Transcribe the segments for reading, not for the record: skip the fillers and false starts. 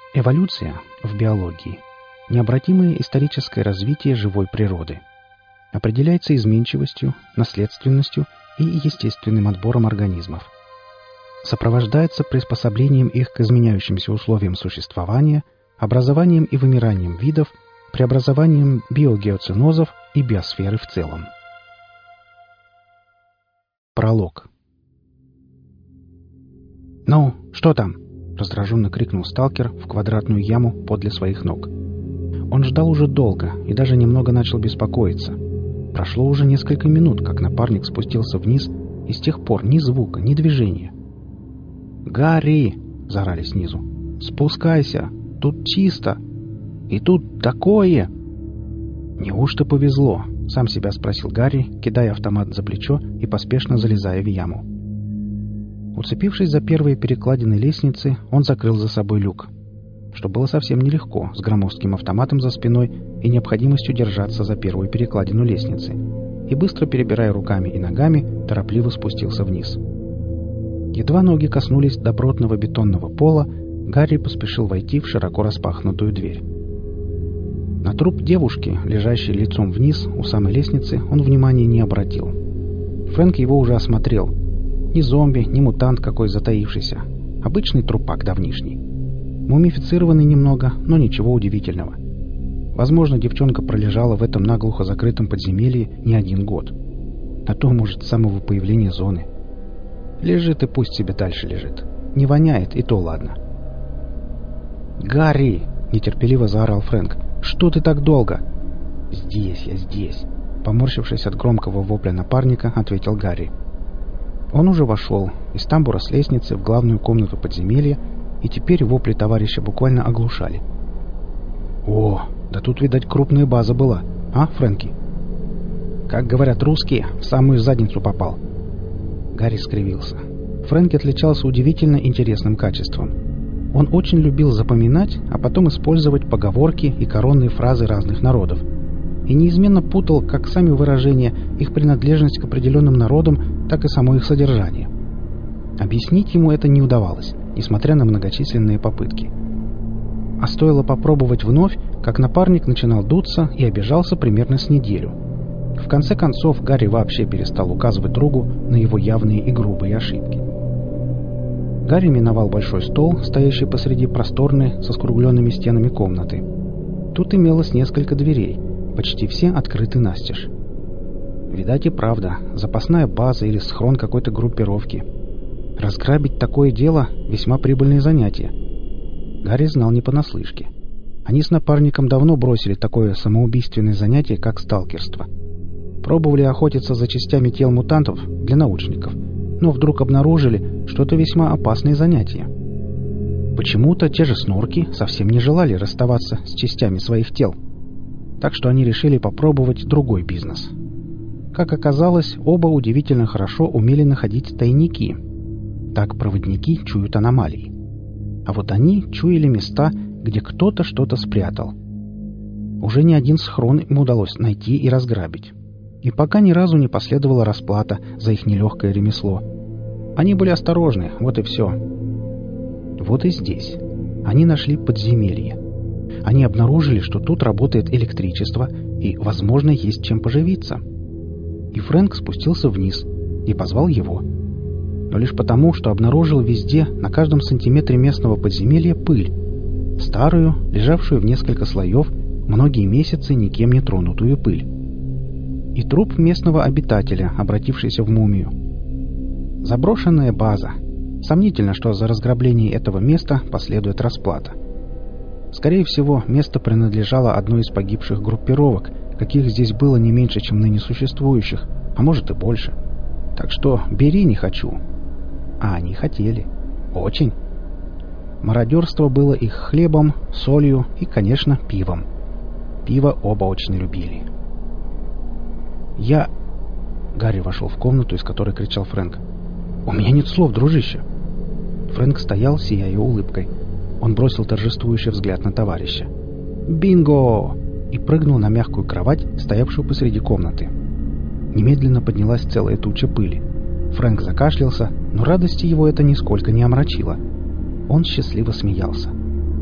Эволюция в биологии – необратимое историческое развитие живой природы. Определяется изменчивостью, наследственностью и естественным отбором организмов. Сопровождается приспособлением их к изменяющимся условиям существования, образованием и вымиранием видов, преобразованием биогеоценозов и биосферы в целом. Пролог. «Ну, что там?» — раздраженно крикнул сталкер в квадратную яму подле своих ног. Он ждал уже долго и даже немного начал беспокоиться. Прошло уже несколько минут, как напарник спустился вниз, и с тех пор ни звука, ни движения. «Гарри!» — заорали снизу. «Спускайся! Тут чисто! И тут такое!» «Неужто повезло?» — сам себя спросил Гарри, кидая автомат за плечо и поспешно залезая в яму. Уцепившись за первые перекладины лестницы, он закрыл за собой люк, что было совсем нелегко, с громоздким автоматом за спиной и необходимостью держаться за первую перекладину лестницы, и, быстро перебирая руками и ногами, торопливо спустился вниз. Едва ноги коснулись добротного бетонного пола, Гарри поспешил войти в широко распахнутую дверь. На труп девушки, лежащей лицом вниз у самой лестницы, он внимания не обратил. Фрэнк его уже осмотрел. Ни зомби, ни мутант какой затаившийся. Обычный трупак давнишний. Мумифицированный немного, но ничего удивительного. Возможно, девчонка пролежала в этом наглухо закрытом подземелье не один год. А то, может, с самого появления зоны. Лежит и пусть себе дальше лежит. Не воняет, и то ладно. «Гарри!» — нетерпеливо заорал Фрэнк. «Что ты так долго?» «Здесь я, здесь!» — поморщившись от громкого вопля напарника, ответил Гарри. Он уже вошел из тамбура с лестницы в главную комнату подземелья, и теперь вопли товарища буквально оглушали. «О, да тут, видать, крупная база была, а, Фрэнки?» «Как говорят русские, в самую задницу попал». Гарри скривился. Фрэнки отличался удивительно интересным качеством. Он очень любил запоминать, а потом использовать поговорки и коронные фразы разных народов. И неизменно путал, как сами выражения, их принадлежность к определенным народам, так и само их содержание. Объяснить ему это не удавалось, несмотря на многочисленные попытки. А стоило попробовать вновь, как напарник начинал дуться и обижался примерно с неделю. В конце концов, Гарри вообще перестал указывать другу на его явные и грубые ошибки. Гарри миновал большой стол, стоящий посреди просторной, со скругленными стенами комнаты. Тут имелось несколько дверей, почти все открыты настежь. Видать и правда, запасная база или схрон какой-то группировки. Разграбить такое дело — весьма прибыльное занятие. Гарри знал не понаслышке. Они с напарником давно бросили такое самоубийственное занятие, как сталкерство. Пробовали охотиться за частями тел мутантов для научников, но вдруг обнаружили, что это весьма опасное занятие. Почему-то те же снорки совсем не желали расставаться с частями своих тел. Так что они решили попробовать другой бизнес. Как оказалось, оба удивительно хорошо умели находить тайники. Так проводники чуют аномалии. А вот они чуяли места, где кто-то что-то спрятал. Уже не один схрон им удалось найти и разграбить. И пока ни разу не последовала расплата за их нелегкое ремесло. Они были осторожны, вот и все. Вот и здесь. Они нашли подземелье. Они обнаружили, что тут работает электричество и, возможно, есть чем поживиться. И Фрэнк спустился вниз и позвал его. Но лишь потому, что обнаружил везде, на каждом сантиметре местного подземелья пыль. Старую, лежавшую в несколько слоев, многие месяцы никем не тронутую пыль. И труп местного обитателя, обратившийся в мумию. Заброшенная база. Сомнительно, что за разграбление этого места последует расплата. Скорее всего, место принадлежало одной из погибших группировок, каких здесь было не меньше, чем ныне существующих, а может и больше. Так что бери не хочу. А они хотели. Очень. Мародерство было их хлебом, солью и, конечно, пивом. Пиво оба очень любили. Гарри вошел в комнату, из которой кричал Фрэнк. «У меня нет слов, дружище!» Фрэнк стоял, сияя улыбкой. Он бросил торжествующий взгляд на товарища. «Бинго!» и прыгнул на мягкую кровать, стоявшую посреди комнаты. Немедленно поднялась целая туча пыли. Фрэнк закашлялся, но радости его это нисколько не омрачило. Он счастливо смеялся.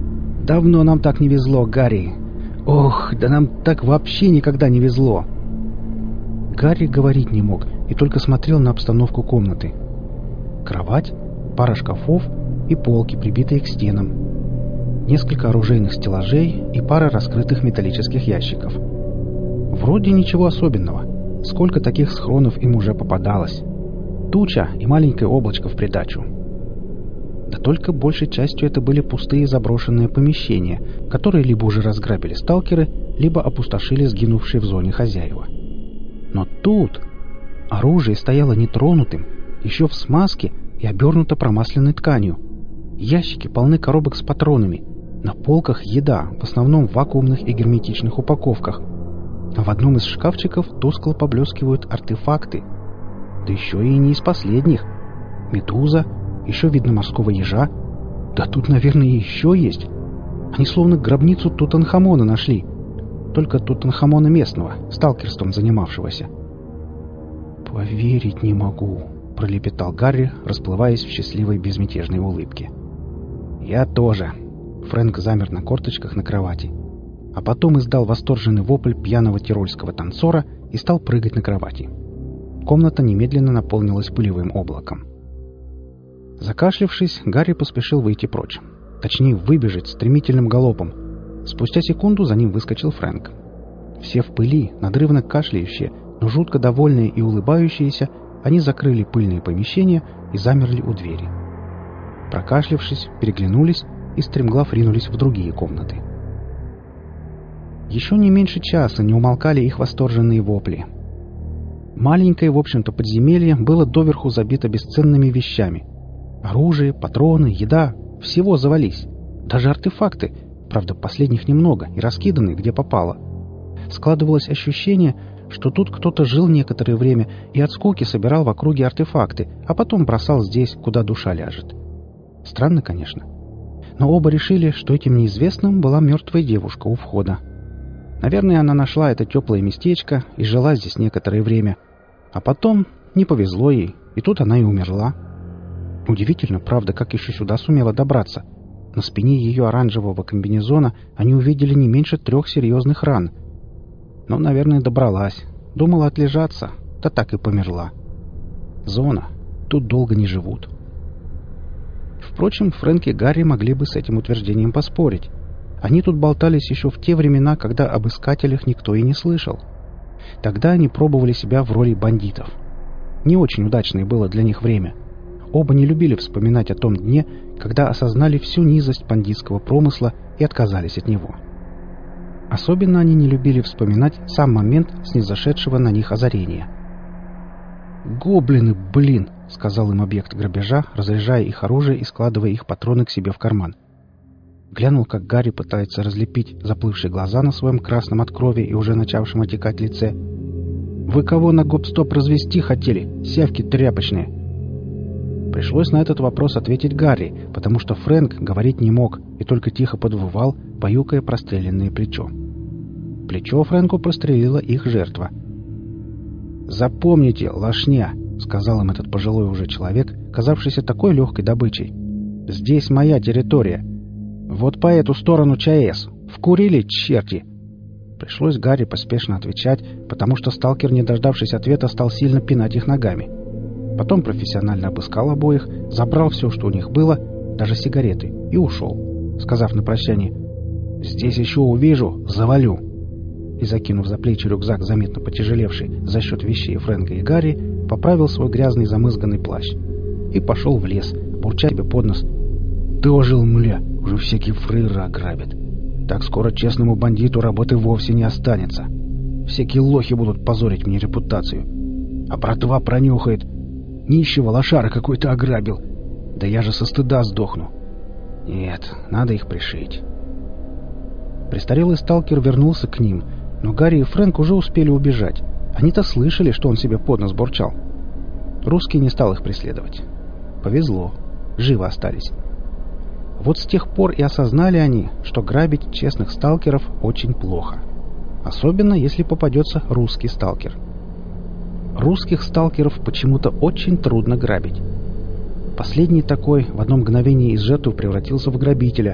Давно нам так не везло, Гарри. Ох, да нам так вообще никогда не везло. Гарри говорить не мог и только смотрел на обстановку комнаты. Кровать, пара шкафов и полки, прибитые к стенам. Несколько оружейных стеллажей и пара раскрытых металлических ящиков. Вроде ничего особенного. Сколько таких схронов им уже попадалось. Туча и маленькое облачко в придачу. Да только большей частью это были пустые заброшенные помещения, которые либо уже разграбили сталкеры, либо опустошили сгинувшие в зоне хозяева. Но тут оружие стояло нетронутым, еще в смазке и обернуто промасленной тканью. Ящики полны коробок с патронами. На полках еда, в основном в вакуумных и герметичных упаковках. А в одном из шкафчиков тускло поблескивают артефакты. Да еще и не из последних. Медуза, еще видно морского ежа. Да тут, наверное, и еще есть. Они словно гробницу Тутанхамона нашли. Только Тутанхамона местного, сталкерством занимавшегося. «Поверить не могу», — пролепетал Гарри, расплываясь в счастливой безмятежной улыбке. «Я тоже». Фрэнк замер на корточках на кровати. А потом издал восторженный вопль пьяного тирольского танцора и стал прыгать на кровати. Комната немедленно наполнилась пылевым облаком. Закашлявшись, Гарри поспешил выйти прочь. Точнее, выбежать стремительным галопом. Спустя секунду за ним выскочил Фрэнк. Все в пыли, надрывно кашляющие, но жутко довольные и улыбающиеся, они закрыли пыльные помещения и замерли у двери. Прокашлявшись, переглянулись и стремглав ринулись в другие комнаты. Еще не меньше часа не умолкали их восторженные вопли. Маленькое, в общем-то, подземелье было доверху забито бесценными вещами. Оружие, патроны, еда — всего завались. Даже артефакты, правда, последних немного и раскиданы, где попало. Складывалось ощущение, что тут кто-то жил некоторое время и от скуки собирал в округе артефакты, а потом бросал здесь, куда душа ляжет. Странно, конечно. Но оба решили, что этим неизвестным была мертвая девушка у входа. Наверное, она нашла это теплое местечко и жила здесь некоторое время. А потом не повезло ей, и тут она и умерла. Удивительно, правда, как еще сюда сумела добраться. На спине ее оранжевого комбинезона они увидели не меньше 3 серьезных ран. Но, наверное, добралась. Думала отлежаться, да так и померла. Зона. Тут долго не живут. Впрочем, Фрэнк и Гарри могли бы с этим утверждением поспорить. Они тут болтались еще в те времена, когда об искателях никто и не слышал. Тогда они пробовали себя в роли бандитов. Не очень удачное было для них время. Оба не любили вспоминать о том дне, когда осознали всю низость бандитского промысла и отказались от него. Особенно они не любили вспоминать сам момент снизошедшего на них озарения. «Гоблины, блин!» — сказал им объект грабежа, разряжая их оружие и складывая их патроны к себе в карман. Глянул, как Гарри пытается разлепить заплывшие глаза на своем красном от крови и уже начавшем отекать лице. «Вы кого на гоп-стоп развести хотели, сявки тряпочные?» Пришлось на этот вопрос ответить Гарри, потому что Фрэнк говорить не мог и только тихо подвывал, баюкая простреленное плечо. Плечо Фрэнку прострелила их жертва. «Запомните, лошня!» — сказал им этот пожилой уже человек, казавшийся такой легкой добычей. «Здесь моя территория. Вот по эту сторону ЧАЭС. Вкурили, черти!» Пришлось Гарри поспешно отвечать, потому что сталкер, не дождавшись ответа, стал сильно пинать их ногами. Потом профессионально обыскал обоих, забрал все, что у них было, даже сигареты, и ушел, сказав на прощание: «Здесь еще увижу, завалю». И, закинув за плечи рюкзак, заметно потяжелевший за счет вещей Фрэнка и Гарри, поправил свой грязный замызганный плащ и пошел в лес, бурча себе под нос: «Дожил, мля, уже всякие фрейры ограбят. Так скоро честному бандиту работы вовсе не останется. Всякие лохи будут позорить мне репутацию. А братва пронюхает: нищего лошара какой-то ограбил. Да я же со стыда сдохну. Нет, надо их пришить». Престарелый сталкер вернулся к ним, но Гарри и Фрэнк уже успели убежать. Они-то слышали, что он себе под нос бурчал. Русский не стал их преследовать. Повезло. Живы остались. Вот с тех пор и осознали они, что грабить честных сталкеров очень плохо. Особенно, если попадется русский сталкер. Русских сталкеров почему-то очень трудно грабить. Последний такой в одно мгновение из жертвы превратился в грабителя,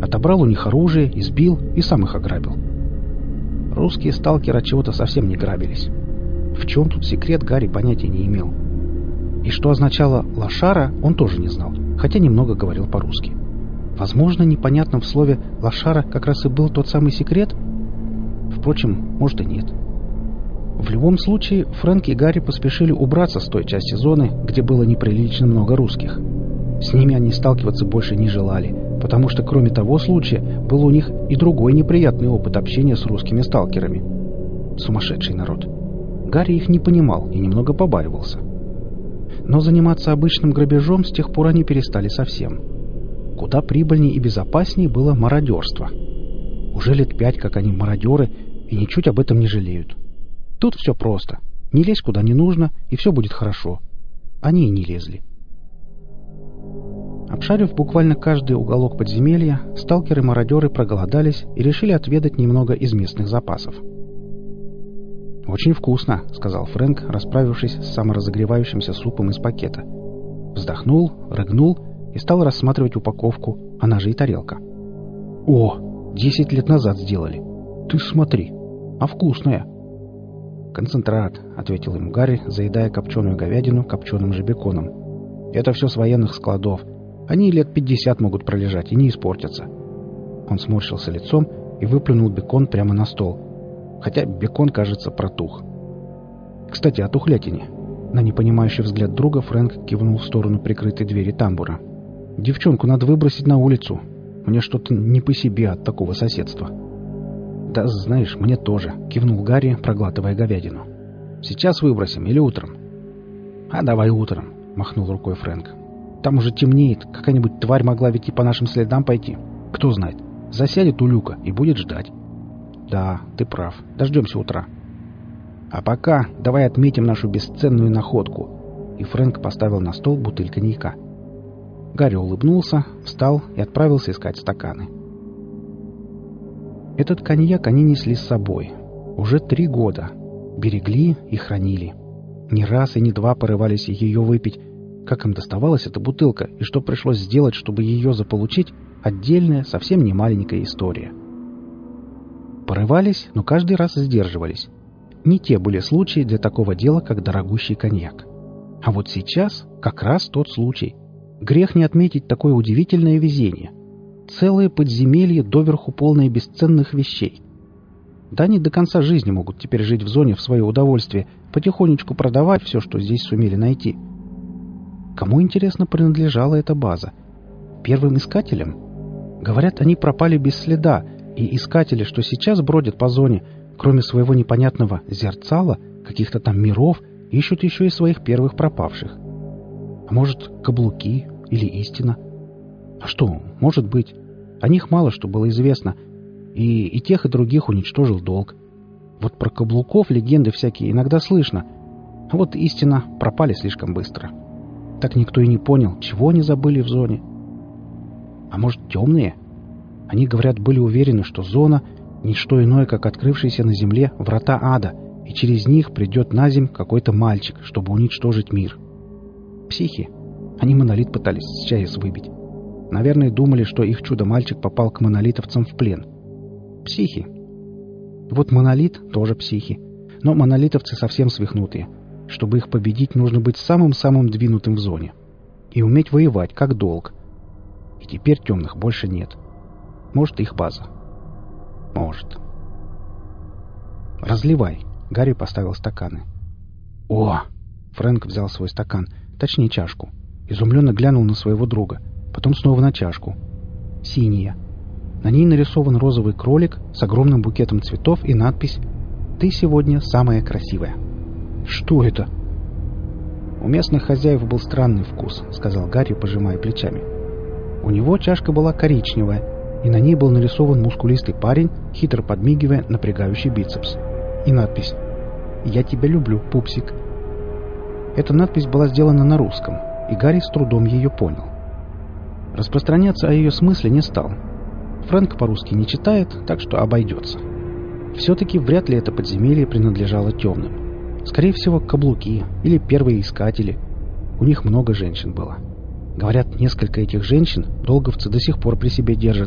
Отобрал у них оружие, избил и сам их ограбил. Русские сталкеры от чего-то совсем не грабились. В чем тут секрет, Гарри понятия не имел. И что означало «лошара», он тоже не знал, хотя немного говорил по-русски. Возможно, непонятно в слове «лошара» как раз и был тот самый секрет? Впрочем, может и нет. В любом случае, Фрэнк и Гарри поспешили убраться с той части зоны, где было неприлично много русских. С ними они сталкиваться больше не желали, потому что кроме того случая был у них и другой неприятный опыт общения с русскими сталкерами. Сумасшедший народ. Гарри их не понимал и немного побаивался. Но заниматься обычным грабежом с тех пор они перестали совсем. Куда прибыльнее и безопаснее было мародерство. Уже лет 5, как они мародеры, и ничуть об этом не жалеют. Тут все просто. Не лезь куда не нужно, и все будет хорошо. Они и не лезли. Обшарив буквально каждый уголок подземелья, сталкеры-мародеры проголодались и решили отведать немного из местных запасов. «Очень вкусно», — сказал Фрэнк, расправившись с саморазогревающимся супом из пакета. Вздохнул, рыгнул и стал рассматривать упаковку, она же и тарелка. «О, 10 лет назад сделали. Ты смотри, а вкусная». «Концентрат», — ответил ему Гарри, заедая копченую говядину копченым же беконом. «Это все с военных складов. Они лет 50 могут пролежать и не испортятся». Он сморщился лицом и выплюнул бекон прямо на стол. Хотя бекон, кажется, протух. «Кстати, о тухлятине». На непонимающий взгляд друга Фрэнк кивнул в сторону прикрытой двери тамбура. «Девчонку надо выбросить на улицу. Мне что-то не по себе от такого соседства». «Да, знаешь, мне тоже», — кивнул Гарри, проглатывая говядину. «Сейчас выбросим или утром?» «А давай утром», — махнул рукой Фрэнк. «Там уже темнеет. Какая-нибудь тварь могла ведь и по нашим следам пойти. Кто знает. Засядет у люка и будет ждать». «Да, ты прав. Дождемся утра». «А пока давай отметим нашу бесценную находку». И Фрэнк поставил на стол бутыль коньяка. Гарри улыбнулся, встал и отправился искать стаканы. Этот коньяк они несли с собой. Уже 3 года. Берегли и хранили. Ни раз и ни два порывались ее выпить. Как им доставалась эта бутылка и что пришлось сделать, чтобы ее заполучить — отдельная, совсем не маленькая история. Порывались, но каждый раз сдерживались. Не те были случаи для такого дела, как дорогущий коньяк. А вот сейчас как раз тот случай. Грех не отметить такое удивительное везение. Целое подземелье, доверху полное бесценных вещей. Да они до конца жизни могут теперь жить в зоне в свое удовольствие, потихонечку продавать все, что здесь сумели найти. Кому, интересно, принадлежала эта база? Первым искателям? Говорят, они пропали без следа, и искатели, что сейчас бродят по зоне, кроме своего непонятного зерцала, каких-то там миров, ищут еще и своих первых пропавших. А может, каблуки или истина? А что, может быть. О них мало что было известно, и тех, и других уничтожил долг. Вот про каблуков легенды всякие иногда слышно, а вот истина пропали слишком быстро. Так никто и не понял, чего они забыли в зоне. А может, темные? Они, говорят, были уверены, что зона — ничто иное, как открывшиеся на земле врата ада, и через них придет на земь какой-то мальчик, чтобы уничтожить мир. Психи. Они монолит пытались с ЧАЭС выбить. Наверное, думали, что их чудо-мальчик попал к монолитовцам в плен. Психи. Вот монолит тоже психи. Но монолитовцы совсем свихнутые. Чтобы их победить, нужно быть самым-самым двинутым в зоне. И уметь воевать, как долг. И теперь темных больше нет. Может, их база. Может. «Разливай». Гарри поставил стаканы. «О!» Фрэнк взял свой стакан, точнее чашку. Изумленно глянул на своего друга. Потом снова на чашку. Синяя. На ней нарисован розовый кролик с огромным букетом цветов и надпись «Ты сегодня самая красивая». «Что это?» «У местных хозяев был странный вкус», — сказал Гарри, пожимая плечами. У него чашка была коричневая, и на ней был нарисован мускулистый парень, хитро подмигивая напрягающий бицепс. И надпись «Я тебя люблю, пупсик». Эта надпись была сделана на русском, и Гарри с трудом ее понял. Распространяться о ее смысле не стал. Фрэнк по-русски не читает, так что обойдется. Все-таки вряд ли это подземелье принадлежало темным. Скорее всего, каблуки или первые искатели. У них много женщин было. Говорят, несколько этих женщин долговцы до сих пор при себе держат, в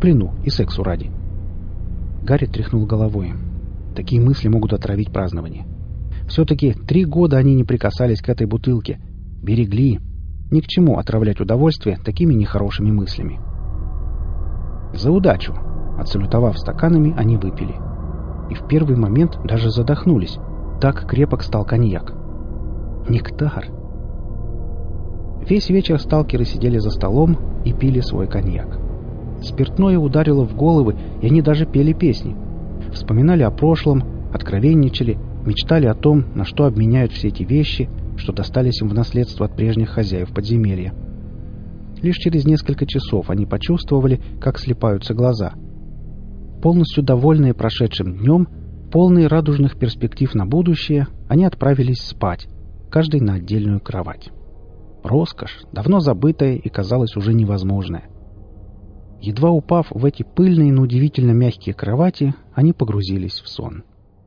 плену и сексу ради. Гарри тряхнул головой. Такие мысли могут отравить празднование. Все-таки 3 года они не прикасались к этой бутылке. Берегли. Ни к чему отравлять удовольствие такими нехорошими мыслями. «За удачу!» Отсалютовав стаканами, они выпили. И в первый момент даже задохнулись. Так крепок стал коньяк. Нектар! Весь вечер сталкеры сидели за столом и пили свой коньяк. Спиртное ударило в головы, и они даже пели песни. Вспоминали о прошлом, откровенничали, мечтали о том, на что обменяют все эти вещи, что достались им в наследство от прежних хозяев подземелья. Лишь через несколько часов они почувствовали, как слипаются глаза. Полностью довольные прошедшим днем, полные радужных перспектив на будущее, они отправились спать, каждый на отдельную кровать. Роскошь, давно забытая и казалось уже невозможная. Едва упав в эти пыльные, но удивительно мягкие кровати, они погрузились в сон.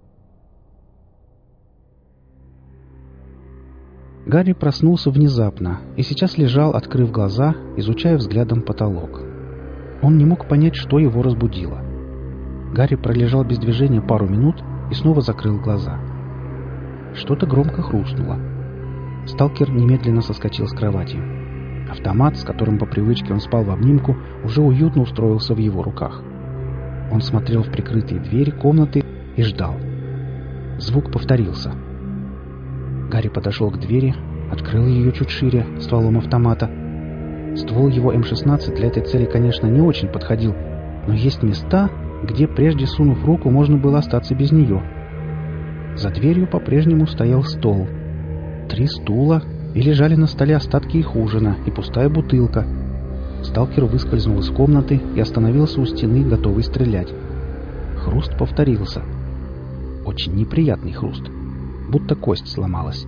Гарри проснулся внезапно и сейчас лежал, открыв глаза, изучая взглядом потолок. Он не мог понять, что его разбудило. Гарри пролежал без движения пару минут и снова закрыл глаза. Что-то громко хрустнуло. Сталкер немедленно соскочил с кровати. Автомат, с которым по привычке он спал в обнимку, уже уютно устроился в его руках. Он смотрел в прикрытые двери комнаты и ждал. Звук повторился. Гарри подошел к двери, открыл ее чуть шире стволом автомата. Ствол его М-16 для этой цели, конечно, не очень подходил, но есть места, где, прежде сунув руку, можно было остаться без нее. За дверью по-прежнему стоял стол. 3 стула, и лежали на столе остатки их ужина и пустая бутылка. Сталкер выскользнул из комнаты и остановился у стены, готовый стрелять. Хруст повторился. Очень неприятный хруст, будто кость сломалась.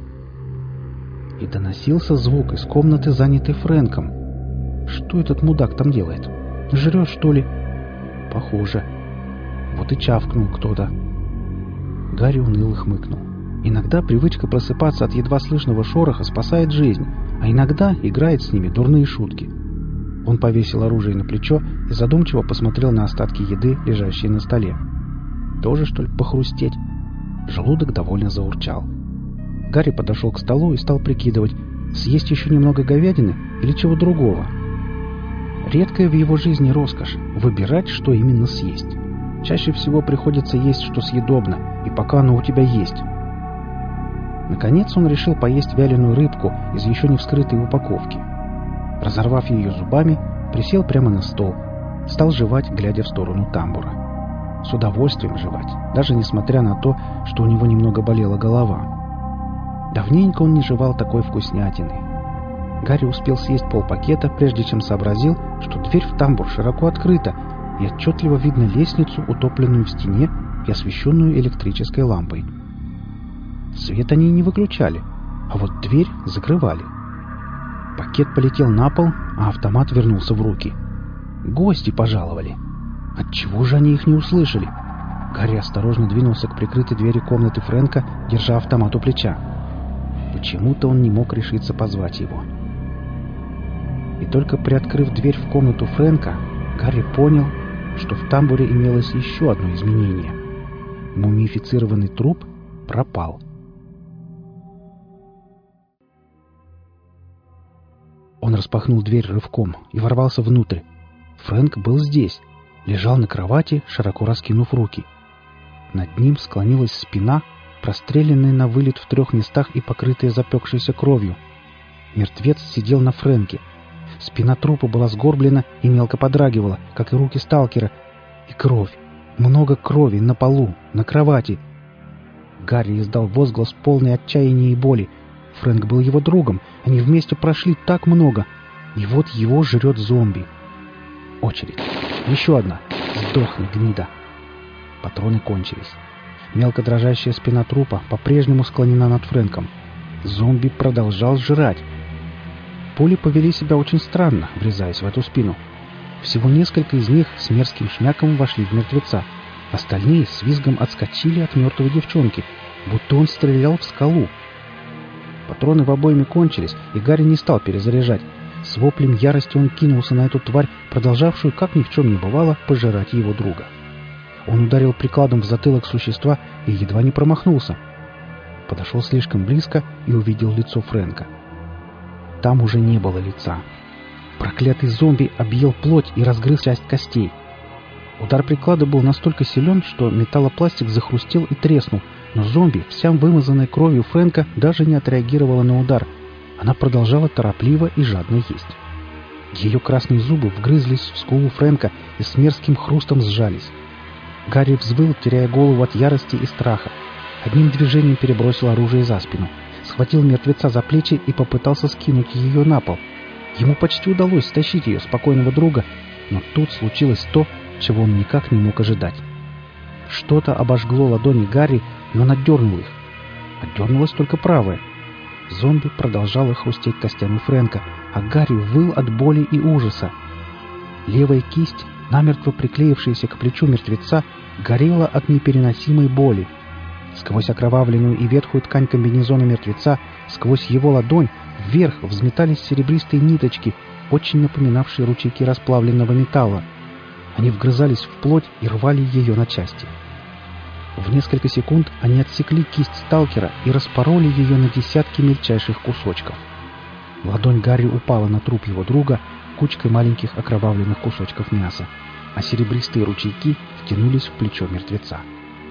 И доносился звук из комнаты, занятой Фрэнком. Что этот мудак там делает? Жрет, что ли? Похоже. Вот и чавкнул кто-то. Гарри уныло хмыкнул. Иногда привычка просыпаться от едва слышного шороха спасает жизнь, а иногда играет с ними дурные шутки. Он повесил оружие на плечо и задумчиво посмотрел на остатки еды, лежащие на столе. Тоже, что ли, похрустеть? Желудок довольно заурчал. Гарри подошел к столу и стал прикидывать, съесть еще немного говядины или чего другого. Редкая в его жизни роскошь — выбирать, что именно съесть. Чаще всего приходится есть, что съедобно, и пока оно у тебя есть. Наконец он решил поесть вяленую рыбку из еще не вскрытой упаковки. Разорвав ее зубами, присел прямо на стол, стал жевать, глядя в сторону тамбура. С удовольствием жевать, даже несмотря на то, что у него немного болела голова. Давненько он не жевал такой вкуснятины. Гарри успел съесть полпакета, прежде чем сообразил, что дверь в тамбур широко открыта, и отчетливо видно лестницу, утопленную в стене и освещенную электрической лампой. Свет они не выключали, а вот дверь закрывали. Пакет полетел на пол, а автомат вернулся в руки. Гости пожаловали. Отчего же они их не услышали? Гарри осторожно двинулся к прикрытой двери комнаты Фрэнка, держа автомат у плеча. Почему-то он не мог решиться позвать его. И только приоткрыв дверь в комнату Фрэнка, Гарри понял, что в тамбуре имелось еще одно изменение. Мумифицированный труп пропал. Он распахнул дверь рывком и ворвался внутрь. Фрэнк был здесь, лежал на кровати, широко раскинув руки. Над ним склонилась спина, простреленная на вылет в 3 местах и покрытая запекшейся кровью. Мертвец сидел на Фрэнке. Спина трупа была сгорблена и мелко подрагивала, как и руки сталкера. И кровь. Много крови на полу, на кровати. Гарри издал возглас полный отчаяния и боли. Фрэнк был его другом. Они вместе прошли так много. И вот его жрет зомби. Очередь. Еще одна. Сдохни, гнида. Патроны кончились. Мелко дрожащая спина трупа по-прежнему склонена над Фрэнком. Зомби продолжал жрать. Пули повели себя очень странно, врезаясь в эту спину. Всего несколько из них с мерзким шмяком вошли в мертвеца. Остальные с визгом отскочили от мертвой девчонки, будто он стрелял в скалу. Патроны в обойме кончились, и Гарри не стал перезаряжать. С воплем ярости он кинулся на эту тварь, продолжавшую, как ни в чем не бывало, пожирать его друга. Он ударил прикладом в затылок существа и едва не промахнулся. Подошел слишком близко и увидел лицо Фрэнка. Там уже не было лица. Проклятый зомби объел плоть и разгрыз часть костей. Удар приклада был настолько силен, что металлопластик захрустел и треснул, но зомби, вся вымазанная кровью Фрэнка, даже не отреагировала на удар. Она продолжала торопливо и жадно есть. Ее красные зубы вгрызлись в скулу Фрэнка и с мерзким хрустом сжались. Гарри взвыл, теряя голову от ярости и страха. Одним движением перебросил оружие за спину, схватил мертвеца за плечи и попытался скинуть ее на пол. Ему почти удалось стащить ее спокойного друга, но тут случилось то, чего он никак не мог ожидать. Что-то обожгло ладони Гарри, но он отдернул их. Отдернулась только правая. Зомби продолжала хрустеть костями Фрэнка, а Гарри выл от боли и ужаса. Левая кисть, намертво приклеившаяся к плечу мертвеца, горела от непереносимой боли. Сквозь окровавленную и ветхую ткань комбинезона мертвеца, сквозь его ладонь, вверх взметались серебристые ниточки, очень напоминавшие ручейки расплавленного металла. Они вгрызались в плоть и рвали ее на части. В несколько секунд они отсекли кисть сталкера и распороли ее на десятки мельчайших кусочков. Ладонь Гарри упала на труп его друга кучкой маленьких окровавленных кусочков мяса, а серебристые ручейки втянулись в плечо мертвеца.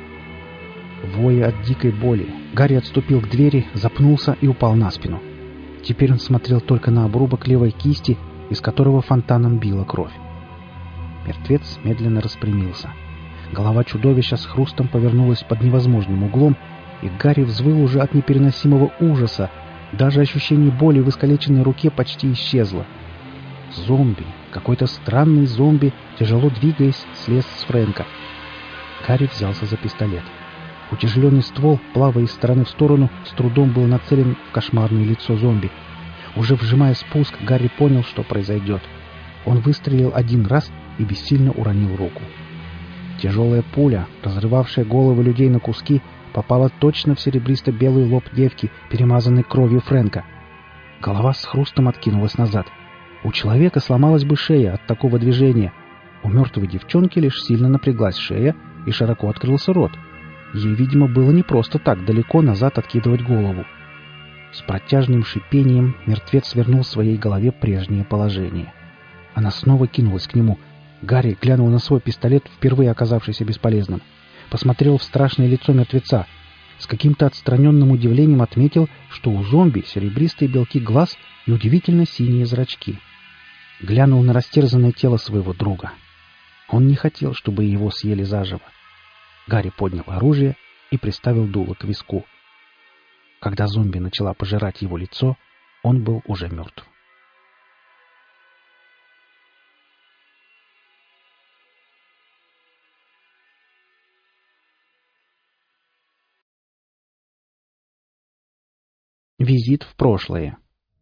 Воя от дикой боли, Гарри отступил к двери, запнулся и упал на спину. Теперь он смотрел только на обрубок левой кисти, из которого фонтаном била кровь. Мертвец медленно распрямился. Голова чудовища с хрустом повернулась под невозможным углом, и Гарри взвыл уже от непереносимого ужаса. Даже ощущение боли в искалеченной руке почти исчезло. Зомби, какой-то странный зомби, тяжело двигаясь, слез с Фрэнка. Гарри взялся за пистолет. Утяжеленный ствол, плавая из стороны в сторону, с трудом был нацелен в кошмарное лицо зомби. Уже вжимая спуск, Гарри понял, что произойдет. Он выстрелил один раз и бессильно уронил руку. Тяжелая пуля, разрывавшая головы людей на куски, попала точно в серебристо-белый лоб девки, перемазанной кровью Фрэнка. Голова с хрустом откинулась назад. У человека сломалась бы шея от такого движения. У мертвой девчонки лишь сильно напряглась шея и широко открылся рот. Ей, видимо, было не просто так далеко назад откидывать голову. С протяжным шипением мертвец вернул своей голове прежнее положение. Она снова кинулась к нему. Гарри глянул на свой пистолет, впервые оказавшийся бесполезным. Посмотрел в страшное лицо мертвеца. С каким-то отстраненным удивлением отметил, что у зомби серебристые белки глаз и удивительно синие зрачки. Глянул на растерзанное тело своего друга. Он не хотел, чтобы его съели заживо. Гарри поднял оружие и приставил дуло к виску. Когда зомби начала пожирать его лицо, он был уже мертв. Визит в прошлое.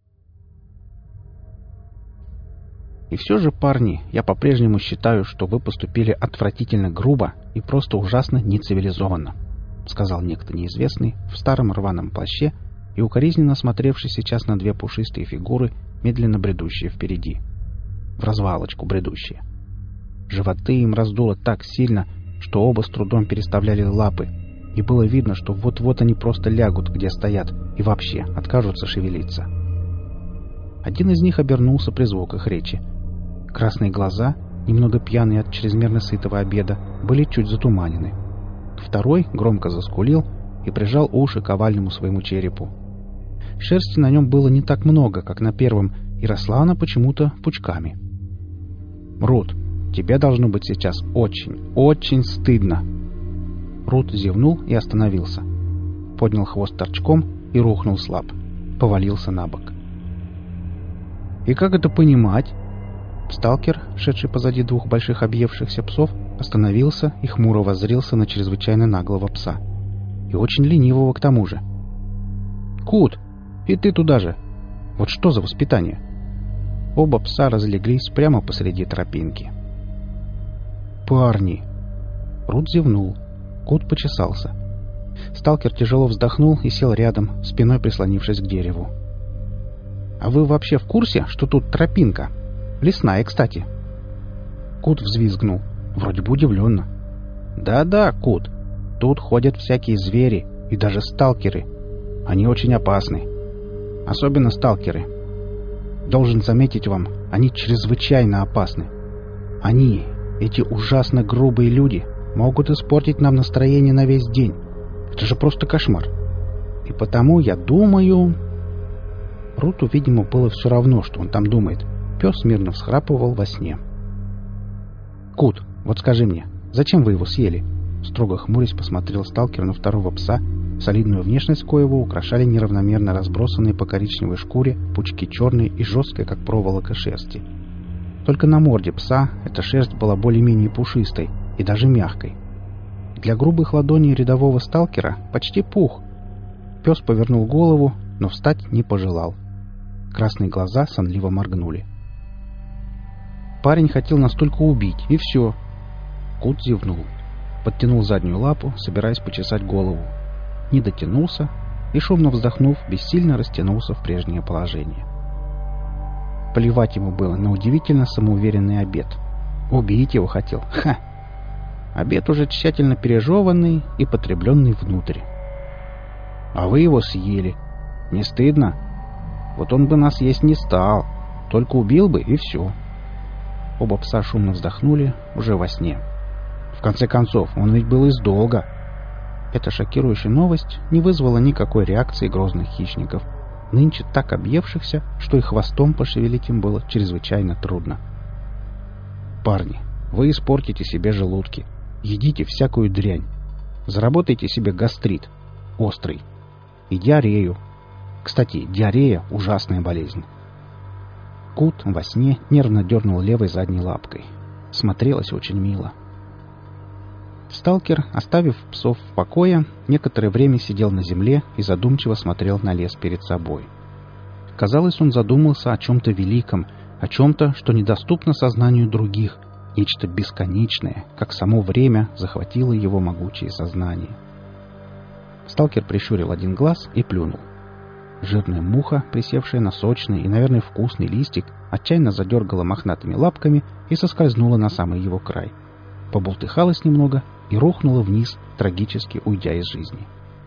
И все же, парни, я по-прежнему считаю, что вы поступили отвратительно грубо и просто ужасно нецивилизованно, сказал некто неизвестный в старом рваном плаще и укоризненно смотревший сейчас на две пушистые фигуры, медленно бредущие впереди. В развалочку бредущие. Животы им раздуло так сильно, что оба с трудом переставляли лапы, и было видно, что вот-вот они просто лягут, где стоят, и вообще откажутся шевелиться. Один из них обернулся при звуках речи. Красные глаза, немного пьяные от чрезмерно сытого обеда, были чуть затуманены. Второй громко заскулил и прижал уши к овальному своему черепу. Шерсти на нем было не так много, как на первом, и росла она почему-то пучками. «Рут, тебе должно быть сейчас очень, очень стыдно!» Рут зевнул и остановился. Поднял хвост торчком и рухнул слаб. Повалился на бок. «И как это понимать?» Сталкер, шедший позади двух больших объевшихся псов, остановился и хмуро воззрился на чрезвычайно наглого пса. И очень ленивого к тому же. «Кут, и ты туда же! Вот что за воспитание?» Оба пса разлеглись прямо посреди тропинки. «Парни!» Рут зевнул. Кут почесался. Сталкер тяжело вздохнул и сел рядом, спиной прислонившись к дереву. А вы вообще в курсе, что тут тропинка? Лесная, кстати». Кут взвизгнул, вроде бы удивленно. «Да-да, Кут, тут ходят всякие звери и даже сталкеры. Они очень опасны. Особенно сталкеры. Должен заметить вам, они чрезвычайно опасны. Они, эти ужасно грубые люди, могут испортить нам настроение на весь день. Это же просто кошмар. И потому я думаю...» Руту, видимо, было все равно, что он там думает. Пес мирно всхрапывал во сне. «Кут, вот скажи мне, зачем вы его съели?» Строго хмурясь посмотрел сталкер на второго пса, солидную внешность коего украшали неравномерно разбросанные по коричневой шкуре пучки черной и жесткой, как проволока, шерсти. Только на морде пса эта шерсть была более-менее пушистой и даже мягкой. Для грубых ладоней рядового сталкера почти пух. Пес повернул голову, но встать не пожелал. Красные глаза сонливо моргнули. Парень хотел настолько убить, и все. Кут зевнул. Подтянул заднюю лапу, собираясь почесать голову. Не дотянулся и, шумно вздохнув, бессильно растянулся в прежнее положение. Плевать ему было на удивительно самоуверенный обед. Убить его хотел. Ха! Обед уже тщательно пережеванный и потребленный внутрь. А вы его съели. Не стыдно? Вот он бы нас есть не стал. Только убил бы, и все. Оба пса шумно вздохнули, уже во сне. В конце концов, он ведь был из долга. Эта шокирующая новость не вызвала никакой реакции грозных хищников, нынче так объевшихся, что и хвостом пошевелить им было чрезвычайно трудно. «Парни, вы испортите себе желудки. Едите всякую дрянь. Заработайте себе гастрит. Острый. И диарею. Кстати, диарея – ужасная болезнь». Кут во сне нервно дернул левой задней лапкой. Смотрелось очень мило. Сталкер, оставив псов в покое, некоторое время сидел на земле и задумчиво смотрел на лес перед собой. Казалось, он задумался о чем-то великом, о чем-то, что недоступно сознанию других, нечто бесконечное, как само время захватило его могучее сознание. Сталкер прищурил один глаз и плюнул. Жирная муха, присевшая на сочный и, наверное, вкусный листик, отчаянно задергала мохнатыми лапками и соскользнула на самый его край. Побултыхалась немного и рухнула вниз, трагически уйдя из жизни.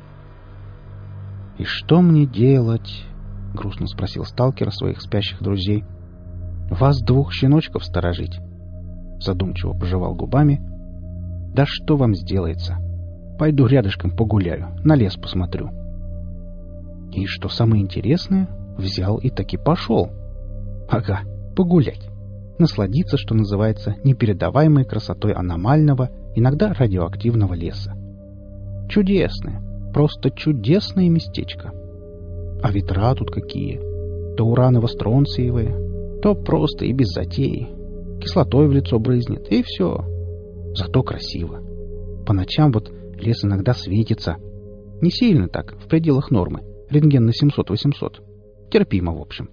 «И что мне делать?» — грустно спросил сталкер своих спящих друзей. «Вас двух щеночков сторожить?» Задумчиво пожевал губами. «Да что вам сделается? Пойду рядышком погуляю, на лес посмотрю». И что самое интересное, взял и таки пошел. Ага, погулять. Насладиться, что называется, непередаваемой красотой аномального, иногда радиоактивного леса. Чудесное, просто чудесное местечко. А ветра тут какие. То ураново-стронциевые, то просто и без затеи. Кислотой в лицо брызнет, и все. Зато красиво. По ночам вот лес иногда светится. Не сильно так, в пределах нормы. Рентген на 700-800. Терпимо, в общем.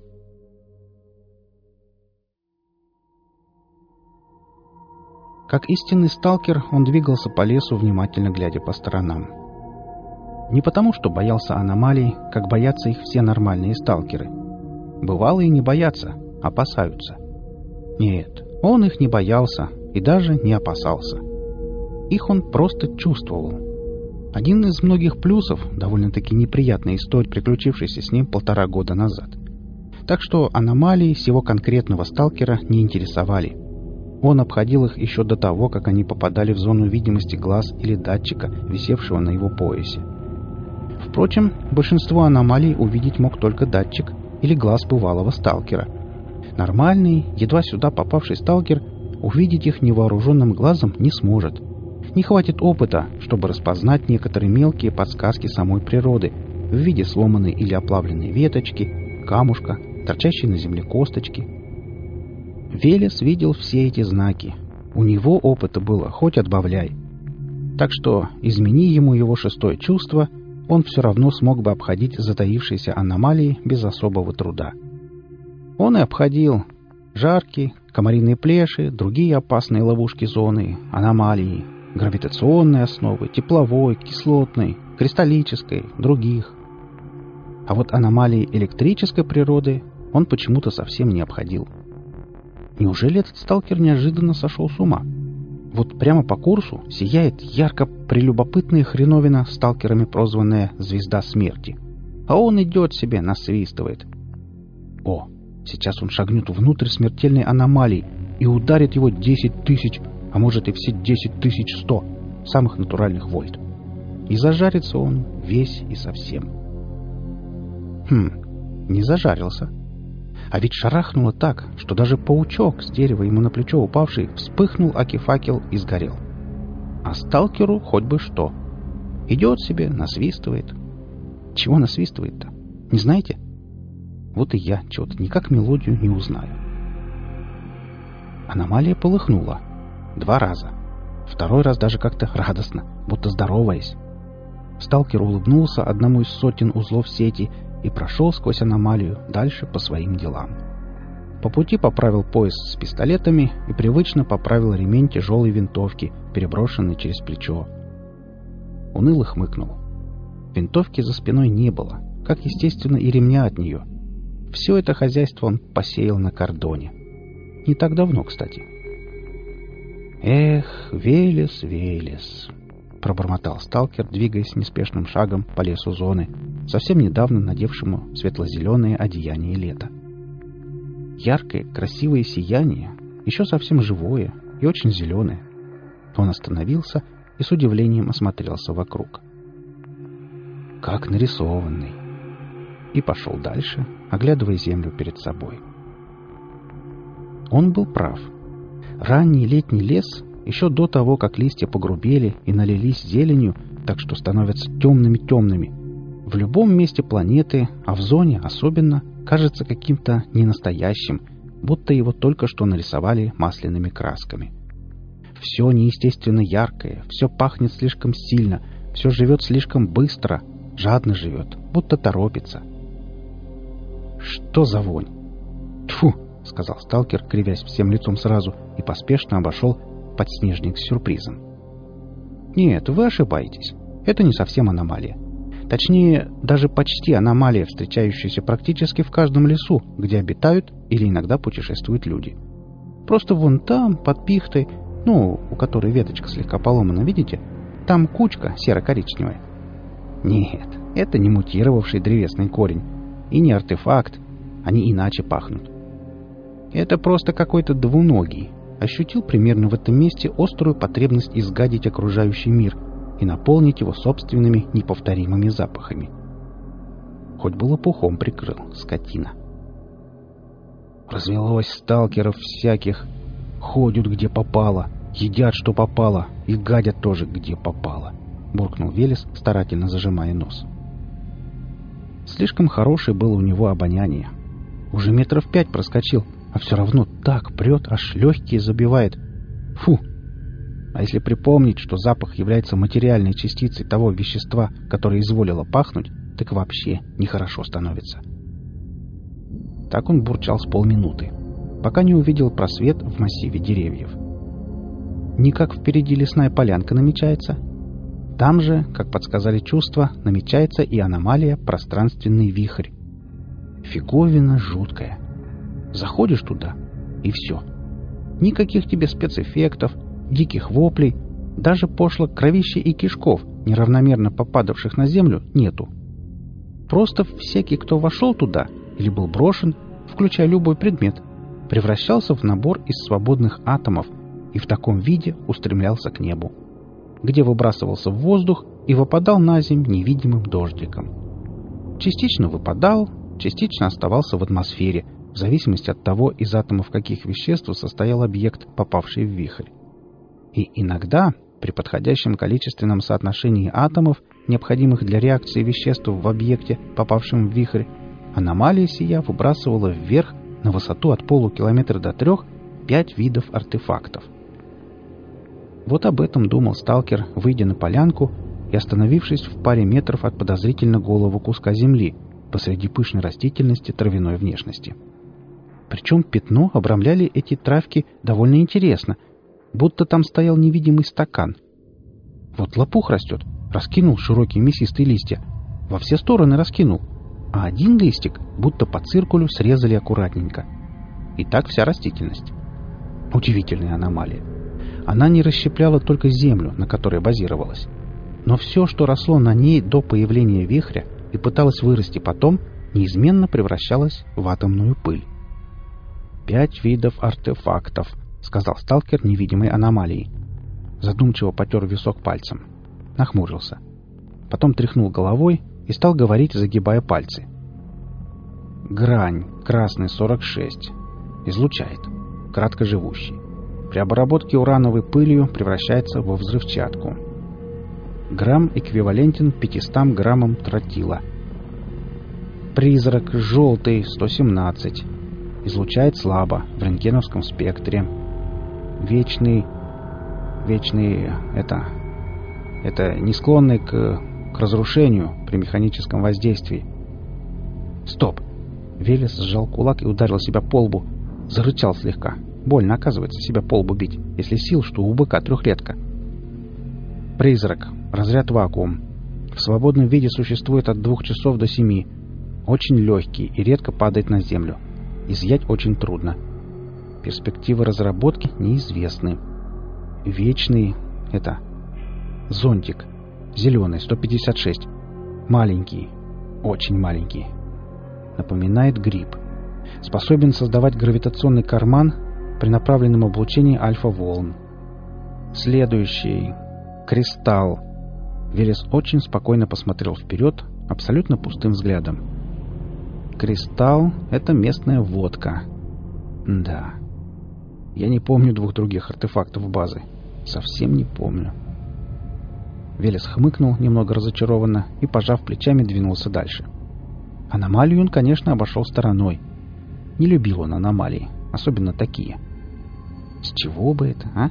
Как истинный сталкер, он двигался по лесу, внимательно глядя по сторонам. Не потому, что боялся аномалий, как боятся их все нормальные сталкеры. Бывалые не боятся, опасаются. Нет, он их не боялся и даже не опасался. Их он просто чувствовал. Один из многих плюсов довольно-таки неприятной истории, приключившейся с ним 1,5 года назад. Так что аномалии сего конкретного сталкера не интересовали. Он обходил их еще до того, как они попадали в зону видимости глаз или датчика, висевшего на его поясе. Впрочем, большинство аномалий увидеть мог только датчик или глаз бывалого сталкера. Нормальный, едва сюда попавший сталкер увидеть их невооруженным глазом не сможет. Не хватит опыта, чтобы распознать некоторые мелкие подсказки самой природы в виде сломанной или оплавленной веточки, камушка, торчащей на земле косточки. Велес видел все эти знаки. У него опыта было хоть отбавляй. Так что, измени ему его шестое чувство, он все равно смог бы обходить затаившиеся аномалии без особого труда. Он и обходил жарки, комариные плеши, другие опасные ловушки зоны, аномалии, гравитационной основы, тепловой, кислотной, кристаллической, других. А вот аномалии электрической природы он почему-то совсем не обходил. Неужели этот сталкер неожиданно сошел с ума? Вот прямо по курсу сияет ярко прелюбопытная хреновина, сталкерами прозванная «Звезда смерти». А он идет себе, насвистывает. О, сейчас он шагнет внутрь смертельной аномалии и ударит его 10 тысяч, а может и все 10 100 самых натуральных вольт. И зажарится он весь и совсем. Не зажарился. А ведь шарахнуло так, что даже паучок с дерева ему на плечо упавший вспыхнул аки-факел и сгорел. А сталкеру хоть бы что. Идет себе, насвистывает. Чего насвистывает-то? Не знаете? Вот и я чего-то никак мелодию не узнаю. Аномалия полыхнула. 2 раза. Второй раз даже как-то радостно, будто здороваясь. Сталкер улыбнулся одному из сотен узлов сети и прошел сквозь аномалию дальше по своим делам. По пути поправил пояс с пистолетами и привычно поправил ремень тяжелой винтовки, переброшенный через плечо. Уныло хмыкнул. Винтовки за спиной не было, как, естественно, и ремня от нее. Все это хозяйство он посеял на кордоне. Не так давно, кстати. «Эх, Велес, Велес!» — пробормотал сталкер, двигаясь неспешным шагом по лесу зоны, совсем недавно надевшему светло-зеленое одеяние лета. Яркое, красивое сияние, еще совсем живое и очень зеленое. Он остановился и с удивлением осмотрелся вокруг. Как нарисованный. И пошел дальше, оглядывая землю перед собой. Он был прав. Ранний летний лес, еще до того, как листья погрубели и налились зеленью, так что становятся темными-темными, в любом месте планеты, а в зоне особенно, кажется каким-то ненастоящим, будто его только что нарисовали масляными красками. Все неестественно яркое, все пахнет слишком сильно, все живет слишком быстро, жадно живет, будто торопится. Что за вонь? Тьфу! — сказал сталкер, кривясь всем лицом сразу, и поспешно обошел подснежник с сюрпризом. Нет, вы ошибаетесь. Это не совсем аномалия. Точнее, даже почти аномалия, встречающаяся практически в каждом лесу, где обитают или иногда путешествуют люди. Просто вон там, под пихтой, у которой веточка слегка поломана, видите? Там кучка серо-коричневая. Нет, это не мутировавший древесный корень и не артефакт, они иначе пахнут. Это просто какой-то двуногий ощутил примерно в этом месте острую потребность изгадить окружающий мир и наполнить его собственными неповторимыми запахами. Хоть бы лопухом прикрыл, скотина. Развелось сталкеров всяких, ходят где попало, едят что попало и гадят тоже где попало, буркнул Велес, старательно зажимая нос. Слишком хорошее было у него обоняние. Уже 5 метров проскочил, а все равно так прет, аж легкие забивает. Фу! А если припомнить, что запах является материальной частицей того вещества, которое изволило пахнуть, так вообще нехорошо становится. Так он бурчал с полминуты, пока не увидел просвет в массиве деревьев. Никак впереди лесная полянка намечается. Там же, как подсказали чувства, намечается и аномалия пространственный вихрь. Фиговина жуткая. Заходишь туда, и все. Никаких тебе спецэффектов, диких воплей, даже пошло кровища и кишков, неравномерно попадавших на землю, нету. Просто всякий, кто вошел туда или был брошен, включая любой предмет, превращался в набор из свободных атомов и в таком виде устремлялся к небу, где выбрасывался в воздух и выпадал на землю невидимым дождиком. Частично выпадал, частично оставался в атмосфере, в зависимости от того, из атомов каких веществ состоял объект, попавший в вихрь. И иногда, при подходящем количественном соотношении атомов, необходимых для реакции веществ в объекте, попавшем в вихрь, аномалия сия выбрасывала вверх на высоту от полукилометра до 3 5 видов артефактов. Вот об этом думал сталкер, выйдя на полянку и остановившись в паре метров от подозрительно голого куска земли посреди пышной растительности травяной внешности. Причем пятно обрамляли эти травки довольно интересно, будто там стоял невидимый стакан. Вот лопух растет, раскинул широкие мясистые листья, во все стороны раскинул, а один листик будто по циркулю срезали аккуратненько. И так вся растительность. Удивительная аномалия. Она не расщепляла только землю, на которой базировалась. Но все, что росло на ней до появления вихря и пыталось вырасти потом, неизменно превращалось в атомную пыль. 5 видов артефактов, сказал сталкер невидимой аномалии. Задумчиво потер висок пальцем. Нахмурился. Потом тряхнул головой и стал говорить, загибая пальцы. Грань, красный 46. Излучает. Краткоживущий. При обработке урановой пылью превращается во взрывчатку. Грамм эквивалентен 500 граммам тротила. Призрак, желтый, 117. Излучает слабо, в рентгеновском спектре. Вечный, это не склонный к разрушению при механическом воздействии. Стоп! Велес сжал кулак и ударил себя по лбу. Зарычал слегка. Больно, оказывается, себя по лбу бить, если сил, что у быка трехлетка. Призрак. Разряд вакуум. В свободном виде существует от 2 часов до 7. Очень легкий и редко падает на землю. Изъять очень трудно. Перспективы разработки неизвестны. Вечный... зонтик. Зеленый, 156. Маленький. Очень маленький. Напоминает гриб. Способен создавать гравитационный карман при направленном облучении альфа-волн. Следующий. Кристалл. Велес очень спокойно посмотрел вперед, абсолютно пустым взглядом. Кристалл — это местная водка. Да. Я не помню 2 других артефактов базы. Совсем не помню. Велес хмыкнул немного разочарованно и, пожав плечами, двинулся дальше. Аномалию он, конечно, обошел стороной. Не любил он аномалии, особенно такие. С чего бы это, а?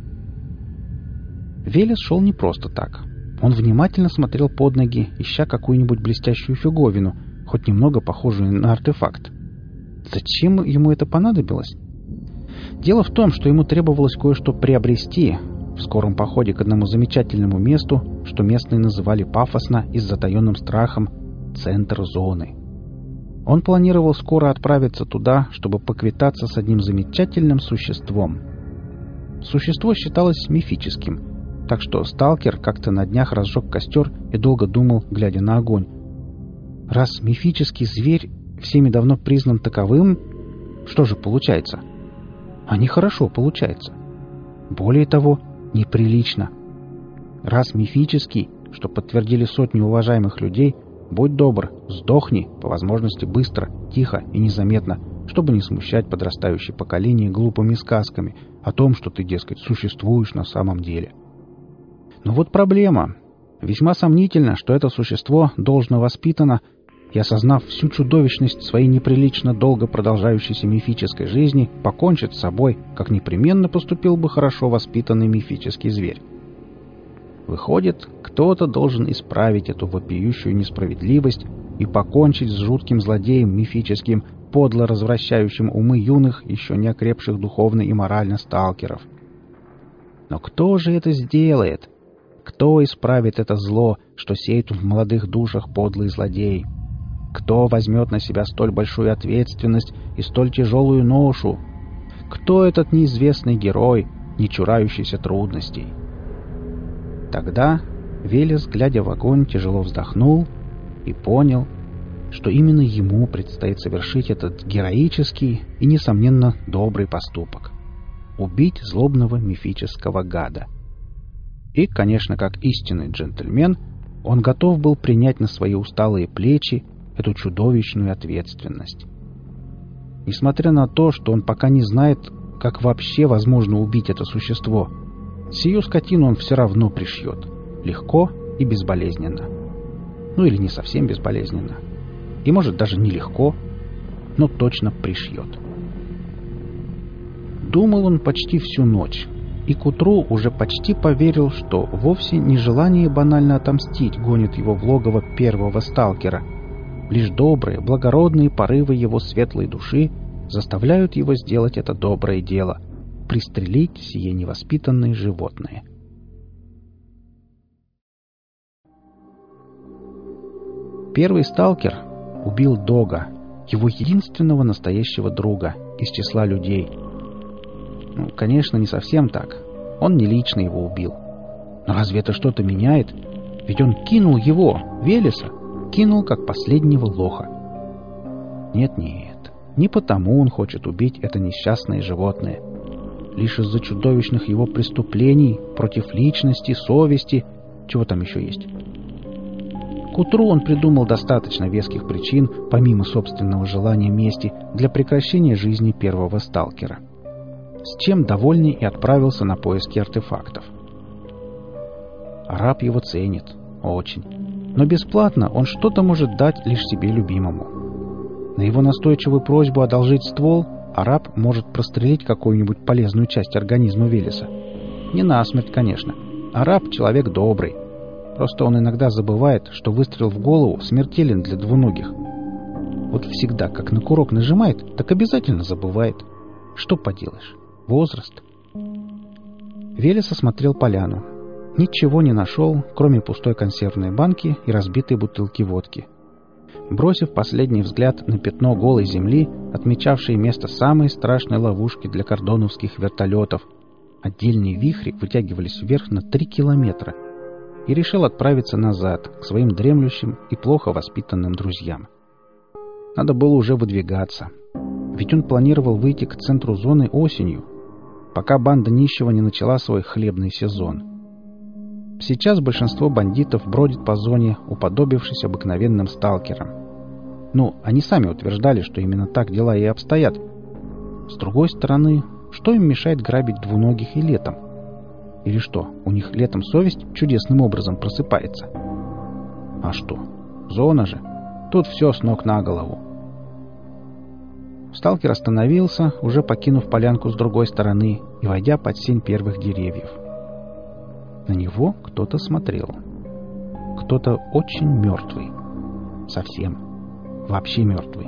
Велес шел не просто так. Он внимательно смотрел под ноги, ища какую-нибудь блестящую фиговину, хоть немного похожую на артефакт. Зачем ему это понадобилось? Дело в том, что ему требовалось кое-что приобрести в скором походе к одному замечательному месту, что местные называли пафосно и с затаенным страхом «центр зоны». Он планировал скоро отправиться туда, чтобы поквитаться с одним замечательным существом. Существо считалось мифическим, так что сталкер как-то на днях разжег костер и долго думал, глядя на огонь. Раз мифический зверь всеми давно признан таковым, что же получается? А нехорошо получается. Более того, неприлично. Раз мифический, что подтвердили сотни уважаемых людей, будь добр, сдохни, по возможности быстро, тихо и незаметно, чтобы не смущать подрастающее поколение глупыми сказками о том, что ты, дескать, существуешь на самом деле. Но вот проблема. Весьма сомнительно, что это существо должно воспитано и, осознав всю чудовищность своей неприлично долго продолжающейся мифической жизни, покончит с собой, как непременно поступил бы хорошо воспитанный мифический зверь. Выходит, кто-то должен исправить эту вопиющую несправедливость и покончить с жутким злодеем мифическим, подло развращающим умы юных, еще не окрепших духовно и морально сталкеров. Но кто же это сделает? Кто исправит это зло, что сеет в молодых душах подлый злодей? Кто возьмет на себя столь большую ответственность и столь тяжелую ношу? Кто этот неизвестный герой, не чурающийся трудностей? Тогда Велес, глядя в огонь, тяжело вздохнул и понял, что именно ему предстоит совершить этот героический и, несомненно, добрый поступок — убить злобного мифического гада. И, конечно, как истинный джентльмен, он готов был принять на свои усталые плечи эту чудовищную ответственность. Несмотря на то, что он пока не знает, как вообще возможно убить это существо, сию скотину он все равно пришьет. Легко и безболезненно. Ну или не совсем безболезненно. И может даже не легко, но точно пришьет. Думал он почти всю ночь, и к утру уже почти поверил, что вовсе не желание банально отомстить гонит его в логово первого сталкера. Лишь добрые, благородные порывы его светлой души заставляют его сделать это доброе дело — пристрелить сие невоспитанное животное. Первый сталкер, убил Дога, его единственного настоящего друга из числа людей. Ну, конечно, не совсем так. Он не лично его убил. Но разве это что-то меняет? Ведь он кинул его, Велеса, кинул как последнего лоха. Нет, не потому он хочет убить это несчастное животное. Лишь из-за чудовищных его преступлений против личности, совести, чего там еще есть. К утру он придумал достаточно веских причин, помимо собственного желания мести, для прекращения жизни первого сталкера. С чем довольный и отправился на поиски артефактов. Араб его ценит. Очень. Но бесплатно он что-то может дать лишь себе любимому. На его настойчивую просьбу одолжить ствол араб может прострелить какую-нибудь полезную часть организма Велеса. Не насмерть, конечно. Араб — человек добрый. Просто он иногда забывает, что выстрел в голову смертелен для двуногих. Вот всегда, как на курок нажимает, так обязательно забывает. Что поделаешь? Возраст. Велес осмотрел поляну. Ничего не нашел, кроме пустой консервной банки и разбитой бутылки водки. Бросив последний взгляд на пятно голой земли, отмечавшее место самой страшной ловушки для кордоновских вертолетов, отдельные вихри вытягивались вверх на 3 километра, и решил отправиться назад, к своим дремлющим и плохо воспитанным друзьям. Надо было уже выдвигаться, ведь он планировал выйти к центру зоны осенью, пока банда нищего не начала свой хлебный сезон. Сейчас большинство бандитов бродит по зоне, уподобившись обыкновенным сталкерам. Ну, они сами утверждали, что именно так дела и обстоят. С другой стороны, что им мешает грабить двуногих и летом? Или что, у них летом совесть чудесным образом просыпается? А что? Зона же. Тут все с ног на голову. Сталкер остановился, уже покинув полянку с другой стороны и войдя под сень первых деревьев. На него кто-то смотрел. Кто-то очень мертвый. Совсем. Вообще мертвый.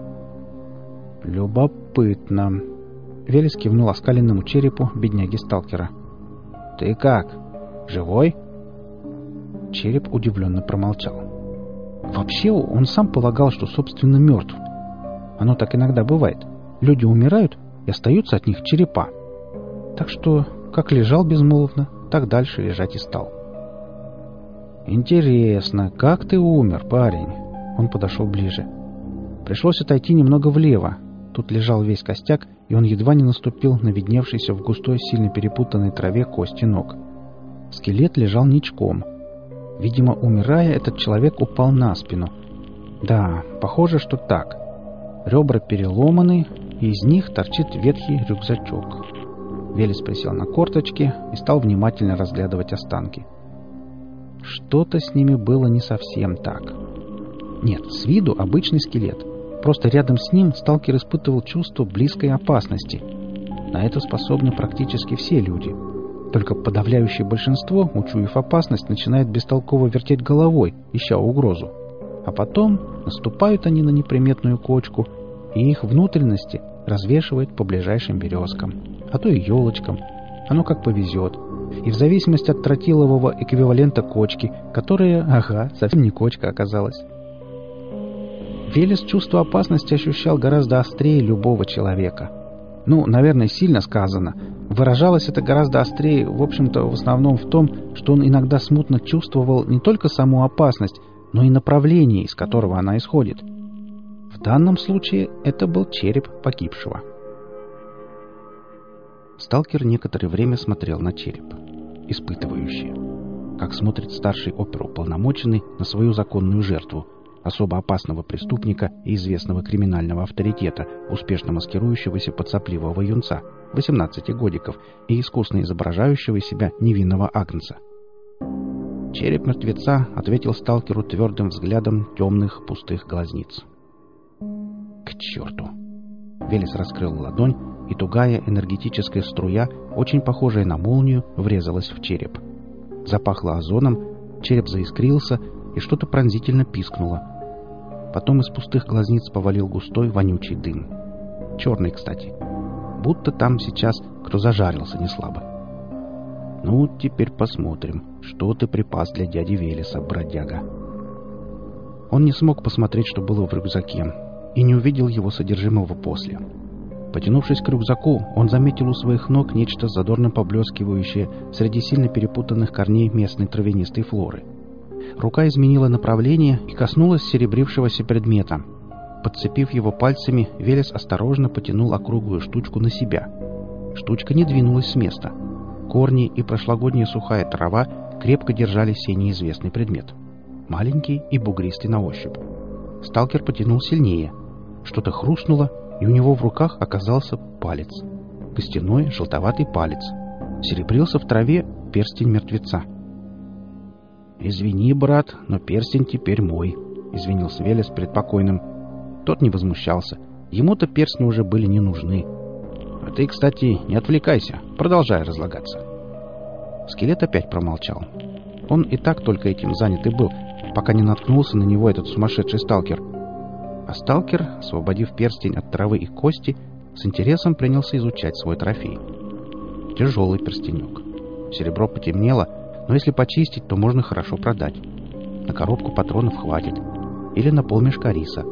Любопытно. Велес кивнул оскаленному черепу бедняги-сталкера. «Ты как? Живой?» Череп удивленно промолчал. Вообще он сам полагал, что собственно мертв. Оно так иногда бывает. Люди умирают, и остаются от них черепа. Так что, как лежал безмолвно, так дальше лежать и стал. «Интересно, как ты умер, парень?» Он подошел ближе. Пришлось отойти немного влево. Тут лежал весь костяк, и он едва не наступил на видневшейся в густой, сильно перепутанной траве кости ног. Скелет лежал ничком. Видимо, умирая, этот человек упал на спину. Да, похоже, что так. Ребра переломаны, и из них торчит ветхий рюкзачок. Велес присел на корточки и стал внимательно разглядывать останки. Что-то с ними было не совсем так. Нет, с виду обычный скелет. Просто рядом с ним сталкер испытывал чувство близкой опасности. На это способны практически все люди. Только подавляющее большинство, учуяв опасность, начинает бестолково вертеть головой, ища угрозу. А потом наступают они на неприметную кочку, и их внутренности развешивают по ближайшим березкам, а то и елочкам. Оно как повезет. И в зависимости от тротилового эквивалента кочки, которая, совсем не кочка оказалась. Велес чувство опасности ощущал гораздо острее любого человека. Ну, наверное, сильно сказано. Выражалось это гораздо острее, в общем-то, в основном в том, что он иногда смутно чувствовал не только саму опасность, но и направление, из которого она исходит. В данном случае это был череп погибшего. Сталкер некоторое время смотрел на череп, испытывающе, как смотрит старший оперуполномоченный на свою законную жертву, особо опасного преступника и известного криминального авторитета, успешно маскирующегося под сопливого юнца, 18 годиков, и искусно изображающего из себя невинного агнца. Череп мертвеца ответил сталкеру твердым взглядом темных пустых глазниц. «К черту!» Велес раскрыл ладонь, и тугая энергетическая струя, очень похожая на молнию, врезалась в череп. Запахло озоном, череп заискрился, и что-то пронзительно пискнуло. Потом из пустых глазниц повалил густой вонючий дым. Черный, кстати. Будто там сейчас кто зажарился неслабо. «Ну, теперь посмотрим, что ты припас для дяди Велеса, бродяга». Он не смог посмотреть, что было в рюкзаке, и не увидел его содержимого после. Потянувшись к рюкзаку, он заметил у своих ног нечто задорно поблескивающее среди сильно перепутанных корней местной травянистой флоры. Рука изменила направление и коснулась серебрившегося предмета. Подцепив его пальцами, Велес осторожно потянул округлую штучку на себя. Штучка не двинулась с места. Корни и прошлогодняя сухая трава крепко держали сей неизвестный предмет. Маленький и бугристый на ощупь. Сталкер потянул сильнее. Что-то хрустнуло, и у него в руках оказался палец. Костяной желтоватый палец. Серебрился в траве перстень мертвеца. «Извини, брат, но перстень теперь мой», — извинился Велес перед покойным. Тот не возмущался. Ему-то перстни уже были не нужны. «А ты, кстати, не отвлекайся, продолжай разлагаться». Скелет опять промолчал. Он и так только этим занят и был, пока не наткнулся на него этот сумасшедший сталкер. А сталкер, освободив перстень от травы и кости, с интересом принялся изучать свой трофей. Тяжелый перстенек. Серебро потемнело, но если почистить, то можно хорошо продать. На коробку патронов хватит. Или на полмешка риса.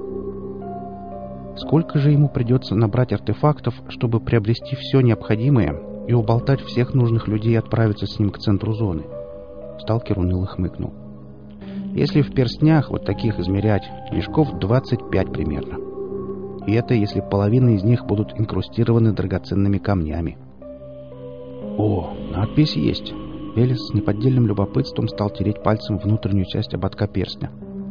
Сколько же ему придется набрать артефактов, чтобы приобрести все необходимое и уболтать всех нужных людей отправиться с ним к центру зоны? Сталкер уныло хмыкнул. Если в перстнях вот таких измерять, мешков 25 примерно. И это если половина из них будут инкрустированы драгоценными камнями. О, надпись есть. Велес с неподдельным любопытством стал тереть пальцем внутреннюю часть ободка перстня.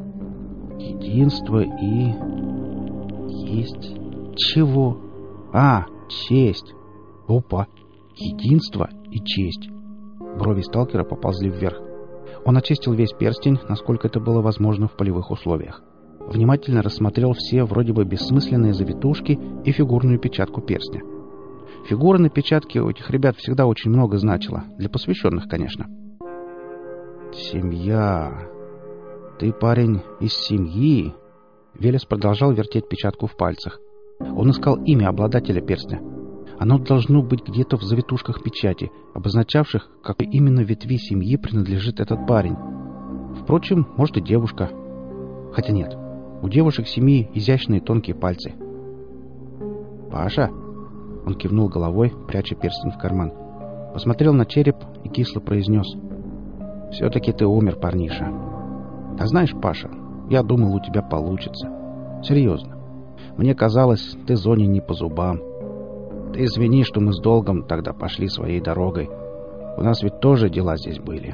Единство и... Есть... Чего? А, честь. Опа. Единство и честь. Брови сталкера поползли вверх. Он очистил весь перстень, насколько это было возможно в полевых условиях. Внимательно рассмотрел все вроде бы бессмысленные завитушки и фигурную печатку перстня. Фигура на печатке у этих ребят всегда очень много значила. Для посвященных, конечно. «Семья. Ты, парень, из семьи?» Велес продолжал вертеть печатку в пальцах. Он искал имя обладателя перстня. Оно должно быть где-то в завитушках печати, обозначавших, какой именно ветви семьи принадлежит этот парень. Впрочем, может и девушка. Хотя нет, у девушек семьи изящные тонкие пальцы. «Паша?» Он кивнул головой, пряча перстень в карман. Посмотрел на череп и кисло произнес: «Все-таки ты умер, парниша. А знаешь, Паша, я думал, у тебя получится. Серьезно. Мне казалось, ты зоне не по зубам. Ты извини, что мы с Долгом тогда пошли своей дорогой. У нас ведь тоже дела здесь были».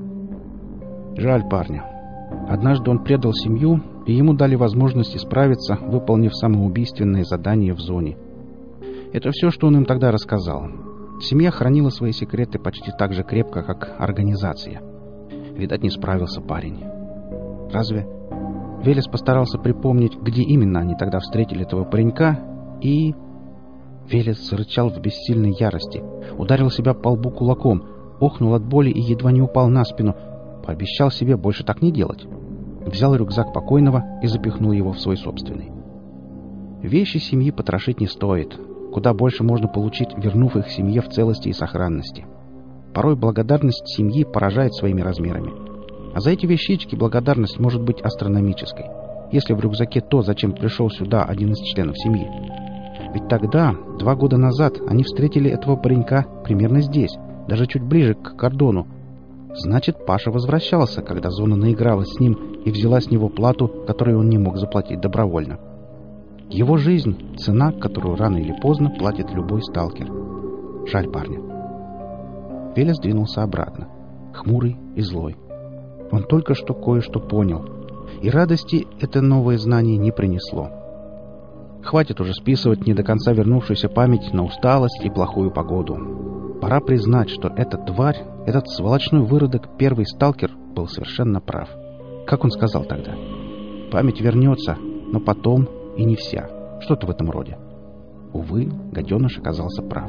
Жаль парня. Однажды он предал семью, и ему дали возможность исправиться, выполнив самоубийственное задание в зоне. Это все, что он им тогда рассказал. Семья хранила свои секреты почти так же крепко, как организация. Видать, не справился парень. Разве? Велес постарался припомнить, где именно они тогда встретили этого паренька, и... Велес зарычал в бессильной ярости, ударил себя по лбу кулаком, охнул от боли и едва не упал на спину, пообещал себе больше так не делать. Взял рюкзак покойного и запихнул его в свой собственный. Вещи семьи потрошить не стоит. Куда больше можно получить, вернув их семье в целости и сохранности. Порой благодарность семьи поражает своими размерами. А за эти вещички благодарность может быть астрономической, если в рюкзаке то, зачем пришел сюда один из членов семьи. Ведь тогда, 2 года назад, они встретили этого паренька примерно здесь, даже чуть ближе к кордону. Значит, Паша возвращался, когда зона наигралась с ним и взяла с него плату, которую он не мог заплатить добровольно. Его жизнь — цена, которую рано или поздно платит любой сталкер. Жаль парня. Велес двинулся обратно, хмурый и злой. Он только что кое-что понял, и радости это новое знание не принесло. Хватит уже списывать не до конца вернувшуюся память на усталость и плохую погоду. Пора признать, что эта тварь, этот сволочной выродок, первый сталкер, был совершенно прав. Как он сказал тогда? Память вернется, но потом и не вся. Что-то в этом роде. Увы, гаденыш оказался прав.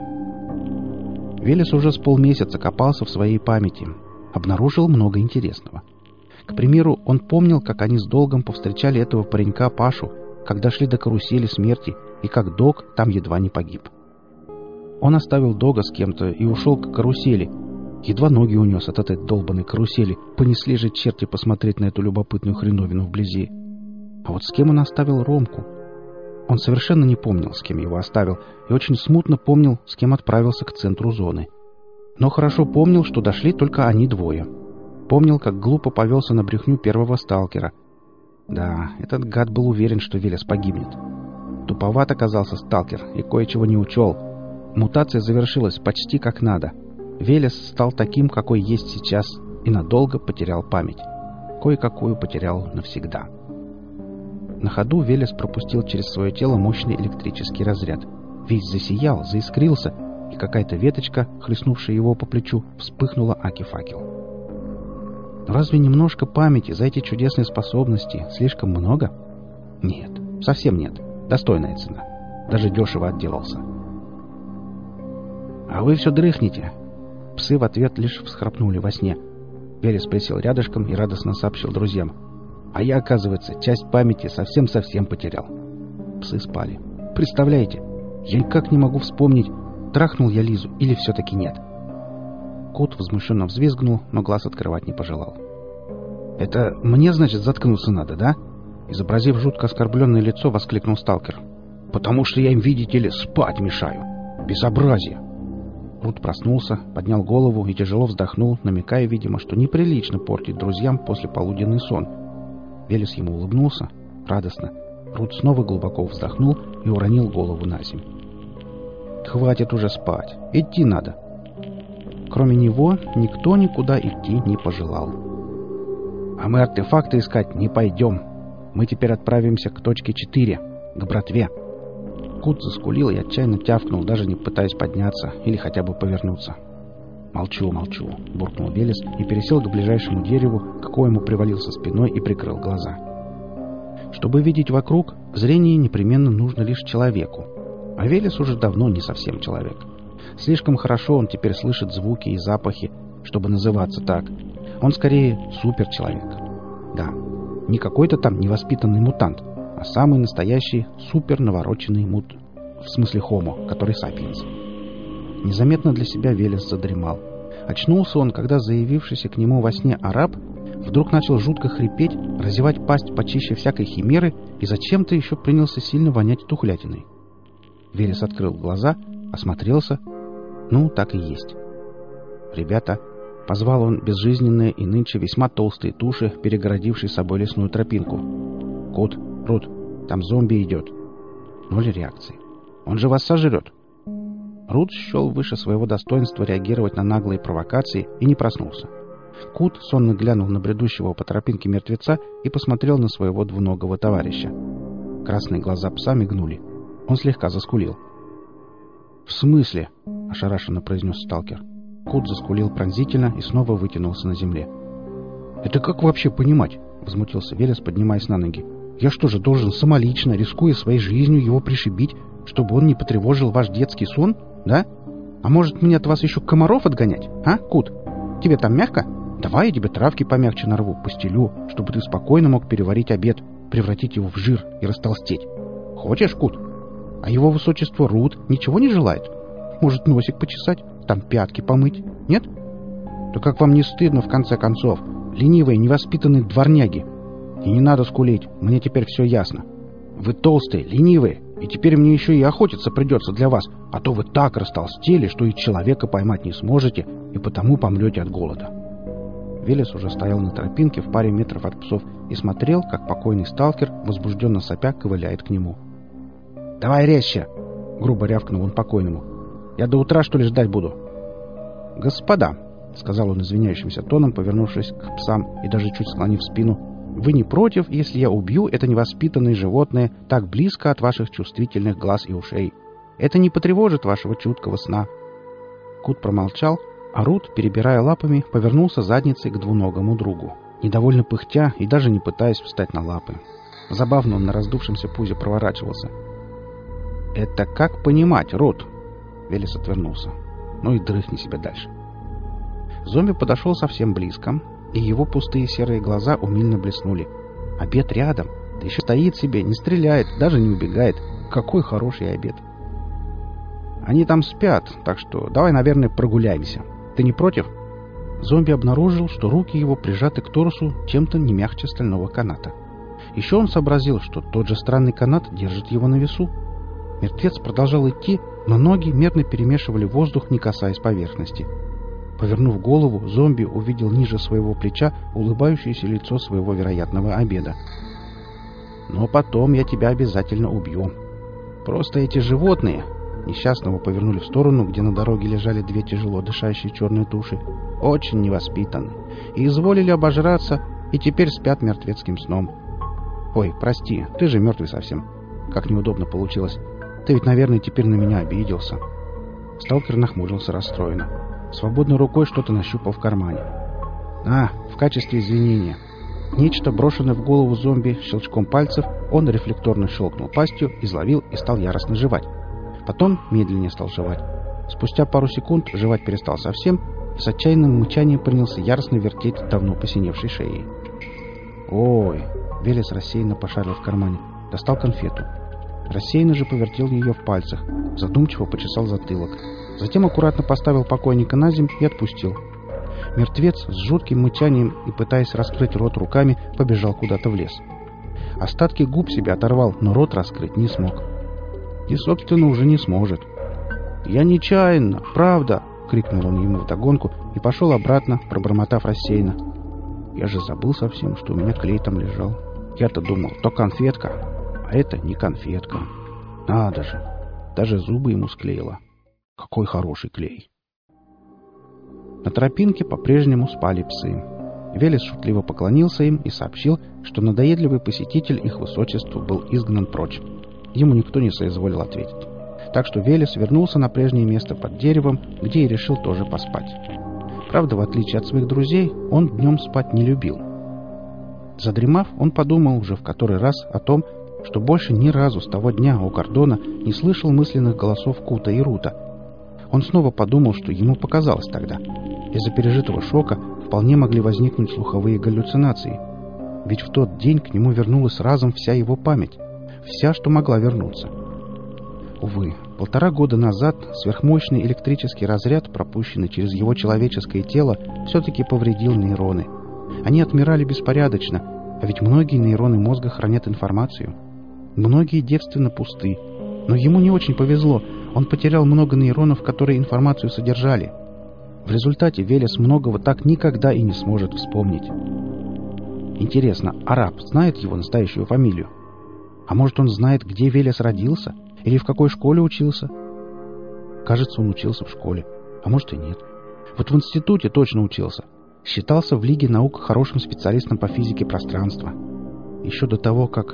Велес уже с полмесяца копался в своей памяти. Обнаружил много интересного. К примеру, он помнил, как они с Долгом повстречали этого паренька Пашу, когда шли до карусели смерти, и как Дог там едва не погиб. Он оставил Дога с кем-то и ушел к карусели. Едва ноги унес от этой долбанной карусели. Понесли же черти посмотреть на эту любопытную хреновину вблизи. А вот с кем он оставил Ромку? Он совершенно не помнил, с кем его оставил, и очень смутно помнил, с кем отправился к центру зоны. Но хорошо помнил, что дошли только они двое. Помнил, как глупо повелся на брехню первого сталкера. Да, этот гад был уверен, что Велес погибнет. Туповат оказался сталкер и кое-чего не учел. Мутация завершилась почти как надо. Велес стал таким, какой есть сейчас, и надолго потерял память. Кое-какую потерял навсегда. На ходу Велес пропустил через свое тело мощный электрический разряд. Весь засиял, заискрился, и какая-то веточка, хлестнувшая его по плечу, вспыхнула аки-факел. Но разве немножко памяти за эти чудесные способности слишком много? Нет, совсем нет. Достойная цена. Даже дешево отделался. «А вы все дрыхнете!» Псы в ответ лишь всхрапнули во сне. Велес присел рядышком и радостно сообщил друзьям. «А я, оказывается, часть памяти совсем-совсем потерял». Псы спали. «Представляете, я никак не могу вспомнить, трахнул я Лизу или все-таки нет». Кот возмущенно взвизгнул, но глаз открывать не пожелал. «Это мне, значит, заткнуться надо, да?» Изобразив жутко оскорбленное лицо, воскликнул сталкер. «Потому что я им, видите ли, спать мешаю. Безобразие!» Рут проснулся, поднял голову и тяжело вздохнул, намекая, видимо, что неприлично портить друзьям послеполуденный сон. Велес ему улыбнулся, радостно. Рут снова глубоко вздохнул и уронил голову на землю. «Хватит уже спать. Идти надо». Кроме него, никто никуда идти не пожелал. «А мы артефакты искать не пойдем. Мы теперь отправимся к точке 4, к братве». Кут заскулил и отчаянно тявкнул, даже не пытаясь подняться или хотя бы повернуться. «Молчу, молчу», — буркнул Велес и пересел к ближайшему дереву, к коему привалился спиной и прикрыл глаза. Чтобы видеть вокруг, зрение непременно нужно лишь человеку. А Велес уже давно не совсем человек. Слишком хорошо он теперь слышит звуки и запахи, чтобы называться так. Он скорее суперчеловек. Да, не какой-то там невоспитанный мутант, а самый настоящий супер-навороченный в смысле хомо, который сапиенс. Незаметно для себя Велес задремал. Очнулся он, когда заявившийся к нему во сне араб вдруг начал жутко хрипеть, разевать пасть почище всякой химеры и зачем-то еще принялся сильно вонять тухлятиной. Велес открыл глаза, осмотрелся. Ну, так и есть. «Ребята», — позвал он безжизненные и нынче весьма толстые туши, перегородившие собой лесную тропинку. «Кот, Рут, там зомби идет». Ноль реакции. «Он же вас сожрет». Рут счел выше своего достоинства реагировать на наглые провокации и не проснулся. Кут сонно глянул на бредущего по тропинке мертвеца и посмотрел на своего двуногого товарища. Красные глаза пса мигнули. Он слегка заскулил. «В смысле?» — ошарашенно произнес сталкер. Кут заскулил пронзительно и снова вытянулся на земле. «Это как вообще понимать?» — возмутился Велес, поднимаясь на ноги. «Я что же, должен самолично, рискуя своей жизнью, его пришибить, чтобы он не потревожил ваш детский сон? Да? А может, мне от вас еще комаров отгонять? А, Кут? Тебе там мягко? Давай я тебе травки помягче нарву, постелю, чтобы ты спокойно мог переварить обед, превратить его в жир и растолстеть. Хочешь, Кут? А его высочество Рут ничего не желает? Может, носик почесать, там пятки помыть? Нет? Да как вам не стыдно, в конце концов? Ленивые, невоспитанные дворняги. И не надо скулить, мне теперь все ясно. Вы толстые, ленивые, и теперь мне еще и охотиться придется для вас, а то вы так растолстели, что и человека поймать не сможете, и потому помрете от голода». Велес уже стоял на тропинке в паре метров от псов и смотрел, как покойный сталкер, возбужденно сопя, ковыляет к нему. «Давай резче!» — грубо рявкнул он покойному. «Я до утра, что ли, ждать буду?» «Господа!» — сказал он извиняющимся тоном, повернувшись к псам и даже чуть склонив спину. «Вы не против, если я убью это невоспитанное животное так близко от ваших чувствительных глаз и ушей? Это не потревожит вашего чуткого сна». Кут промолчал, а Рут, перебирая лапами, повернулся задницей к двуногому другу, недовольно пыхтя и даже не пытаясь встать на лапы. Забавно он на раздувшемся пузе проворачивался. «Это как понимать, Рут?» Велес отвернулся. «Ну и дрыхни себя дальше». Зомби подошел совсем близко, и его пустые серые глаза умильно блеснули. Обед рядом, да еще стоит себе, не стреляет, даже не убегает. Какой хороший обед. «Они там спят, так что давай, наверное, прогуляемся. Ты не против?» зомби обнаружил, что руки его прижаты к торсу чем-то не мягче стального каната. Еще он сообразил, что тот же странный канат держит его на весу. Мертвец продолжал идти, но ноги мерно перемешивали воздух, не касаясь поверхности. Повернув голову, зомби увидел ниже своего плеча улыбающееся лицо своего вероятного обеда. «Но потом я тебя обязательно убью. Просто эти животные...» Несчастного повернули в сторону, где на дороге лежали две тяжело дышащие черные туши. «Очень невоспитаны. И изволили обожраться, и теперь спят мертвецким сном. Ой, прости, ты же мертвый совсем. Как неудобно получилось. Ты ведь, наверное, теперь на меня обиделся». Сталкер нахмурился расстроенно. Свободной рукой что-то нащупал в кармане. В качестве извинения. Нечто, брошенное в голову зомби щелчком пальцев, он рефлекторно щелкнул пастью, изловил и стал яростно жевать. Потом медленнее стал жевать. Спустя пару секунд жевать перестал совсем и с отчаянным мычанием принялся яростно вертеть давно посиневшей шеей. «Ой!» — Велес рассеянно пошарил в кармане. Достал конфету. Рассеянно же повертел ее в пальцах. Задумчиво почесал затылок. Затем аккуратно поставил покойника на землю и отпустил. Мертвец с жутким мычанием и, пытаясь раскрыть рот руками, побежал куда-то в лес. Остатки губ себе оторвал, но рот раскрыть не смог. И, собственно, уже не сможет. «Я нечаянно, правда!» — крикнул он ему вдогонку и пошел обратно, пробормотав рассеянно. «Я же забыл совсем, что у меня клей там лежал. Я-то думал, то конфетка, а это не конфетка. Надо же! Даже зубы ему склеила. Какой хороший клей!» На тропинке по-прежнему спали псы. Велес шутливо поклонился им и сообщил, что надоедливый посетитель их высочеству был изгнан прочь. Ему никто не соизволил ответить. Так что Велес вернулся на прежнее место под деревом, где и решил тоже поспать. Правда, в отличие от своих друзей, он днем спать не любил. Задремав, он подумал уже в который раз о том, что больше ни разу с того дня у Гордона не слышал мысленных голосов Кута и Рута. Он снова подумал, что ему показалось тогда. Из-за пережитого шока вполне могли возникнуть слуховые галлюцинации. Ведь в тот день к нему вернулась разом вся его память. Вся, что могла вернуться. Увы, 1,5 года назад сверхмощный электрический разряд, пропущенный через его человеческое тело, все-таки повредил нейроны. Они отмирали беспорядочно, а ведь многие нейроны мозга хранят информацию. Многие девственно пусты. Но ему не очень повезло, он потерял много нейронов, которые информацию содержали. В результате Велес многого так никогда и не сможет вспомнить. Интересно, араб знает его настоящую фамилию? А может, он знает, где Велес родился? Или в какой школе учился? Кажется, он учился в школе. А может и нет. Вот в институте точно учился. Считался в Лиге наук хорошим специалистом по физике пространства. Еще до того, как...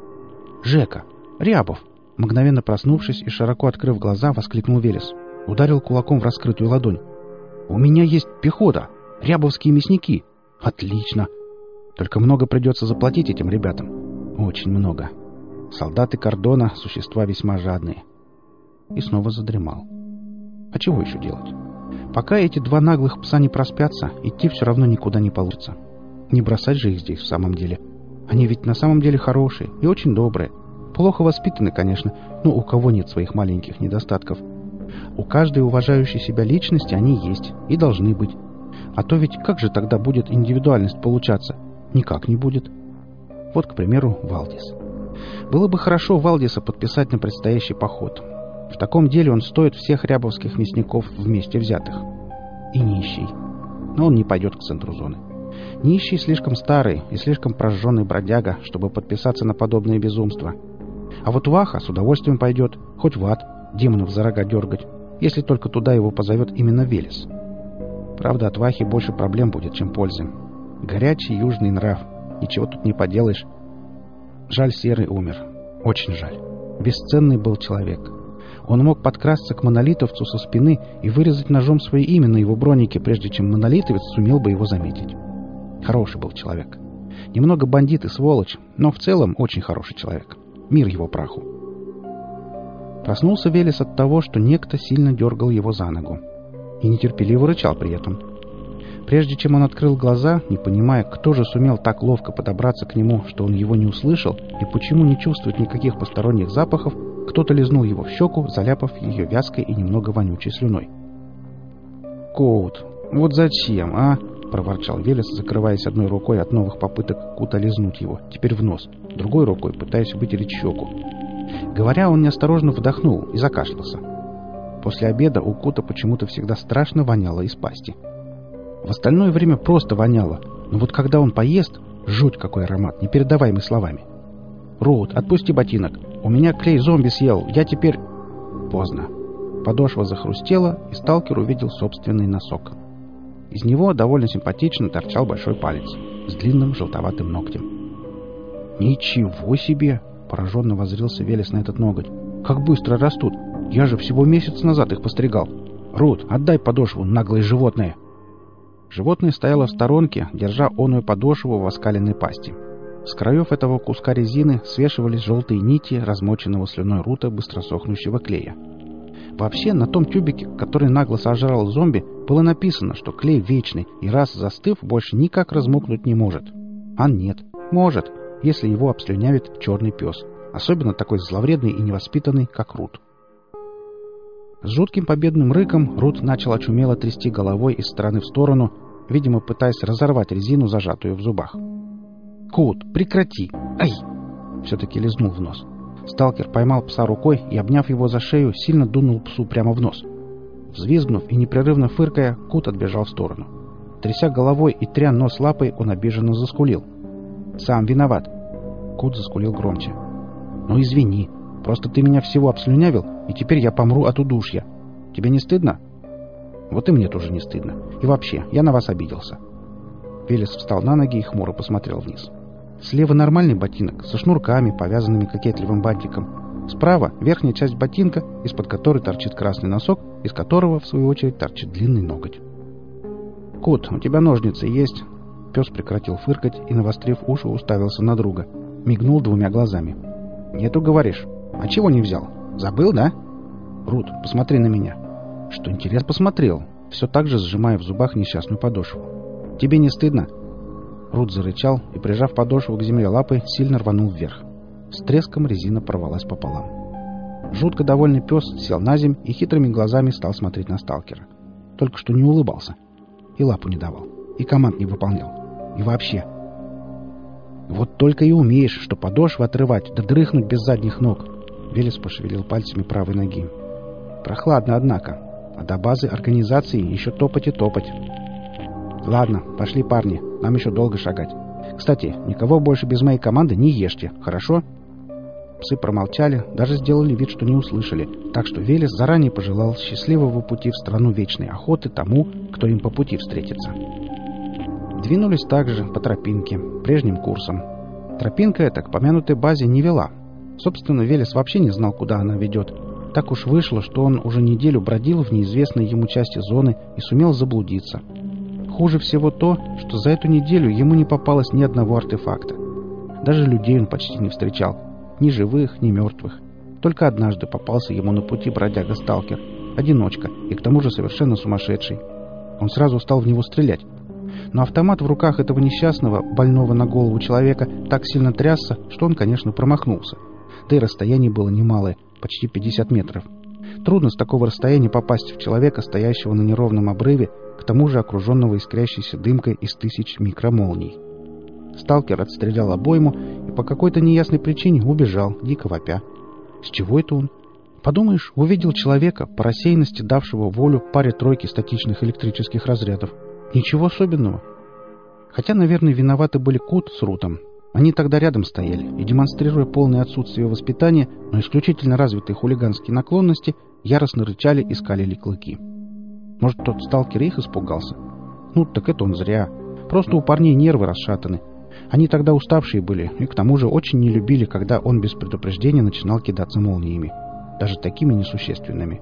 Жека! Рябов! Мгновенно проснувшись и широко открыв глаза, воскликнул Велес. Ударил кулаком в раскрытую ладонь. «У меня есть пехота! Рябовские мясники! Отлично! Только много придется заплатить этим ребятам. Очень много. Солдаты Гордона — существа весьма жадные». И снова задремал. А чего еще делать? Пока эти два наглых пса не проспятся, идти все равно никуда не получится. Не бросать же их здесь в самом деле. Они ведь на самом деле хорошие и очень добрые. Плохо воспитаны, конечно, но у кого нет своих маленьких недостатков? У каждой уважающей себя личности они есть и должны быть. А то ведь как же тогда будет индивидуальность получаться? Никак не будет. Вот, к примеру, Валдис. Было бы хорошо Валдиса подписать на предстоящий поход. В таком деле он стоит всех рябовских мясников вместе взятых. И нищий. Но он не пойдет к центру зоны. Нищий слишком старый и слишком прожженный бродяга, чтобы подписаться на подобное безумство. А вот Ваха с удовольствием пойдет, хоть в ад, демонов за рога дергать, если только туда его позовет именно Велес. Правда, от Вахи больше проблем будет, чем пользы. Горячий южный нрав. Ничего тут не поделаешь. Жаль, Серый умер. Очень жаль. Бесценный был человек. Он мог подкрасться к монолитовцу со спины и вырезать ножом свое имя на его бронике, прежде чем монолитовец сумел бы его заметить. Хороший был человек. Немного бандит и сволочь, но в целом очень хороший человек. Мир его праху. Проснулся Велес от того, что некто сильно дергал его за ногу. И нетерпеливо рычал при этом. Прежде чем он открыл глаза, не понимая, кто же сумел так ловко подобраться к нему, что он его не услышал, и почему не чувствует никаких посторонних запахов, кто-то лизнул его в щеку, заляпав ее вязкой и немного вонючей слюной. «Коут, «Вот зачем, а?» — проворчал Велес, закрываясь одной рукой от новых попыток Кута лизнуть его, теперь в нос, другой рукой пытаясь вытереть щеку. Говоря, он неосторожно вдохнул и закашлялся. После обеда у Кута почему-то всегда страшно воняло из пасти. В остальное время просто воняло, но вот когда он поест, жуть какой аромат, непередаваемый словами. «Рут, отпусти ботинок. У меня клей зомби съел. Я теперь...» Поздно. Подошва захрустела, и сталкер увидел собственный носок. Из него довольно симпатично торчал большой палец с длинным желтоватым ногтем. «Ничего себе!» — пораженно воззрился Велес на этот ноготь. «Как быстро растут! Я же всего месяц назад их постригал! Рут, отдай подошву, наглое животное!» Животное стояло в сторонке, держа оную подошву в оскаленной пасти. С краев этого куска резины свешивались желтые нити размоченного слюной Рута быстросохнущего клея. Вообще, на том тюбике, который нагло сожрал зомби, было написано, что клей вечный и раз застыв, больше никак размокнуть не может. А нет, может, если его обслюнявит черный пес, особенно такой зловредный и невоспитанный, как Рут. С жутким победным рыком Рут начал очумело трясти головой из стороны в сторону, видимо, пытаясь разорвать резину, зажатую в зубах. «Кут, прекрати! Ай!» Все-таки лизнул в нос. Сталкер поймал пса рукой и, обняв его за шею, сильно дунул псу прямо в нос. Взвизгнув и непрерывно фыркая, Кут отбежал в сторону. Тряся головой и тря нос лапой, он обиженно заскулил. «Сам виноват!» Кут заскулил громче. «Ну извини, просто ты меня всего обслюнявил, и теперь я помру от удушья. Тебе не стыдно?» «Вот и мне тоже не стыдно. И вообще, я на вас обиделся». Велес встал на ноги и хмуро посмотрел вниз. Слева нормальный ботинок, со шнурками, повязанными кокетливым бантиком. Справа верхняя часть ботинка, из-под которой торчит красный носок, из которого, в свою очередь, торчит длинный ноготь. «Кот, у тебя ножницы есть?» Пес прекратил фыркать и, навострив уши, уставился на друга. Мигнул двумя глазами. «Нету, говоришь? А чего не взял? Забыл, да?» «Рут, посмотри на меня». «Что, интерес, посмотрел?» Все так же сжимая в зубах несчастную подошву. «Тебе не стыдно?» Рут зарычал и, прижав подошву к земле лапой, сильно рванул вверх. С треском резина порвалась пополам. Жутко довольный пес сел на землю и хитрыми глазами стал смотреть на сталкера. Только что не улыбался. И лапу не давал. И команд не выполнял. И вообще. «Вот только и умеешь, что подошву отрывать, да дрыхнуть без задних ног!» Велес пошевелил пальцами правой ноги. «Прохладно, однако. А до базы организации еще топать и топать. Ладно, пошли, парни. Нам еще долго шагать. Кстати, никого больше без моей команды не ешьте, хорошо?» Псы промолчали, даже сделали вид, что не услышали, так что Велес заранее пожелал счастливого пути в страну вечной охоты тому, кто им по пути встретится. Двинулись также по тропинке, прежним курсом. Тропинка эта к помянутой базе не вела. Собственно, Велес вообще не знал, куда она ведет. Так уж вышло, что он уже неделю бродил в неизвестной ему части зоны и сумел заблудиться. Хуже всего то, что за эту неделю ему не попалось ни одного артефакта. Даже людей он почти не встречал. Ни живых, ни мертвых. Только однажды попался ему на пути бродяга-сталкер. Одиночка, и к тому же совершенно сумасшедший. Он сразу стал в него стрелять. Но автомат в руках этого несчастного, больного на голову человека, так сильно трясся, что он, конечно, промахнулся. Да и расстояние было немалое, почти 50 метров. Трудно с такого расстояния попасть в человека, стоящего на неровном обрыве, к тому же окруженного искрящейся дымкой из тысяч микромолний. Сталкер отстрелял обойму и по какой-то неясной причине убежал, дико вопя. С чего это он? Подумаешь, увидел человека, по рассеянности давшего волю паре-тройке статичных электрических разрядов. Ничего особенного. Хотя, наверное, виноваты были Кут с Рутом. Они тогда рядом стояли и, демонстрируя полное отсутствие воспитания, но исключительно развитые хулиганские наклонности, яростно рычали и скалили клыки. Может, тот сталкер их испугался? Ну, так это он зря. Просто у парней нервы расшатаны. Они тогда уставшие были и, к тому же, очень не любили, когда он без предупреждения начинал кидаться молниями. Даже такими несущественными.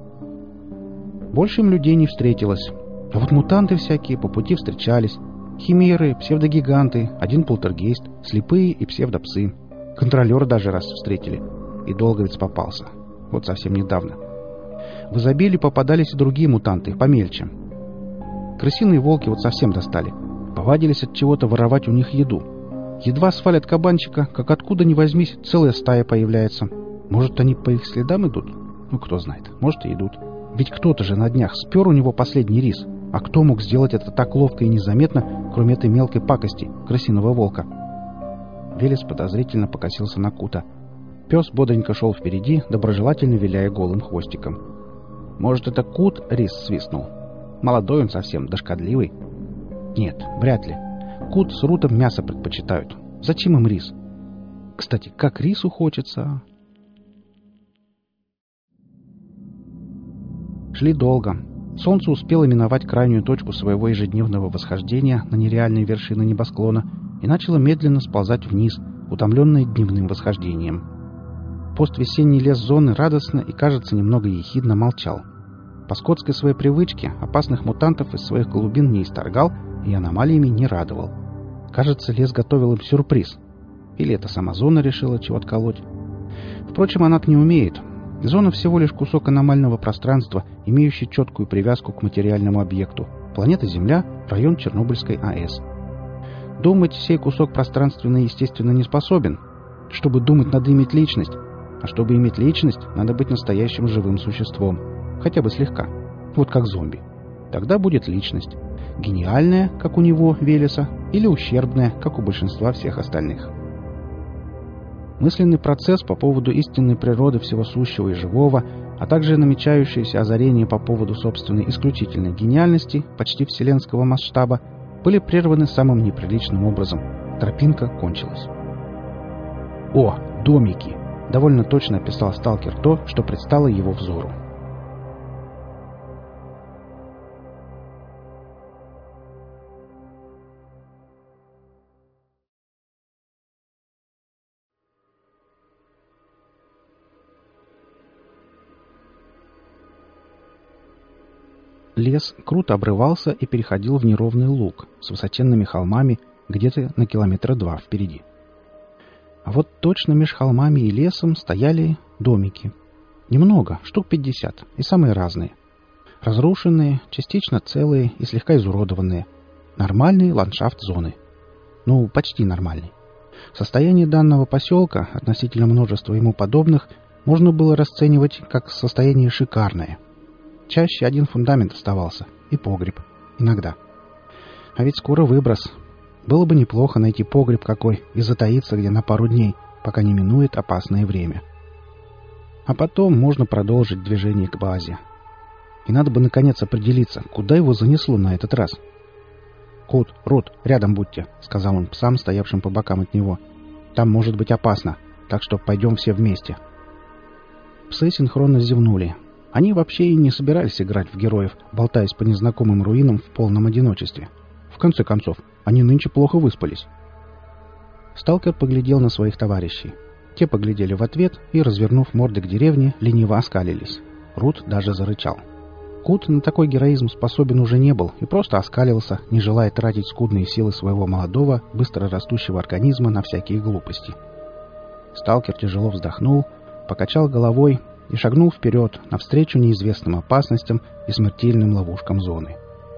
Больше им людей не встретилось. А вот мутанты всякие по пути встречались. Химеры, псевдогиганты, один полтергейст, слепые и псевдопсы. Контролера даже раз встретили. И долговец попался. Вот совсем недавно. В изобилии попадались и другие мутанты, помельче. Крысиные волки вот совсем достали. Повадились от чего-то воровать у них еду. Едва свалят кабанчика, как откуда ни возьмись, целая стая появляется. Может, они по их следам идут? Ну, кто знает, может и идут. Ведь кто-то же на днях спер у него последний рис. А кто мог сделать это так ловко и незаметно, кроме этой мелкой пакости, крысиного волка? Велес подозрительно покосился на Кута. Пес бодренько шел впереди, доброжелательно виляя голым хвостиком. Может, это Кут рис свистнул? Молодой он совсем, да шкодливый. Нет, вряд ли. Кут с Рутом мясо предпочитают. Зачем им рис? Кстати, как рису хочется. Шли долго. Солнце успело миновать крайнюю точку своего ежедневного восхождения на нереальные вершины небосклона и начало медленно сползать вниз, утомленное дневным восхождением. Поствесенний лес зоны радостно и, кажется, немного ехидно молчал. По скотской своей привычке опасных мутантов из своих глубин не исторгал и аномалиями не радовал. Кажется, лес готовил им сюрприз. Или это сама зона решила чего отколоть. Впрочем, она-то не умеет. Зона всего лишь кусок аномального пространства, имеющий четкую привязку к материальному объекту. Планета Земля, район Чернобыльской АЭС. Думать сей кусок пространственно естественно не способен. Чтобы думать, надо иметь личность. А чтобы иметь личность, надо быть настоящим живым существом. Хотя бы слегка. Вот как зомби. Тогда будет личность. Гениальная, как у него, Велеса, или ущербная, как у большинства всех остальных. Мысленный процесс по поводу истинной природы всего сущего и живого, а также намечающееся озарение по поводу собственной исключительной гениальности, почти вселенского масштаба, были прерваны самым неприличным образом. Тропинка кончилась. «О, домики!» — довольно точно описал сталкер то, что предстало его взору. Лес круто обрывался и переходил в неровный луг с высоченными холмами где-то на 2 километра впереди. А вот точно меж холмами и лесом стояли домики. Немного, штук 50, и самые разные. Разрушенные, частично целые и слегка изуродованные. Нормальный ландшафт зоны. Ну, почти нормальный. Состояние данного поселка относительно множества ему подобных можно было расценивать как состояние шикарное. Чаще один фундамент оставался. И погреб. Иногда. А ведь скоро выброс. Было бы неплохо найти погреб какой и затаиться где на пару дней, пока не минует опасное время. А потом можно продолжить движение к базе. И надо бы наконец определиться, куда его занесло на этот раз. «Кут, Рут, рядом будьте», — сказал он псам, стоявшим по бокам от него. «Там может быть опасно, так что пойдем все вместе». Псы синхронно зевнули. Они вообще и не собирались играть в героев, болтаясь по незнакомым руинам в полном одиночестве. В конце концов, они нынче плохо выспались. Сталкер поглядел на своих товарищей. Те поглядели в ответ и, развернув морды к деревне, лениво оскалились. Рут даже зарычал. Кут на такой героизм способен уже не был и просто оскалился, не желая тратить скудные силы своего молодого, быстро растущего организма на всякие глупости. Сталкер тяжело вздохнул, покачал головой и шагнул вперед, навстречу неизвестным опасностям и смертельным ловушкам зоны.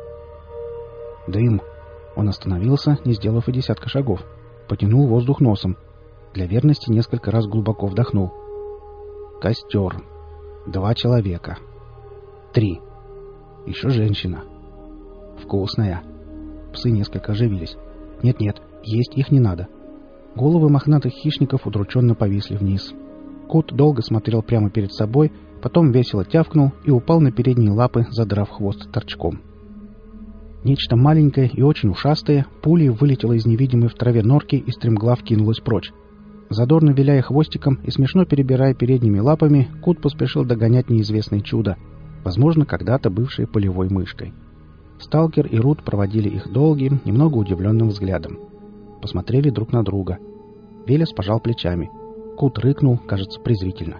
«Дым!» Он остановился, не сделав и 10 шагов. Потянул воздух носом. Для верности несколько раз глубоко вдохнул. «Костер. 2 человека. 3. Еще женщина. Вкусная». Псы несколько оживились. «Нет-нет, есть их не надо». Головы мохнатых хищников удрученно повисли вниз. Кот долго смотрел прямо перед собой, потом весело тявкнул и упал на передние лапы, задрав хвост торчком. Нечто маленькое и очень ушастое пулей вылетело из невидимой в траве норки и стремглав кинулось прочь. Задорно виляя хвостиком и смешно перебирая передними лапами, Кут поспешил догонять неизвестное чудо, возможно, когда-то бывшее полевой мышкой. Сталкер и Рут проводили их долгим, немного удивленным взглядом. Посмотрели друг на друга. Велес пожал плечами. Кут рыкнул, кажется, презрительно.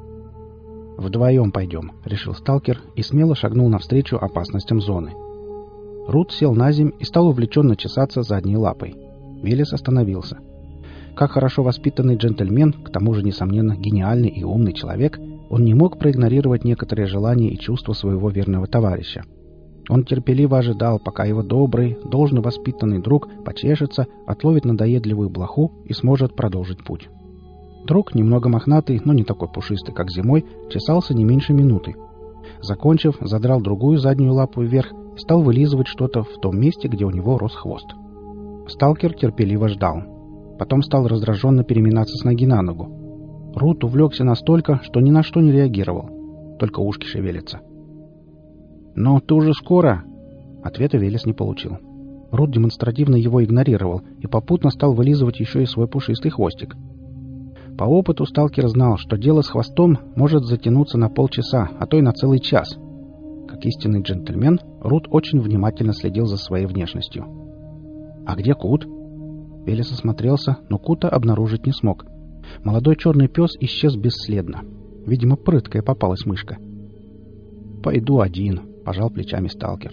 «Вдвоем пойдем», — решил сталкер и смело шагнул навстречу опасностям зоны. Рут сел на земь и стал увлеченно чесаться задней лапой. Велес остановился. Как хорошо воспитанный джентльмен, к тому же, несомненно, гениальный и умный человек, он не мог проигнорировать некоторые желания и чувства своего верного товарища. Он терпеливо ожидал, пока его добрый, должно воспитанный друг почешется, отловит надоедливую блоху и сможет продолжить путь. Друг, немного мохнатый, но не такой пушистый, как зимой, чесался не меньше минуты. Закончив, задрал другую заднюю лапу вверх Стал вылизывать что-то в том месте, где у него рос хвост. Сталкер терпеливо ждал. Потом стал раздраженно переминаться с ноги на ногу. Рут увлекся настолько, что ни на что не реагировал. Только ушки шевелятся. «Но ты уже скоро!» Ответа Велес не получил. Рут демонстративно его игнорировал и попутно стал вылизывать еще и свой пушистый хвостик. По опыту сталкер знал, что дело с хвостом может затянуться на полчаса, а то и на целый час. Как истинный джентльмен, Рут очень внимательно следил за своей внешностью. «А где Кут?» Велес осмотрелся, но Кута обнаружить не смог. Молодой черный пес исчез бесследно. Видимо, прыткая попалась мышка. «Пойду один», — пожал плечами сталкер.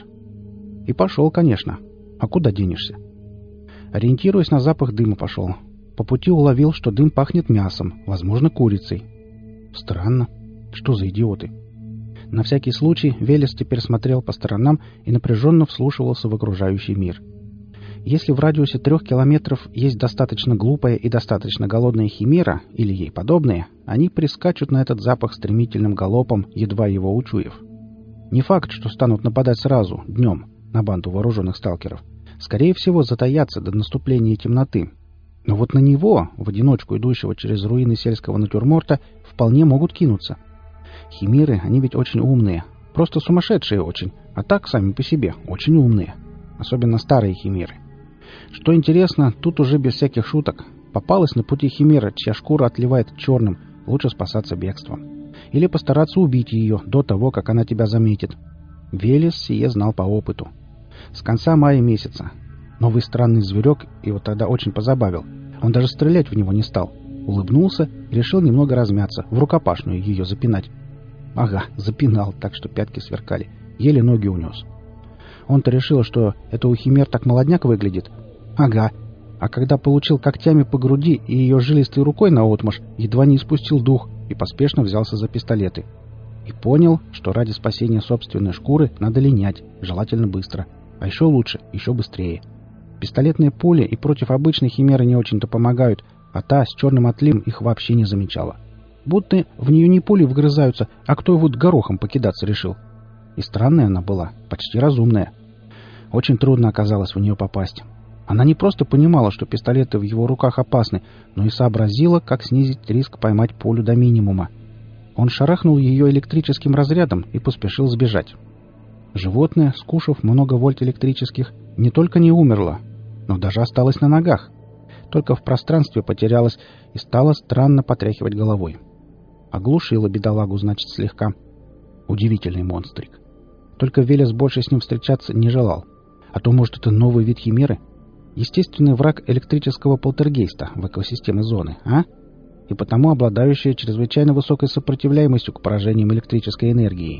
И пошел, конечно. А куда денешься? Ориентируясь на запах дыма, пошел. По пути уловил, что дым пахнет мясом, возможно, курицей. Странно. Что за идиоты? На всякий случай Велес теперь смотрел по сторонам и напряженно вслушивался в окружающий мир. Если в радиусе 3 километров есть достаточно глупая и достаточно голодная химера или ей подобные, они прискачут на этот запах стремительным галопом, едва его учуяв. Не факт, что станут нападать сразу, днем, на банду вооруженных сталкеров. Скорее всего, затаятся до наступления темноты. Но вот на него, в одиночку идущего через руины сельского натюрморта, вполне могут кинуться. Химеры, они ведь очень умные. Просто сумасшедшие очень. А так, сами по себе, очень умные. Особенно старые химеры. Что интересно, тут уже без всяких шуток. Попалась на пути химера, чья шкура отливает черным, лучше спасаться бегством. Или постараться убить ее до того, как она тебя заметит. Велес сие знал по опыту. С конца мая месяца. Новый странный зверек его тогда очень позабавил. Он даже стрелять в него не стал. Улыбнулся и решил немного размяться, в рукопашную ее запинать. Ага, запинал, так что пятки сверкали. Еле ноги унес. Он-то решил, что это у химер так молодняк выглядит. Ага. А когда получил когтями по груди и ее жилистой рукой наотмашь, едва не испустил дух и поспешно взялся за пистолеты. И понял, что ради спасения собственной шкуры надо линять, желательно быстро. А еще лучше, еще быстрее. Пистолетные пули и против обычной химеры не очень-то помогают, а та с черным отлим их вообще не замечала. Будто в нее не пули вгрызаются, а кто вот горохом покидаться решил. И странная она была, почти разумная. Очень трудно оказалось в нее попасть. Она не просто понимала, что пистолеты в его руках опасны, но и сообразила, как снизить риск поймать пулю до минимума. Он шарахнул ее электрическим разрядом и поспешил сбежать. Животное, скушав много вольт электрических, не только не умерло, но даже осталось на ногах. Только в пространстве потерялось и стало странно потряхивать головой. Оглушила бедолагу, значит, слегка. Удивительный монстрик. Только Велес больше с ним встречаться не желал. А то, может, это новый вид химеры? Естественный враг электрического полтергейста в экосистеме зоны, а? И потому обладающая чрезвычайно высокой сопротивляемостью к поражениям электрической энергии.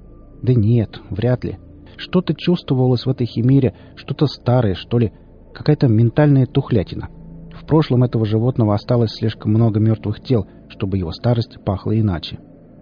Да нет, вряд ли. Что-то чувствовалось в этой химере, что-то старое, что ли, какая-то ментальная тухлятина. В прошлом этого животного осталось слишком много мертвых тел, чтобы его старость пахла иначе.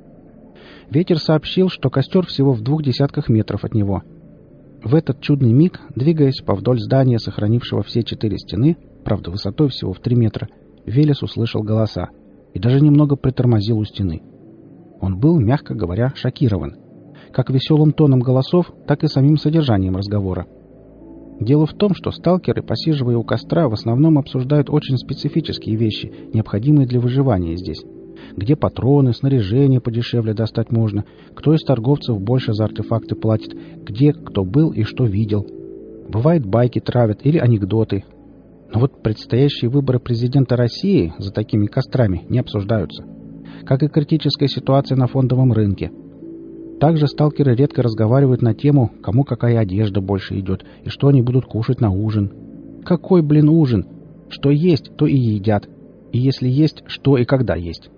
Ветер сообщил, что костер всего в 20 метров от него. В этот чудный миг, двигаясь по вдоль здания, сохранившего все 4 стены, правда высотой всего в 3 метра, Велес услышал голоса и даже немного притормозил у стены. Он был, мягко говоря, шокирован. Как веселым тоном голосов, так и самим содержанием разговора. Дело в том, что сталкеры, посиживая у костра, в основном обсуждают очень специфические вещи, необходимые для выживания здесь. Где патроны, снаряжение подешевле достать можно, кто из торговцев больше за артефакты платит, где кто был и что видел. Бывает, байки травят или анекдоты. Но вот предстоящие выборы президента России за такими кострами не обсуждаются. Как и критическая ситуация на фондовом рынке. Также сталкеры редко разговаривают на тему, кому какая одежда больше идет и что они будут кушать на ужин. Какой, блин, ужин? Что есть, то и едят. И если есть, что и когда есть.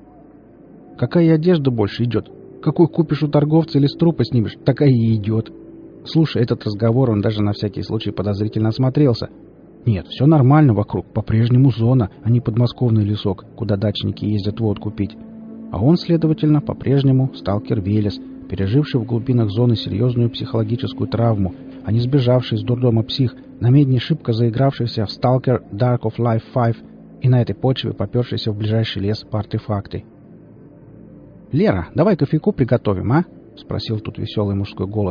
Какая одежда больше идет? Какой купишь у торговца или с трупа снимешь, такая и идет. Слушай, этот разговор, он даже на всякий случай подозрительно осмотрелся. Нет, все нормально вокруг, по-прежнему зона, а не подмосковный лесок, куда дачники ездят водку пить. А он, следовательно, по-прежнему сталкер Велес, переживший в глубинах зоны серьезную психологическую травму, а не сбежавший из дурдома псих, на медне шибко заигравшийся в Stalker Dark of Life 5 и на этой почве попершийся в ближайший лес по артефакты. «Лера, давай кофейку приготовим, а?» — спросил тут веселый мужской голос.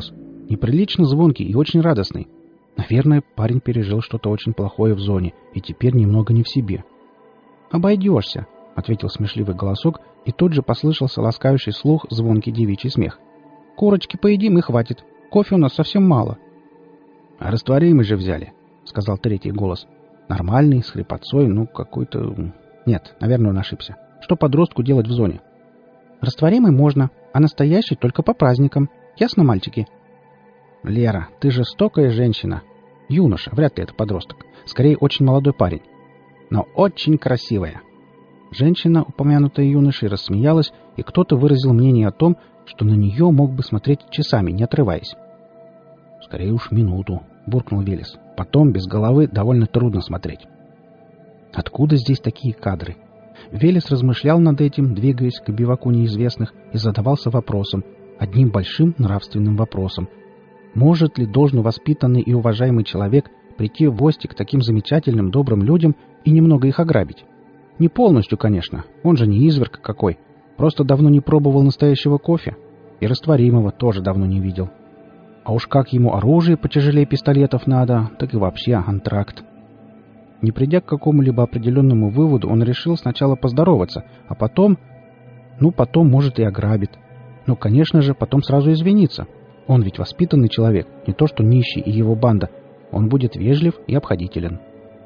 Неприлично звонкий и очень радостный. Наверное, парень пережил что-то очень плохое в зоне и теперь немного не в себе. «Обойдешься», — ответил смешливый голосок, и тут же послышался ласкающий слух звонкий девичий смех. «Курочки поедим и хватит. Кофе у нас совсем мало». «А растворимый же взяли», — сказал третий голос. Нормальный, с хрипотцой, какой-то... Нет, наверное, он ошибся. Что подростку делать в зоне? «Растворимый можно, а настоящий только по праздникам. Ясно, мальчики?» «Лера, ты жестокая женщина. Юноша, вряд ли это подросток. Скорее, очень молодой парень. Но очень красивая». Женщина, упомянутая юношей, рассмеялась, и кто-то выразил мнение о том, что на нее мог бы смотреть часами, не отрываясь. «Скорее уж минуту», — буркнул Велес. «Потом, без головы, довольно трудно смотреть». Откуда здесь такие кадры? Велес размышлял над этим, двигаясь к биваку неизвестных, и задавался вопросом, одним большим нравственным вопросом. Может ли должно воспитанный и уважаемый человек прийти в гости к таким замечательным, добрым людям и немного их ограбить? Не полностью, конечно, он же не изверг какой, просто давно не пробовал настоящего кофе, и растворимого тоже давно не видел. А уж как ему оружие потяжелее пистолетов надо, так и вообще антракт. Не придя к какому-либо определенному выводу, он решил сначала поздороваться, а потом... потом, может, и ограбит. Но, конечно же, потом сразу извиниться. Он ведь воспитанный человек, не то что нищий и его банда. Он будет вежлив и обходителен.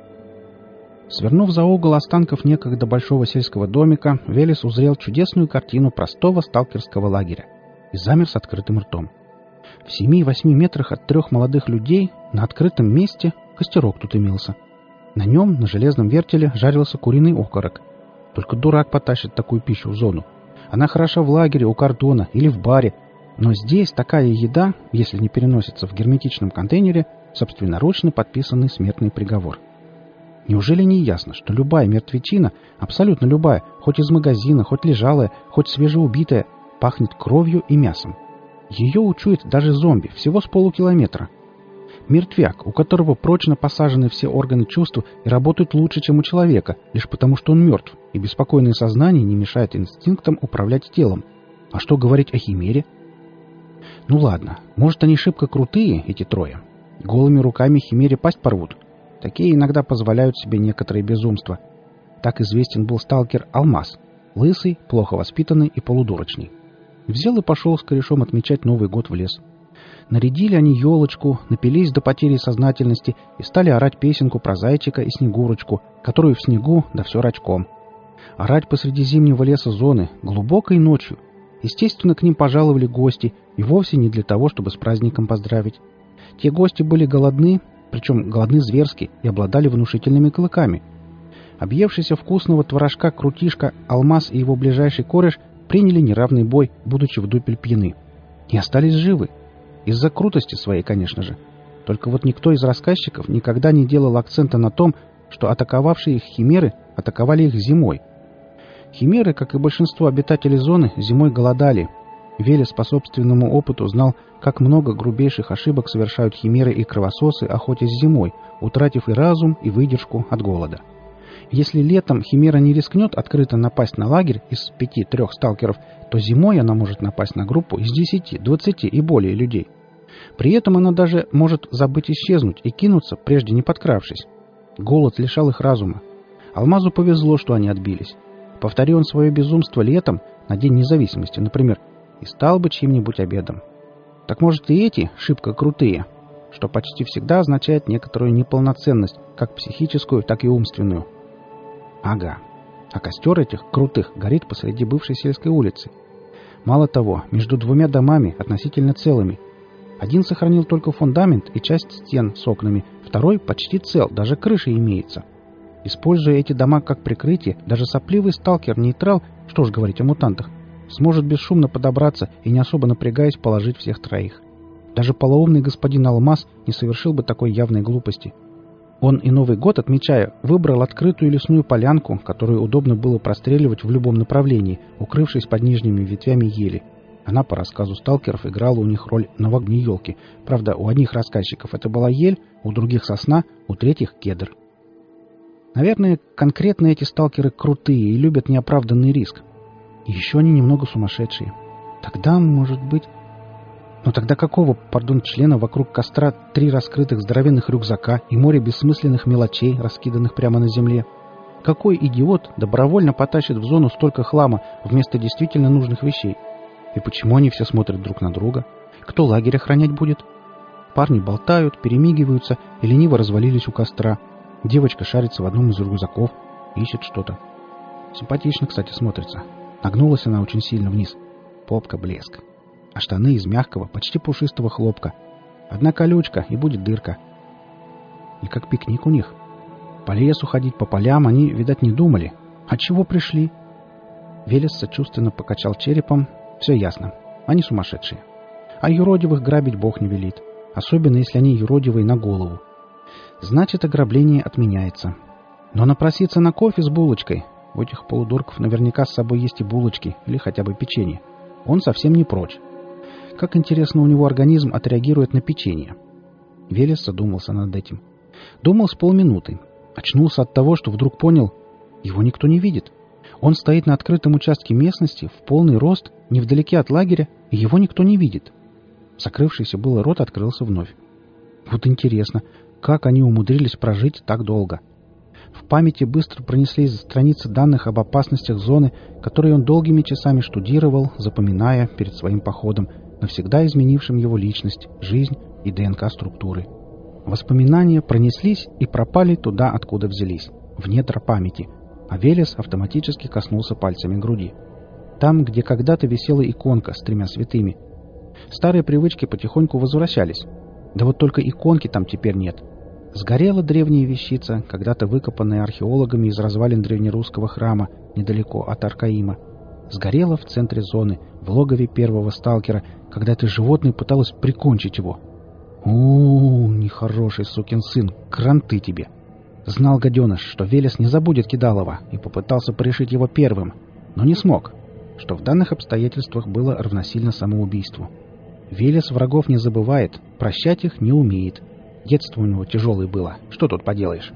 Свернув за угол останков некогда большого сельского домика, Велес узрел чудесную картину простого сталкерского лагеря и замер с открытым ртом. В 7-8 метрах от 3 молодых людей на открытом месте костерок тут имелся. На нем, на железном вертеле, жарился куриный окорок. Только дурак потащит такую пищу в зону. Она хороша в лагере, у кордона или в баре. Но здесь такая еда, если не переносится в герметичном контейнере, собственноручно подписанный смертный приговор. Неужели не ясно, что любая мертвечина, абсолютно любая, хоть из магазина, хоть лежалая, хоть свежеубитая, пахнет кровью и мясом? Ее учует даже зомби, всего с полукилометра. Мертвяк, у которого прочно посажены все органы чувств и работают лучше, чем у человека, лишь потому, что он мертв, и беспокойное сознание не мешает инстинктам управлять телом. А что говорить о химере? Ладно, может, они шибко крутые, эти трое. Голыми руками химере пасть порвут. Такие иногда позволяют себе некоторые безумства. Так известен был сталкер Алмаз. Лысый, плохо воспитанный и полудурочный. Взял и пошел с корешом отмечать Новый год в лес. Нарядили они елочку, напились до потери сознательности и стали орать песенку про зайчика и снегурочку, которую в снегу, да все рачком. Орать посреди зимнего леса зоны, глубокой ночью. Естественно, к ним пожаловали гости, и вовсе не для того, чтобы с праздником поздравить. Те гости были голодны, причем голодны зверски, и обладали внушительными клыками. Объевшийся вкусного творожка крутишка Алмаз и его ближайший кореш приняли неравный бой, будучи в дупель пьяны. И остались живы. Из-за крутости своей, конечно же. Только вот никто из рассказчиков никогда не делал акцента на том, что атаковавшие их химеры атаковали их зимой. Химеры, как и большинство обитателей зоны, зимой голодали. Велес по собственному опыту знал, как много грубейших ошибок совершают химеры и кровососы, охотясь зимой, утратив и разум, и выдержку от голода. Если летом химера не рискнет открыто напасть на лагерь из 5-3 сталкеров, то зимой она может напасть на группу из 10, 20 и более людей. При этом она даже может забыть исчезнуть и кинуться, прежде не подкравшись. Голод лишал их разума. Алмазу повезло, что они отбились. Повтори он свое безумство летом, на День независимости, например, и стал бы чьим-нибудь обедом. Так может и эти шибко крутые, что почти всегда означает некоторую неполноценность, как психическую, так и умственную. Ага. А костер этих крутых горит посреди бывшей сельской улицы. Мало того, между 2 домами относительно целыми. Один сохранил только фундамент и часть стен с окнами, второй почти цел, даже крыша имеется. Используя эти дома как прикрытие, даже сопливый сталкер-нейтрал, что уж говорить о мутантах, сможет бесшумно подобраться и, не особо напрягаясь, положить всех троих. Даже полоумный господин Алмаз не совершил бы такой явной глупости. Он и Новый год, отмечая, выбрал открытую лесную полянку, которую удобно было простреливать в любом направлении, укрывшись под нижними ветвями ели. Она, по рассказу сталкеров, играла у них роль новогодней елки. Правда, у одних рассказчиков это была ель, у других сосна, у третьих кедр. Наверное, конкретно эти сталкеры крутые и любят неоправданный риск. И еще они немного сумасшедшие. Тогда, может быть... Но тогда какого, члена вокруг костра 3 раскрытых здоровенных рюкзака и море бессмысленных мелочей, раскиданных прямо на земле? Какой идиот добровольно потащит в зону столько хлама вместо действительно нужных вещей? И почему они все смотрят друг на друга? Кто лагерь охранять будет? Парни болтают, перемигиваются и лениво развалились у костра. Девочка шарится в одном из рюкзаков, ищет что-то. Симпатично, кстати, смотрится. Нагнулась она очень сильно вниз. Попка блеск. А штаны из мягкого, почти пушистого хлопка. Одна колючка, и будет дырка. И как пикник у них. По лесу ходить, по полям они, видать, не думали. А чего пришли? Велес сочувственно покачал черепом. Все ясно. Они сумасшедшие. А юродивых грабить Бог не велит. Особенно, если они юродивые на голову. Значит, ограбление отменяется. Но напроситься на кофе с булочкой, у этих полудурков наверняка с собой есть и булочки, или хотя бы печенье, он совсем не прочь. Как интересно у него организм отреагирует на печенье. Велес задумался над этим. Думал с полминуты. Очнулся от того, что вдруг понял, его никто не видит. Он стоит на открытом участке местности, в полный рост, невдалеке от лагеря, и его никто не видит. Закрывшийся было рот открылся вновь. Вот интересно, как они умудрились прожить так долго. В памяти быстро пронеслись страницы данных об опасностях зоны, которые он долгими часами штудировал, запоминая перед своим походом, навсегда изменившим его личность, жизнь и ДНК-структуры. Воспоминания пронеслись и пропали туда, откуда взялись, в недра памяти, а Велес автоматически коснулся пальцами груди. Там, где когда-то висела иконка с 3 святыми. Старые привычки потихоньку возвращались. Да вот только иконки там теперь нет. Сгорела древняя вещица, когда-то выкопанная археологами из развалин древнерусского храма, недалеко от Аркаима. Сгорела в центре зоны, в логове первого сталкера, когда это животное пыталось прикончить его. Нехороший сукин сын, кранты тебе. Знал гаденыш, что Велес не забудет Кидалова, и попытался порешить его первым, но не смог, что в данных обстоятельствах было равносильно самоубийству. Велес врагов не забывает, прощать их не умеет. Детство у него тяжелое было, что тут поделаешь?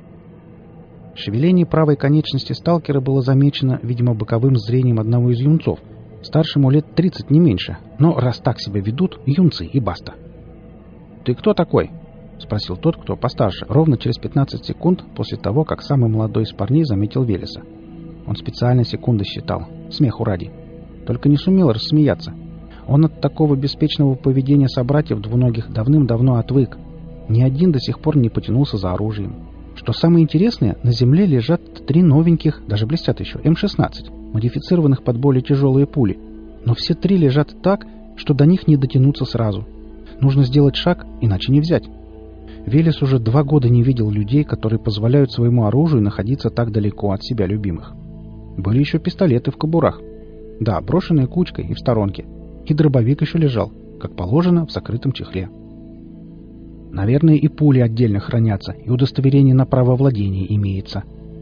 Шевеление правой конечности сталкера было замечено, видимо, боковым зрением одного из юнцов. Старшему лет 30, не меньше, но раз так себя ведут, юнцы и баста. «Ты кто такой?» — спросил тот, кто постарше, ровно через 15 секунд после того, как самый молодой из парней заметил Велеса. Он специально секунды считал, смеху ради. Только не сумел рассмеяться. Он от такого беспечного поведения собратьев двуногих давным-давно отвык. Ни один до сих пор не потянулся за оружием. Что самое интересное, на земле лежат 3 новеньких, даже блестят еще, М-16, модифицированных под более тяжелые пули. Но все 3 лежат так, что до них не дотянуться сразу. Нужно сделать шаг, иначе не взять. Велес уже 2 года не видел людей, которые позволяют своему оружию находиться так далеко от себя любимых. Были еще пистолеты в кобурах. Да, брошенные кучкой и в сторонке. И дробовик еще лежал, как положено, в закрытом чехле. Наверное, и пули отдельно хранятся, и удостоверение на право владения имеется.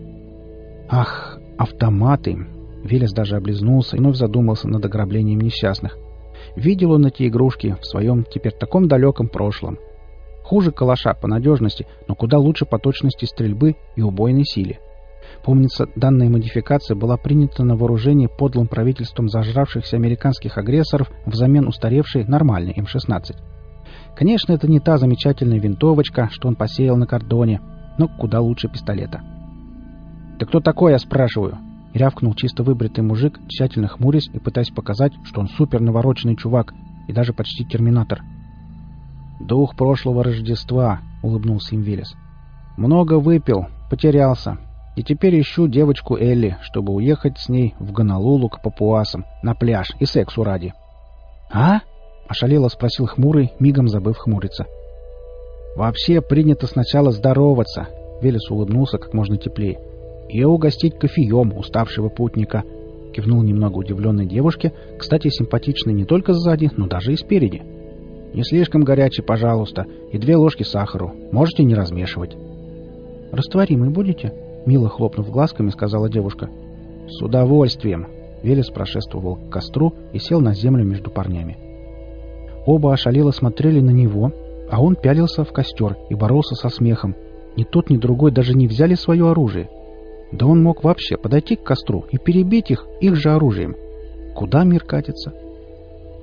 Ах, автоматы! Велес даже облизнулся и вновь задумался над ограблением несчастных. Видел он эти игрушки в своем теперь таком далеком прошлом. Хуже калаша по надежности, но куда лучше по точности стрельбы и убойной силе. Помнится, данная модификация была принята на вооружение подлым правительством зажравшихся американских агрессоров взамен устаревшей нормальной М-16. Конечно, это не та замечательная винтовочка, что он посеял на кордоне, но куда лучше пистолета. «Ты кто такой, я спрашиваю?» — рявкнул чисто выбритый мужик, тщательно хмурясь и пытаясь показать, что он супер навороченный чувак и даже почти терминатор. «Дух прошлого Рождества», — улыбнулся им Велес. «Много выпил, потерялся, и теперь ищу девочку Элли, чтобы уехать с ней в Гонолулу к папуасам, на пляж и сексу ради». «А?» — ошалело спросил хмурый, мигом забыв хмуриться. «Вообще принято сначала здороваться», — Велес улыбнулся как можно теплее. «И угостить кофеем уставшего путника», — кивнул немного удивленной девушке, кстати, симпатичной не только сзади, но даже и спереди. «Не слишком горячий, пожалуйста, и 2 ложки сахару. Можете не размешивать». «Растворимый будете?» — мило хлопнув глазками, сказала девушка. «С удовольствием!» — Велес прошествовал к костру и сел на землю между парнями. Оба ошалело смотрели на него, а он пялился в костер и боролся со смехом. Ни тот, ни другой даже не взяли свое оружие. Да он мог вообще подойти к костру и перебить их же оружием. Куда мир катится?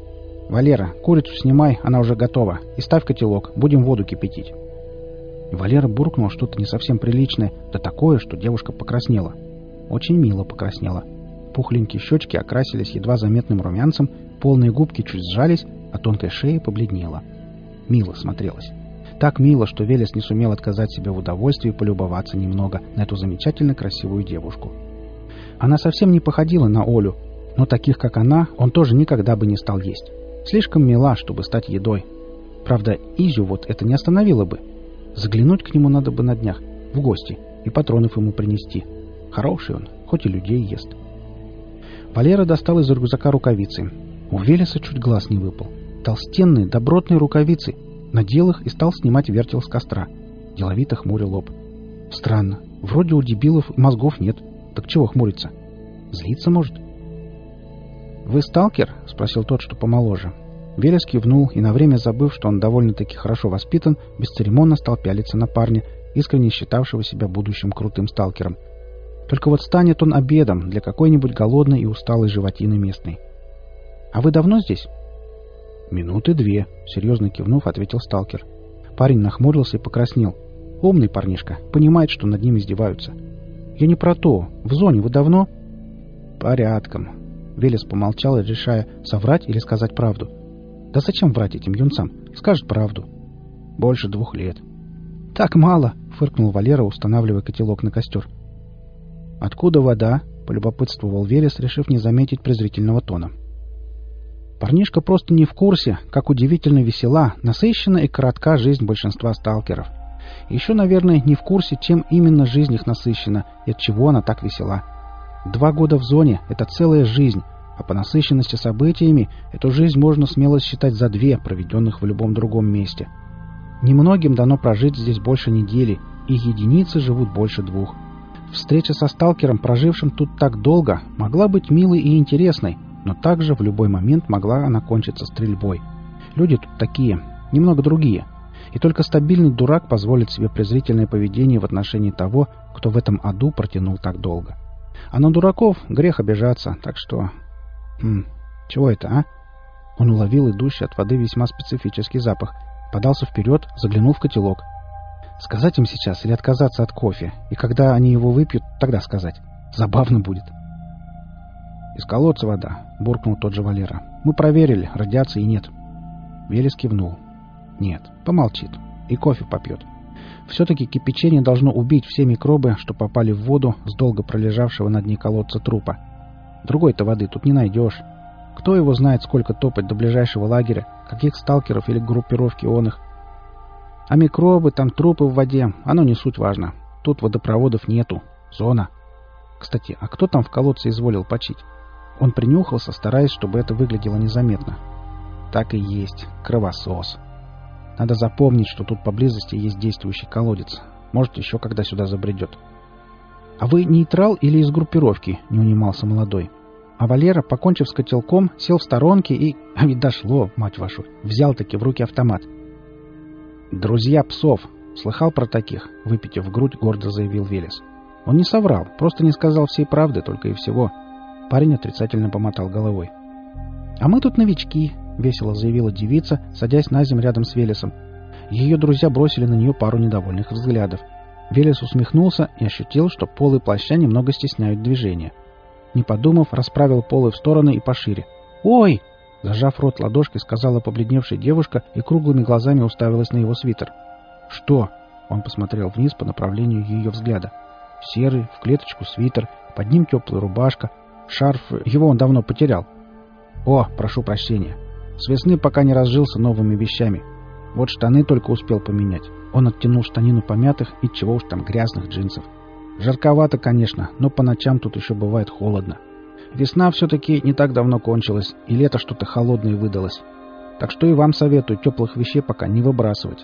«Валера, курицу снимай, она уже готова, и ставь котелок, будем воду кипятить». Валера буркнул что-то не совсем приличное, да такое, что девушка покраснела. Очень мило покраснела. Пухленькие щечки окрасились едва заметным румянцем, полные губки чуть сжались, а тонкая шея побледнела. Мило смотрелась. Так мило, что Велес не сумел отказать себе в удовольствии полюбоваться немного на эту замечательно красивую девушку. Она совсем не походила на Олю, но таких, как она, он тоже никогда бы не стал есть. Слишком мила, чтобы стать едой. Правда, Изю вот это не остановило бы. Заглянуть к нему надо бы на днях, в гости, и патронов ему принести. Хороший он, хоть и людей ест. Валера достал из рюкзака рукавицы. У Велеса чуть глаз не выпал. Толстенные, добротные рукавицы. Надел их и стал снимать вертел с костра. Деловито хмурил лоб. Странно. Вроде у дебилов мозгов нет. Так чего хмуриться? Злиться может? «Вы сталкер?» — спросил тот, что помоложе. Велес кивнул и, на время забыв, что он довольно-таки хорошо воспитан, бесцеремонно стал пялиться на парня, искренне считавшего себя будущим крутым сталкером. Только вот станет он обедом для какой-нибудь голодной и усталой животины местной. «А вы давно здесь?» «Минуты 2», — серьезно кивнув, ответил сталкер. Парень нахмурился и покраснел. Умный парнишка, понимает, что над ним издеваются. «Я не про то. В зоне вы давно?» «Порядком». Велес помолчал, решая, соврать или сказать правду. «Да зачем врать этим юнцам? Скажет правду». «Больше 2 лет». «Так мало», — фыркнул Валера, устанавливая котелок на костер. «Откуда вода?» — полюбопытствовал Велес, решив не заметить презрительного тона. Парнишка просто не в курсе, как удивительно весела, насыщенна и коротка жизнь большинства сталкеров. Еще, наверное, не в курсе, чем именно жизнь их насыщена и от чего она так весела. 2 года в зоне — это целая жизнь, а по насыщенности событиями эту жизнь можно смело считать за 2, проведенных в любом другом месте. Немногим дано прожить здесь больше недели, и единицы живут больше 2. Встреча со сталкером, прожившим тут так долго, могла быть милой и интересной, но также в любой момент могла она кончиться стрельбой. Люди тут такие, немного другие, и только стабильный дурак позволит себе презрительное поведение в отношении того, кто в этом аду протянул так долго. А на дураков грех обижаться, так что... чего это, а? Он уловил идущий от воды весьма специфический запах, подался вперед, заглянул в котелок. Сказать им сейчас или отказаться от кофе, и когда они его выпьют, тогда сказать. Забавно будет. «Из колодца вода», — буркнул тот же Валера. «Мы проверили, радиации нет». Велес кивнул. «Нет, помолчит. И кофе попьет. Все-таки кипячение должно убить все микробы, что попали в воду с долго пролежавшего на дне колодца трупа. Другой-то воды тут не найдешь. Кто его знает, сколько топать до ближайшего лагеря, каких сталкеров или группировки он их. А микробы, там трупы в воде, оно не суть важно. Тут водопроводов нету. Зона. Кстати, а кто там в колодце изволил почить?» Он принюхался, стараясь, чтобы это выглядело незаметно. Так и есть. Кровосос. Надо запомнить, что тут поблизости есть действующий колодец. Может, еще когда сюда забредет. «А вы нейтрал или из группировки?» — не унимался молодой. А Валера, покончив с котелком, сел в сторонке и... А ведь дошло, мать вашу. Взял-таки в руки автомат. «Друзья псов. Слыхал про таких?» — выпитив грудь, гордо заявил Велес. Он не соврал, просто не сказал всей правды, только и всего. Парень отрицательно помотал головой. «А мы тут новички», — весело заявила девица, садясь на землю рядом с Велесом. Ее друзья бросили на нее пару недовольных взглядов. Велес усмехнулся и ощутил, что полы плаща немного стесняют движение. Не подумав, расправил полы в стороны и пошире. «Ой!» — зажав рот ладошкой, сказала побледневшая девушка и круглыми глазами уставилась на его свитер. «Что?» — он посмотрел вниз по направлению ее взгляда. Серый, в клеточку свитер, под ним теплая рубашка, шарф, его он давно потерял. «О, прошу прощения. С весны пока не разжился новыми вещами. Вот штаны только успел поменять». Он оттянул штанину помятых и чего уж там грязных джинсов. «Жарковато, конечно, но по ночам тут еще бывает холодно. Весна все-таки не так давно кончилась, и лето что-то холодное выдалось. Так что и вам советую теплых вещей пока не выбрасывать».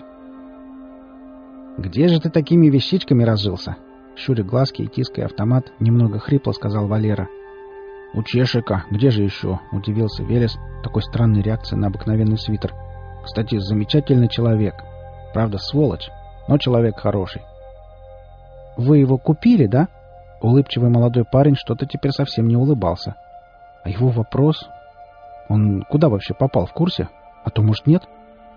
«Где же ты такими вещичками разжился?» Щуря глазки и тиская автомат, немного хрипло сказал Валера. «У Чешика. Где же еще?» — удивился Велес такой странной реакцией на обыкновенный свитер. «Кстати, замечательный человек. Правда, сволочь, но человек хороший». «Вы его купили, да?» Улыбчивый молодой парень что-то теперь совсем не улыбался. А его вопрос... Он куда вообще попал, в курсе? А то, может, нет?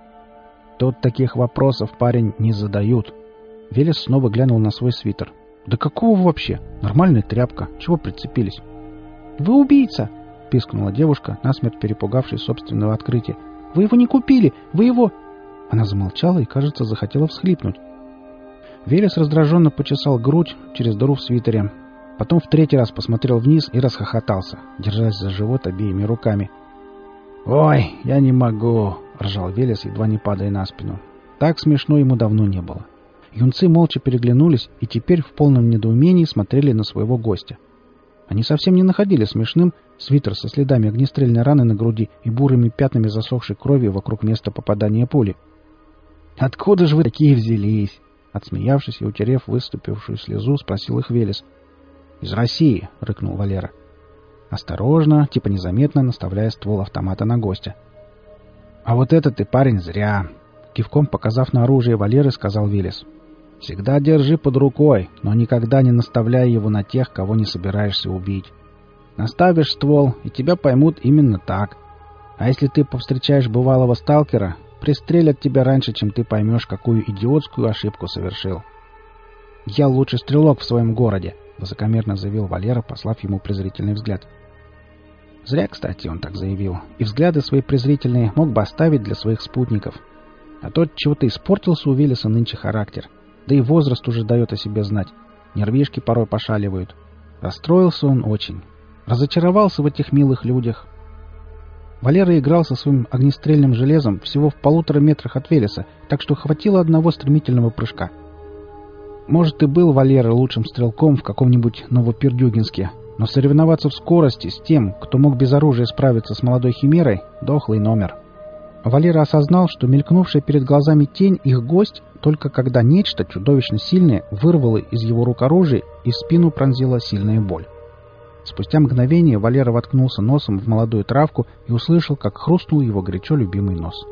Тут таких вопросов, парень, не задают. Велес снова глянул на свой свитер. Да какого вообще? Нормальная тряпка. Чего прицепились? Вы убийца! Пискнула девушка, насмерть перепугавшись собственного открытия. Вы его не купили! Вы его... Она замолчала и, кажется, захотела всхлипнуть. Велес раздраженно почесал грудь через дыру в свитере. Потом в третий раз посмотрел вниз и расхохотался, держась за живот обеими руками. «Ой, я не могу!» — ржал Велес, едва не падая на спину. Так смешно ему давно не было. Юнцы молча переглянулись и теперь в полном недоумении смотрели на своего гостя. Они совсем не находили смешным свитер со следами огнестрельной раны на груди и бурыми пятнами засохшей крови вокруг места попадания пули. «Откуда же вы такие взялись?» Отсмеявшись и утерев выступившую слезу, спросил их Велес. «Из России», — рыкнул Валера. Осторожно, типа незаметно, наставляя ствол автомата на гостя. «А вот это ты, парень, зря!» Кивком показав на оружие Валеры, сказал Велес. «Всегда держи под рукой, но никогда не наставляй его на тех, кого не собираешься убить. Наставишь ствол, и тебя поймут именно так. А если ты повстречаешь бывалого сталкера, пристрелят тебя раньше, чем ты поймешь, какую идиотскую ошибку совершил». «Я лучший стрелок в своем городе», — высокомерно заявил Валера, послав ему презрительный взгляд. Зря, кстати, он так заявил, и взгляды свои презрительные мог бы оставить для своих спутников. А то чего-то испортился у Велеса нынче характер. Да и возраст уже дает о себе знать. Нервишки порой пошаливают. Расстроился он очень. Разочаровался в этих милых людях. Валера играл со своим огнестрельным железом всего в 1,5 метрах от Велеса, так что хватило одного стремительного прыжка. Может, и был Валера лучшим стрелком в каком-нибудь Новопердюгинске, но соревноваться в скорости с тем, кто мог без оружия справиться с молодой химерой, дохлый номер. Валера осознал, что мелькнувшая перед глазами тень их гость, только когда нечто чудовищно сильное вырвало из его рук оружие и в спину пронзила сильная боль. Спустя мгновение Валера воткнулся носом в молодую травку и услышал, как хрустнул его горячо любимый нос.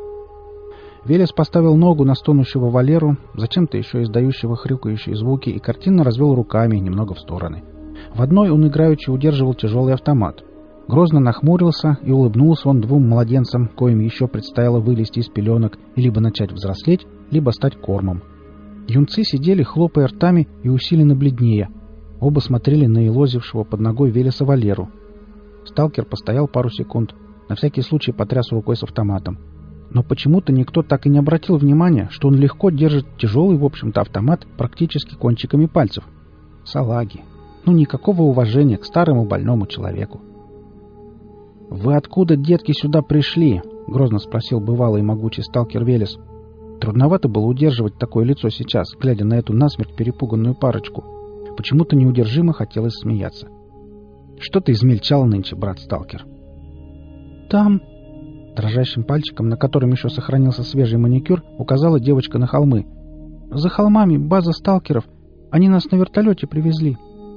Велес поставил ногу на стонущего Валеру, зачем-то еще издающего хрюкающие звуки, и картинно развел руками немного в стороны. В одной он играючи удерживал тяжелый автомат. Грозно нахмурился, и улыбнулся он двум младенцам, коим еще предстояло вылезти из пеленок и либо начать взрослеть, либо стать кормом. Юнцы сидели, хлопая ртами и усиленно бледнее. Оба смотрели на елозившего под ногой Велеса Валеру. Сталкер постоял пару секунд, на всякий случай потряс рукой с автоматом. Но почему-то никто так и не обратил внимания, что он легко держит тяжелый, в общем-то, автомат практически кончиками пальцев. Салаги. Ну, никакого уважения к старому больному человеку. «Вы откуда, детки, сюда пришли?» — грозно спросил бывалый и могучий сталкер Велес. Трудновато было удерживать такое лицо сейчас, глядя на эту насмерть перепуганную парочку. Почему-то неудержимо хотелось смеяться. «Что ты измельчал нынче, брат-сталкер?» «Там...» Дрожащим пальчиком, на котором еще сохранился свежий маникюр, указала девочка на холмы. «За холмами база сталкеров. Они нас на вертолете привезли».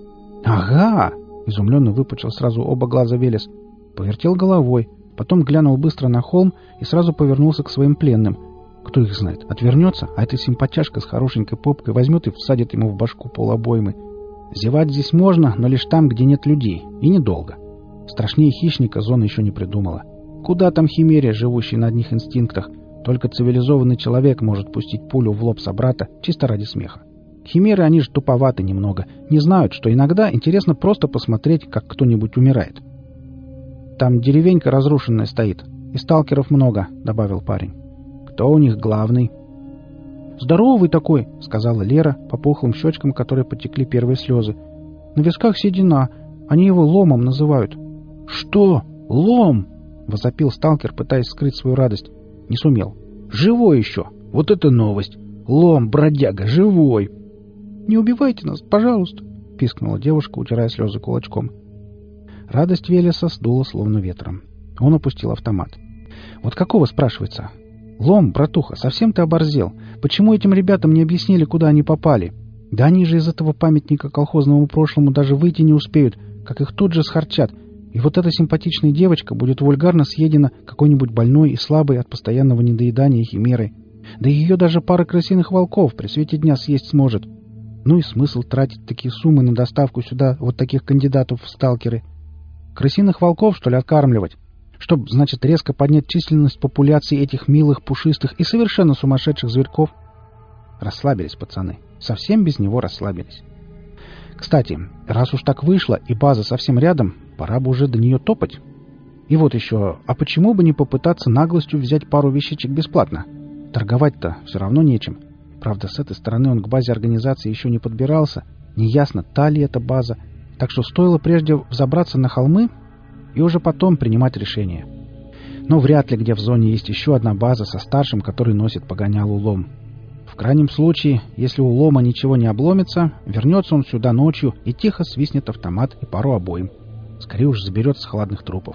«Ага!» — изумленно выпучил сразу оба глаза Велес. Повертел головой, потом глянул быстро на холм и сразу повернулся к своим пленным. Кто их знает, отвернется, а эта симпатяшка с хорошенькой попкой возьмет и всадит ему в башку полобоймы. Зевать здесь можно, но лишь там, где нет людей, и недолго. Страшнее хищника зона еще не придумала. Куда там химере, живущий на одних инстинктах? Только цивилизованный человек может пустить пулю в лоб собрата чисто ради смеха. Химеры, они же туповаты немного, не знают, что иногда интересно просто посмотреть, как кто-нибудь умирает. «Там деревенька разрушенная стоит, и сталкеров много», — добавил парень. «Кто у них главный?» «Здоровый такой», — сказала Лера по пухлым щечкам, которые потекли первые слезы. «На висках седина, они его ломом называют». «Что? Лом?» — возопил сталкер, пытаясь скрыть свою радость. Не сумел. «Живой еще! Вот это новость! Лом, бродяга, живой!» «Не убивайте нас, пожалуйста!» — пискнула девушка, утирая слезы кулачком. Радость Велеса сдула словно ветром. Он опустил автомат. «Вот какого, спрашивается? Лом, братуха, совсем ты оборзел? Почему этим ребятам не объяснили, куда они попали? Да они же из этого памятника колхозному прошлому даже выйти не успеют, как их тут же схарчат. И вот эта симпатичная девочка будет вульгарно съедена какой-нибудь больной и слабой от постоянного недоедания химерой. Да и ее даже пара крысиных волков при свете дня съесть сможет. Ну и смысл тратить такие суммы на доставку сюда вот таких кандидатов в сталкеры? Крысиных волков, что ли, откармливать? Чтоб, значит, резко поднять численность популяции этих милых, пушистых и совершенно сумасшедших зверьков. Расслабились пацаны. Совсем без него расслабились. Кстати, раз уж так вышло, и база совсем рядом, пора бы уже до нее топать. И вот еще, а почему бы не попытаться наглостью взять пару вещичек бесплатно? Торговать-то все равно нечем. Правда, с этой стороны он к базе организации еще не подбирался. Неясно, та ли это база. Так что стоило прежде взобраться на холмы и уже потом принимать решение. Но вряд ли где в зоне есть еще одна база со старшим, который носит погонялу лом. В крайнем случае, если у лома ничего не обломится, вернется он сюда ночью и тихо свистнет автомат и пару обоим. Скорее уж заберет с холодных трупов.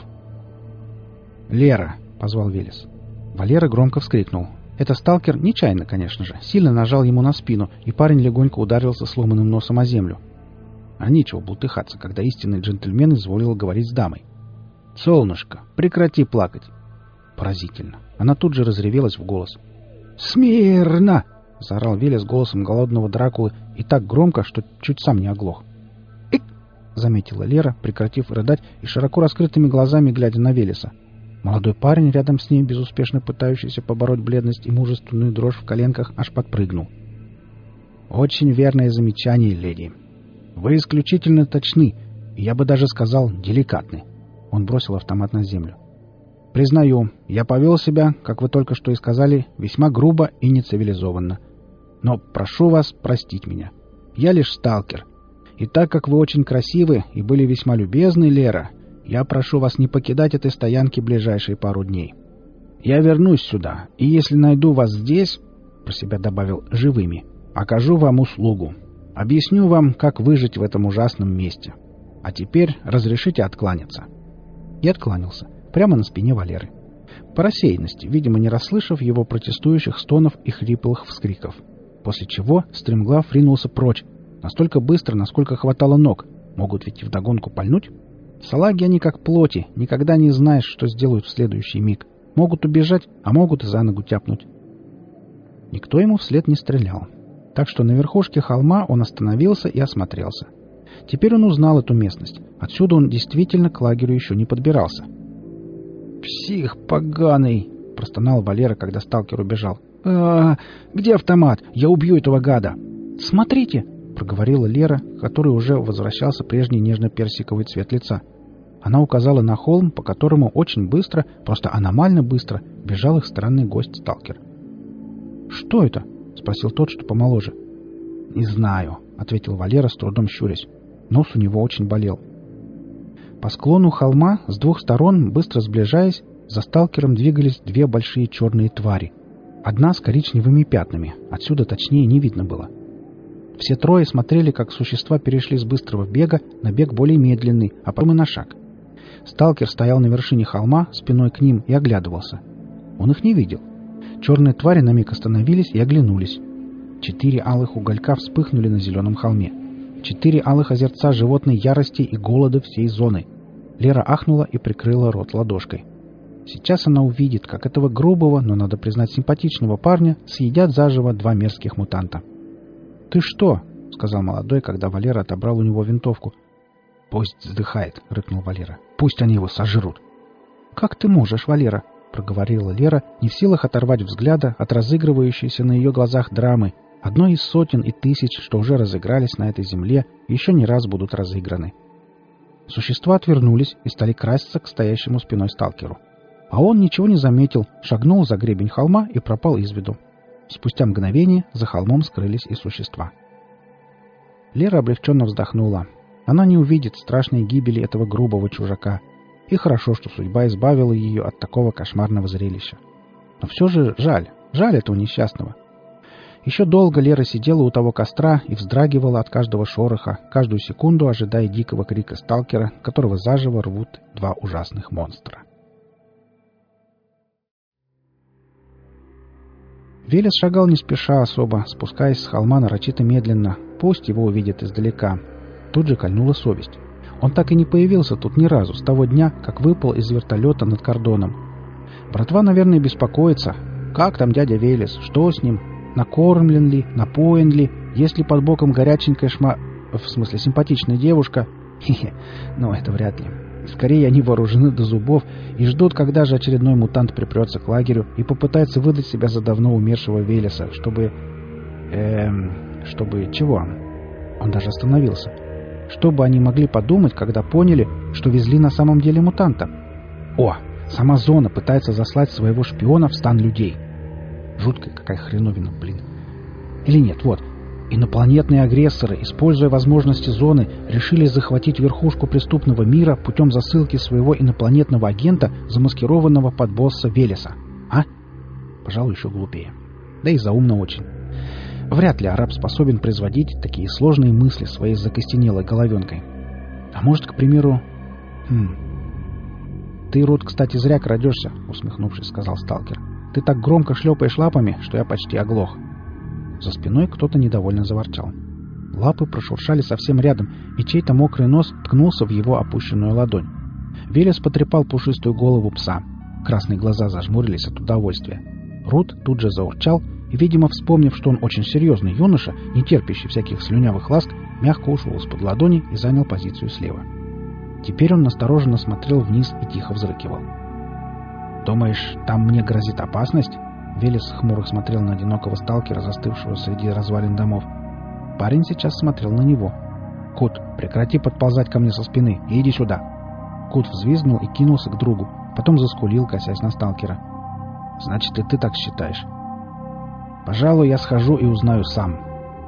«Лера!» — позвал Велес. Валера громко вскрикнул. Это сталкер, нечаянно, конечно же, сильно нажал ему на спину, и парень легонько ударился сломанным носом о землю. А нечего бултыхаться, когда истинный джентльмен изволил говорить с дамой. «Солнышко, прекрати плакать!» Поразительно. Она тут же разревелась в голос. «Смирно!» — заорал Велес голосом голодного Дракулы и так громко, что чуть сам не оглох. «Ик!» — заметила Лера, прекратив рыдать и широко раскрытыми глазами глядя на Велеса. Молодой парень рядом с ней, безуспешно пытающийся побороть бледность и мужественную дрожь в коленках, аж подпрыгнул. «Очень верное замечание, леди. Вы исключительно точны, и я бы даже сказал, деликатны». Он бросил автомат на землю. «Признаю, я повел себя, как вы только что и сказали, весьма грубо и нецивилизованно. Но прошу вас простить меня. Я лишь сталкер. И так как вы очень красивы и были весьма любезны, Лера, я прошу вас не покидать этой стоянки ближайшие пару дней. Я вернусь сюда, и если найду вас здесь, про себя добавил, живыми, окажу вам услугу. Объясню вам, как выжить в этом ужасном месте. А теперь разрешите откланяться». И откланялся, прямо на спине Валеры. По рассеянности, видимо, не расслышав его протестующих стонов и хриплых вскриков. После чего стремглав ринулся прочь, настолько быстро, насколько хватало ног. Могут ведь и вдогонку пальнуть. Салаги они как плоти, никогда не знаешь, что сделают в следующий миг. Могут убежать, а могут и за ногу тяпнуть. Никто ему вслед не стрелял. Так что на верхушке холма он остановился и осмотрелся. Теперь он узнал эту местность. Отсюда он действительно к лагерю еще не подбирался. «Псих поганый!» — простонал Валера, когда сталкер убежал. Где автомат? Я убью этого гада!» «Смотрите!» — проговорила Лера, который уже возвращался прежний нежно-персиковый цвет лица. Она указала на холм, по которому очень быстро, просто аномально быстро, бежал их странный гость-сталкер. «Что это?» — спросил тот, что помоложе. «Не знаю», — ответил Валера, с трудом щурясь. Нос у него очень болел. По склону холма, с двух сторон, быстро сближаясь, за сталкером двигались две большие черные твари. Одна с коричневыми пятнами, отсюда точнее не видно было. Все трое смотрели, как существа перешли с быстрого бега на бег более медленный, а потом и на шаг. Сталкер стоял на вершине холма, спиной к ним, и оглядывался. Он их не видел. Черные твари на миг остановились и оглянулись. 4 алых уголька вспыхнули на зеленом холме. 4 алых озерца животной ярости и голода всей зоны. Лера ахнула и прикрыла рот ладошкой. Сейчас она увидит, как этого грубого, но, надо признать, симпатичного парня съедят заживо 2 мерзких мутанта. «Ты что?» — сказал молодой, когда Валера отобрал у него винтовку. «Пусть вздыхает», — рыкнул Валера. «Пусть они его сожрут». «Как ты можешь, Валера?» — проговорила Лера, не в силах оторвать взгляда от разыгрывающейся на ее глазах драмы, одной из сотен и тысяч, что уже разыгрались на этой земле и еще не раз будут разыграны. Существа отвернулись и стали красться к стоящему спиной сталкеру. А он ничего не заметил, шагнул за гребень холма и пропал из виду. Спустя мгновение за холмом скрылись и существа. Лера облегченно вздохнула. Она не увидит страшной гибели этого грубого чужака. И хорошо, что судьба избавила ее от такого кошмарного зрелища. Но все же жаль этого несчастного. Еще долго Лера сидела у того костра и вздрагивала от каждого шороха, каждую секунду ожидая дикого крика сталкера, которого заживо рвут 2 ужасных монстра. Велес шагал не спеша особо, спускаясь с холма нарочито медленно. Пусть его увидят издалека. Тут же кольнула совесть. Он так и не появился тут ни разу с того дня, как выпал из вертолета над кордоном. Братва, наверное, беспокоится. Как там дядя Велес? Что с ним? Накормлен ли? Напоен ли? Есть ли под боком горяченькая в смысле симпатичная девушка? Хе-хе, но это вряд ли. Скорее, они вооружены до зубов и ждут, когда же очередной мутант припрется к лагерю и попытается выдать себя за давно умершего Велеса, чтобы... Чтобы чего? Он даже остановился. Что бы они могли подумать, когда поняли, что везли на самом деле мутанта? О, сама зона пытается заслать своего шпиона в стан людей. Жуткая какая хреновина, блин. Или нет, вот. Инопланетные агрессоры, используя возможности зоны, решили захватить верхушку преступного мира путем засылки своего инопланетного агента, замаскированного под босса Велеса. А? Пожалуй, еще глупее. Да и заумно очень. Вряд ли араб способен производить такие сложные мысли своей закостенелой головенкой. А может, к примеру... «Ты, Рут, кстати, зря крадешься», — усмехнувшись, сказал сталкер. «Ты так громко шлепаешь лапами, что я почти оглох». За спиной кто-то недовольно заворчал. Лапы прошуршали совсем рядом, и чей-то мокрый нос ткнулся в его опущенную ладонь. Велес потрепал пушистую голову пса. Красные глаза зажмурились от удовольствия. Рут тут же заурчал, и, видимо, вспомнив, что он очень серьезный юноша, не терпящий всяких слюнявых ласк, мягко ушел из-под ладони и занял позицию слева. Теперь он настороженно смотрел вниз и тихо взрыкивал. «Думаешь, там мне грозит опасность?» Велес хмуро смотрел на одинокого сталкера, застывшего среди развалин домов. Парень сейчас смотрел на него. «Кут, прекрати подползать ко мне со спины и иди сюда!» Кут взвизгнул и кинулся к другу, потом заскулил, косясь на сталкера. «Значит, и ты так считаешь?» «Пожалуй, я схожу и узнаю сам».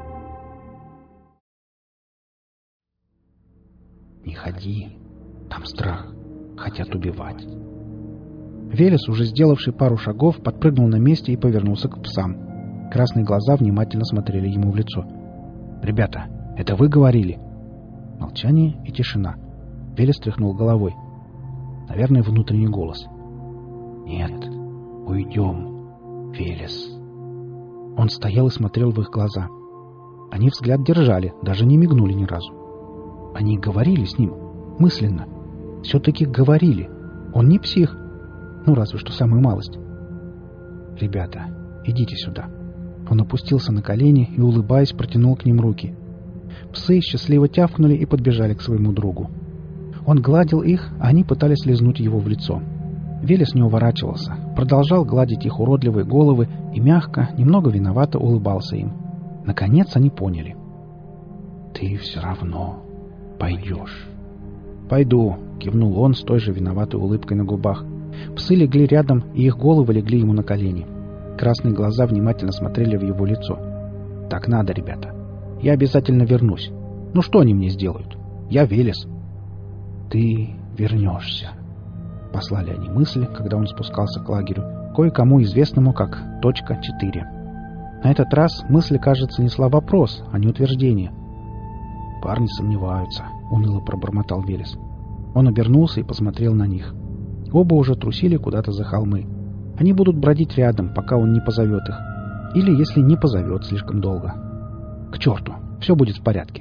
«Не ходи. Там страх. Хотят убивать». Велес, уже сделавший пару шагов, подпрыгнул на месте и повернулся к псам. Красные глаза внимательно смотрели ему в лицо. «Ребята, это вы говорили?» Молчание и тишина. Велес тряхнул головой. Наверное, внутренний голос. «Нет, уйдем, Велес». Он стоял и смотрел в их глаза. Они взгляд держали, даже не мигнули ни разу. Они говорили с ним, мысленно. Все-таки говорили. Он не псих. Ну, разве что самую малость. «Ребята, идите сюда». Он опустился на колени и, улыбаясь, протянул к ним руки. Псы счастливо тявкнули и подбежали к своему другу. Он гладил их, а они пытались лизнуть его в лицо. Велес не уворачивался, продолжал гладить их уродливые головы и мягко, немного виновато улыбался им. Наконец они поняли. «Ты все равно пойдешь». «Пойду», — кивнул он с той же виноватой улыбкой на губах. Псы легли рядом, и их головы легли ему на колени. Красные глаза внимательно смотрели в его лицо. «Так надо, ребята. Я обязательно вернусь. Ну что они мне сделают? Я Велес». «Ты вернешься», — послали они мысли, когда он спускался к лагерю, кое-кому известному как «Точка 4». На этот раз мысль, кажется, несла вопрос, а не утверждение. «Парни сомневаются», — уныло пробормотал Велес. Он обернулся и посмотрел на них. Оба уже трусили куда-то за холмы. Они будут бродить рядом, пока он не позовет их. Или если не позовет слишком долго. К черту, все будет в порядке.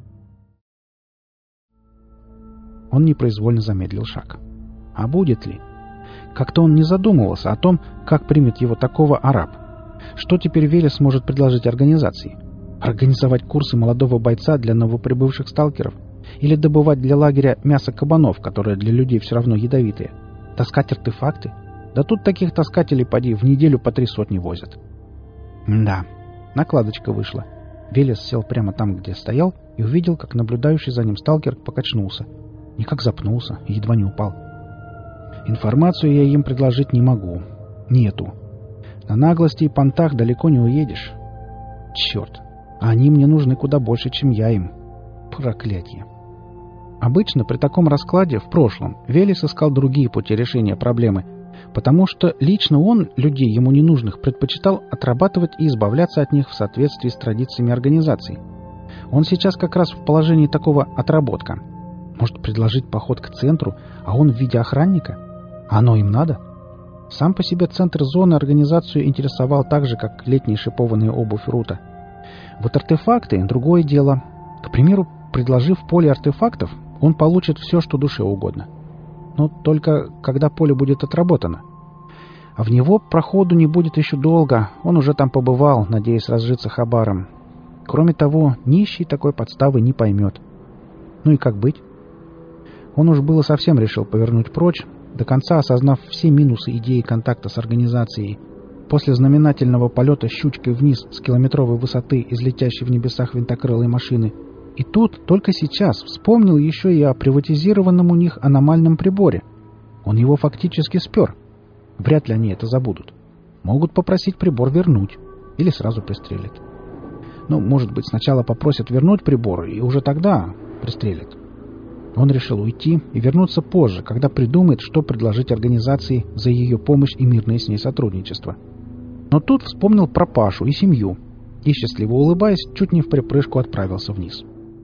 Он непроизвольно замедлил шаг. А будет ли? Как-то он не задумывался о том, как примет его такого араб. Что теперь Велес может предложить организации? Организовать курсы молодого бойца для новоприбывших сталкеров? Или добывать для лагеря мясо кабанов, которое для людей все равно ядовитое? Таскать артефакты? Да тут таких таскателей, поди, в неделю по 3 сотни возят. Да, накладочка вышла. Велес сел прямо там, где стоял, и увидел, как наблюдающий за ним сталкер покачнулся. Никак запнулся и едва не упал. Информацию я им предложить не могу. Нету. На наглости и понтах далеко не уедешь. Черт, а они мне нужны куда больше, чем я им. Проклятье. Обычно при таком раскладе в прошлом Велес искал другие пути решения проблемы, потому что лично он людей ему ненужных предпочитал отрабатывать и избавляться от них в соответствии с традициями организации. Он сейчас как раз в положении такого отработка. Может предложить поход к центру, а он в виде охранника? А оно им надо? Сам по себе центр зоны организацию интересовал так же, как летняя шипованная обувь Рута. Вот артефакты — другое дело. К примеру, предложив поле артефактов, он получит все, что душе угодно. Но только когда поле будет отработано. А в него проходу не будет еще долго, он уже там побывал, надеясь разжиться хабаром. Кроме того, нищий такой подставы не поймет. Ну и как быть? Он уж было совсем решил повернуть прочь, до конца осознав все минусы идеи контакта с организацией. После знаменательного полета щучкой вниз с километровой высоты из летящей в небесах винтокрылой машины. И тут, только сейчас, вспомнил еще и о приватизированном у них аномальном приборе. Он его фактически спер. Вряд ли они это забудут. Могут попросить прибор вернуть. Или сразу пристрелят. Ну, может быть, сначала попросят вернуть прибор, и уже тогда пристрелят. Он решил уйти и вернуться позже, когда придумает, что предложить организации за ее помощь и мирное с ней сотрудничество. Но тут вспомнил про Пашу и семью, и, счастливо улыбаясь, чуть не вприпрыжку отправился вниз.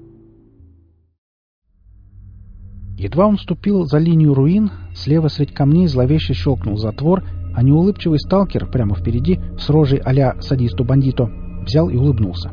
Едва он ступил за линию руин, слева средь камней зловеще щелкнул затвор, а неулыбчивый сталкер прямо впереди, с рожей а-ля садисту-бандиту, взял и улыбнулся.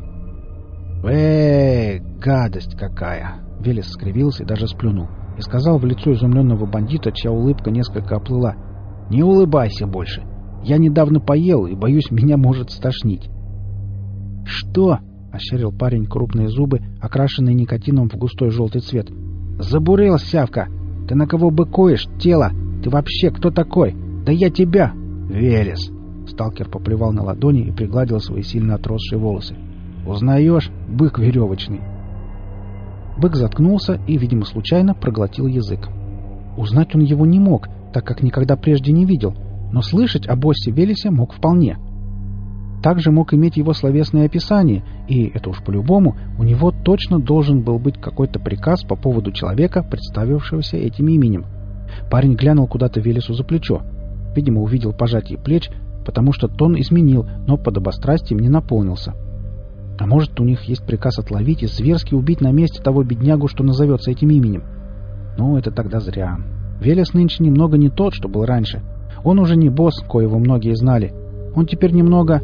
Гадость какая!» Велес скривился и даже сплюнул, и сказал в лицо изумленного бандита, чья улыбка несколько оплыла: «Не улыбайся больше! Я недавно поел, и, боюсь, меня может стошнить». «Что?» — ощерил парень крупные зубы, окрашенные никотином в густой желтый цвет. «Забурел, сявка! Ты на кого быкуешь, тело? Ты вообще кто такой? Да я тебя!» «Велес!» — сталкер поплевал на ладони и пригладил свои сильно отросшие волосы. «Узнаешь? Бык веревочный!» Бык заткнулся и, видимо, случайно проглотил язык. Узнать он его не мог, так как никогда прежде не видел, но слышать о боссе Велесе мог вполне. Также мог иметь его словесное описание, и, это уж по-любому, у него точно должен был быть какой-то приказ по поводу человека, представившегося этим именем. Парень глянул куда-то Велесу за плечо. Видимо, увидел пожатие плеч, потому что тон изменил, но подобострастием не наполнился. А может, у них есть приказ отловить и зверски убить на месте того беднягу, что назовется этим именем? Ну, это тогда зря. Велес нынче немного не тот, что был раньше. Он уже не босс, коего многие знали. Он теперь немного...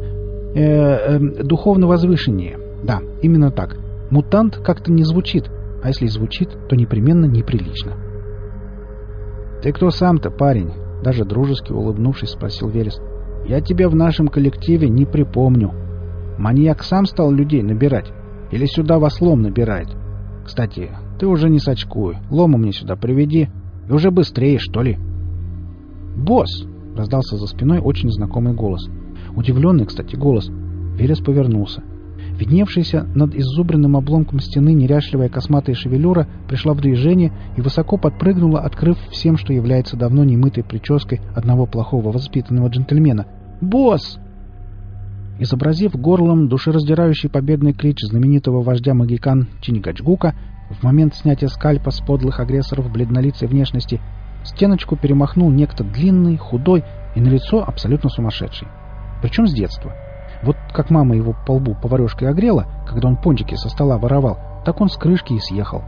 духовно возвышеннее. Да, именно так. Мутант как-то не звучит, а если звучит, то непременно неприлично. «Ты кто сам-то, парень?» Даже дружески улыбнувшись, спросил Велес. «Я тебя в нашем коллективе не припомню. Маньяк сам стал людей набирать? Или сюда вас лом набирает? Кстати, ты уже не сочкуй. Лому мне сюда приведи. И уже быстрее, что ли?» «Босс!» — раздался за спиной очень знакомый голос. Удивленный, кстати, голос. Велес повернулся. Видневшаяся над иззубренным обломком стены неряшливая косматая шевелюра пришла в движение и высоко подпрыгнула, открыв всем, что является давно немытой прической одного плохого воспитанного джентльмена. «Босс!» Изобразив горлом душераздирающий победный клич знаменитого вождя магикан Чингачгука, в момент снятия скальпа с подлых агрессоров бледнолицей внешности, стеночку перемахнул некто длинный, худой и на лицо абсолютно сумасшедший. Причем с детства. Вот как мама его по лбу поварешкой огрела, когда он пончики со стола воровал, так он с крышки и съехал.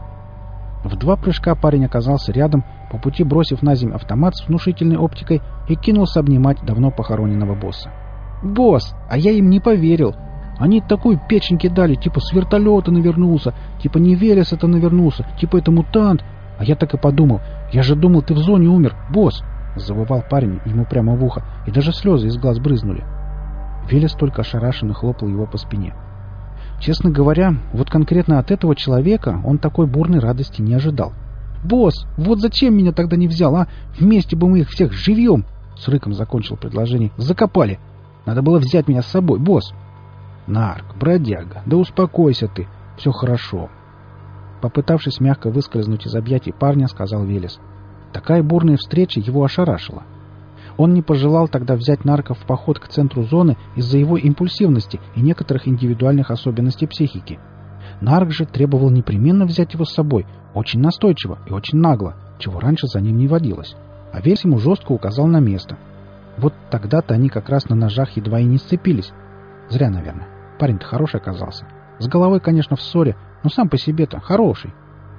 В 2 прыжка парень оказался рядом, по пути бросив на землю автомат с внушительной оптикой и кинулся обнимать давно похороненного босса. «Босс! А я им не поверил! Они такой печеньки дали, типа с вертолета навернулся, типа не Велес это навернулся, типа это мутант. А я так и подумал, я же думал, ты в зоне умер, босс!» Завывал парень ему прямо в ухо, и даже слезы из глаз брызнули. Велес только ошарашенно хлопал его по спине. Честно говоря, вот конкретно от этого человека он такой бурной радости не ожидал. «Босс, вот зачем меня тогда не взял, а? Вместе бы мы их всех живьем!» С рыком закончил предложение. «Закопали! Надо было взять меня с собой, босс!» «Нарк, бродяга, да успокойся ты, все хорошо!» Попытавшись мягко выскользнуть из объятий парня, сказал Велес. Такая бурная встреча его ошарашила. Он не пожелал тогда взять нарка в поход к центру зоны из-за его импульсивности и некоторых индивидуальных особенностей психики. Нарк же требовал непременно взять его с собой, очень настойчиво и очень нагло, чего раньше за ним не водилось. А Велес ему жестко указал на место. Вот тогда-то они как раз на ножах едва и не сцепились. Зря, наверное. Парень-то хороший оказался. С головой, конечно, в ссоре, но сам по себе-то хороший.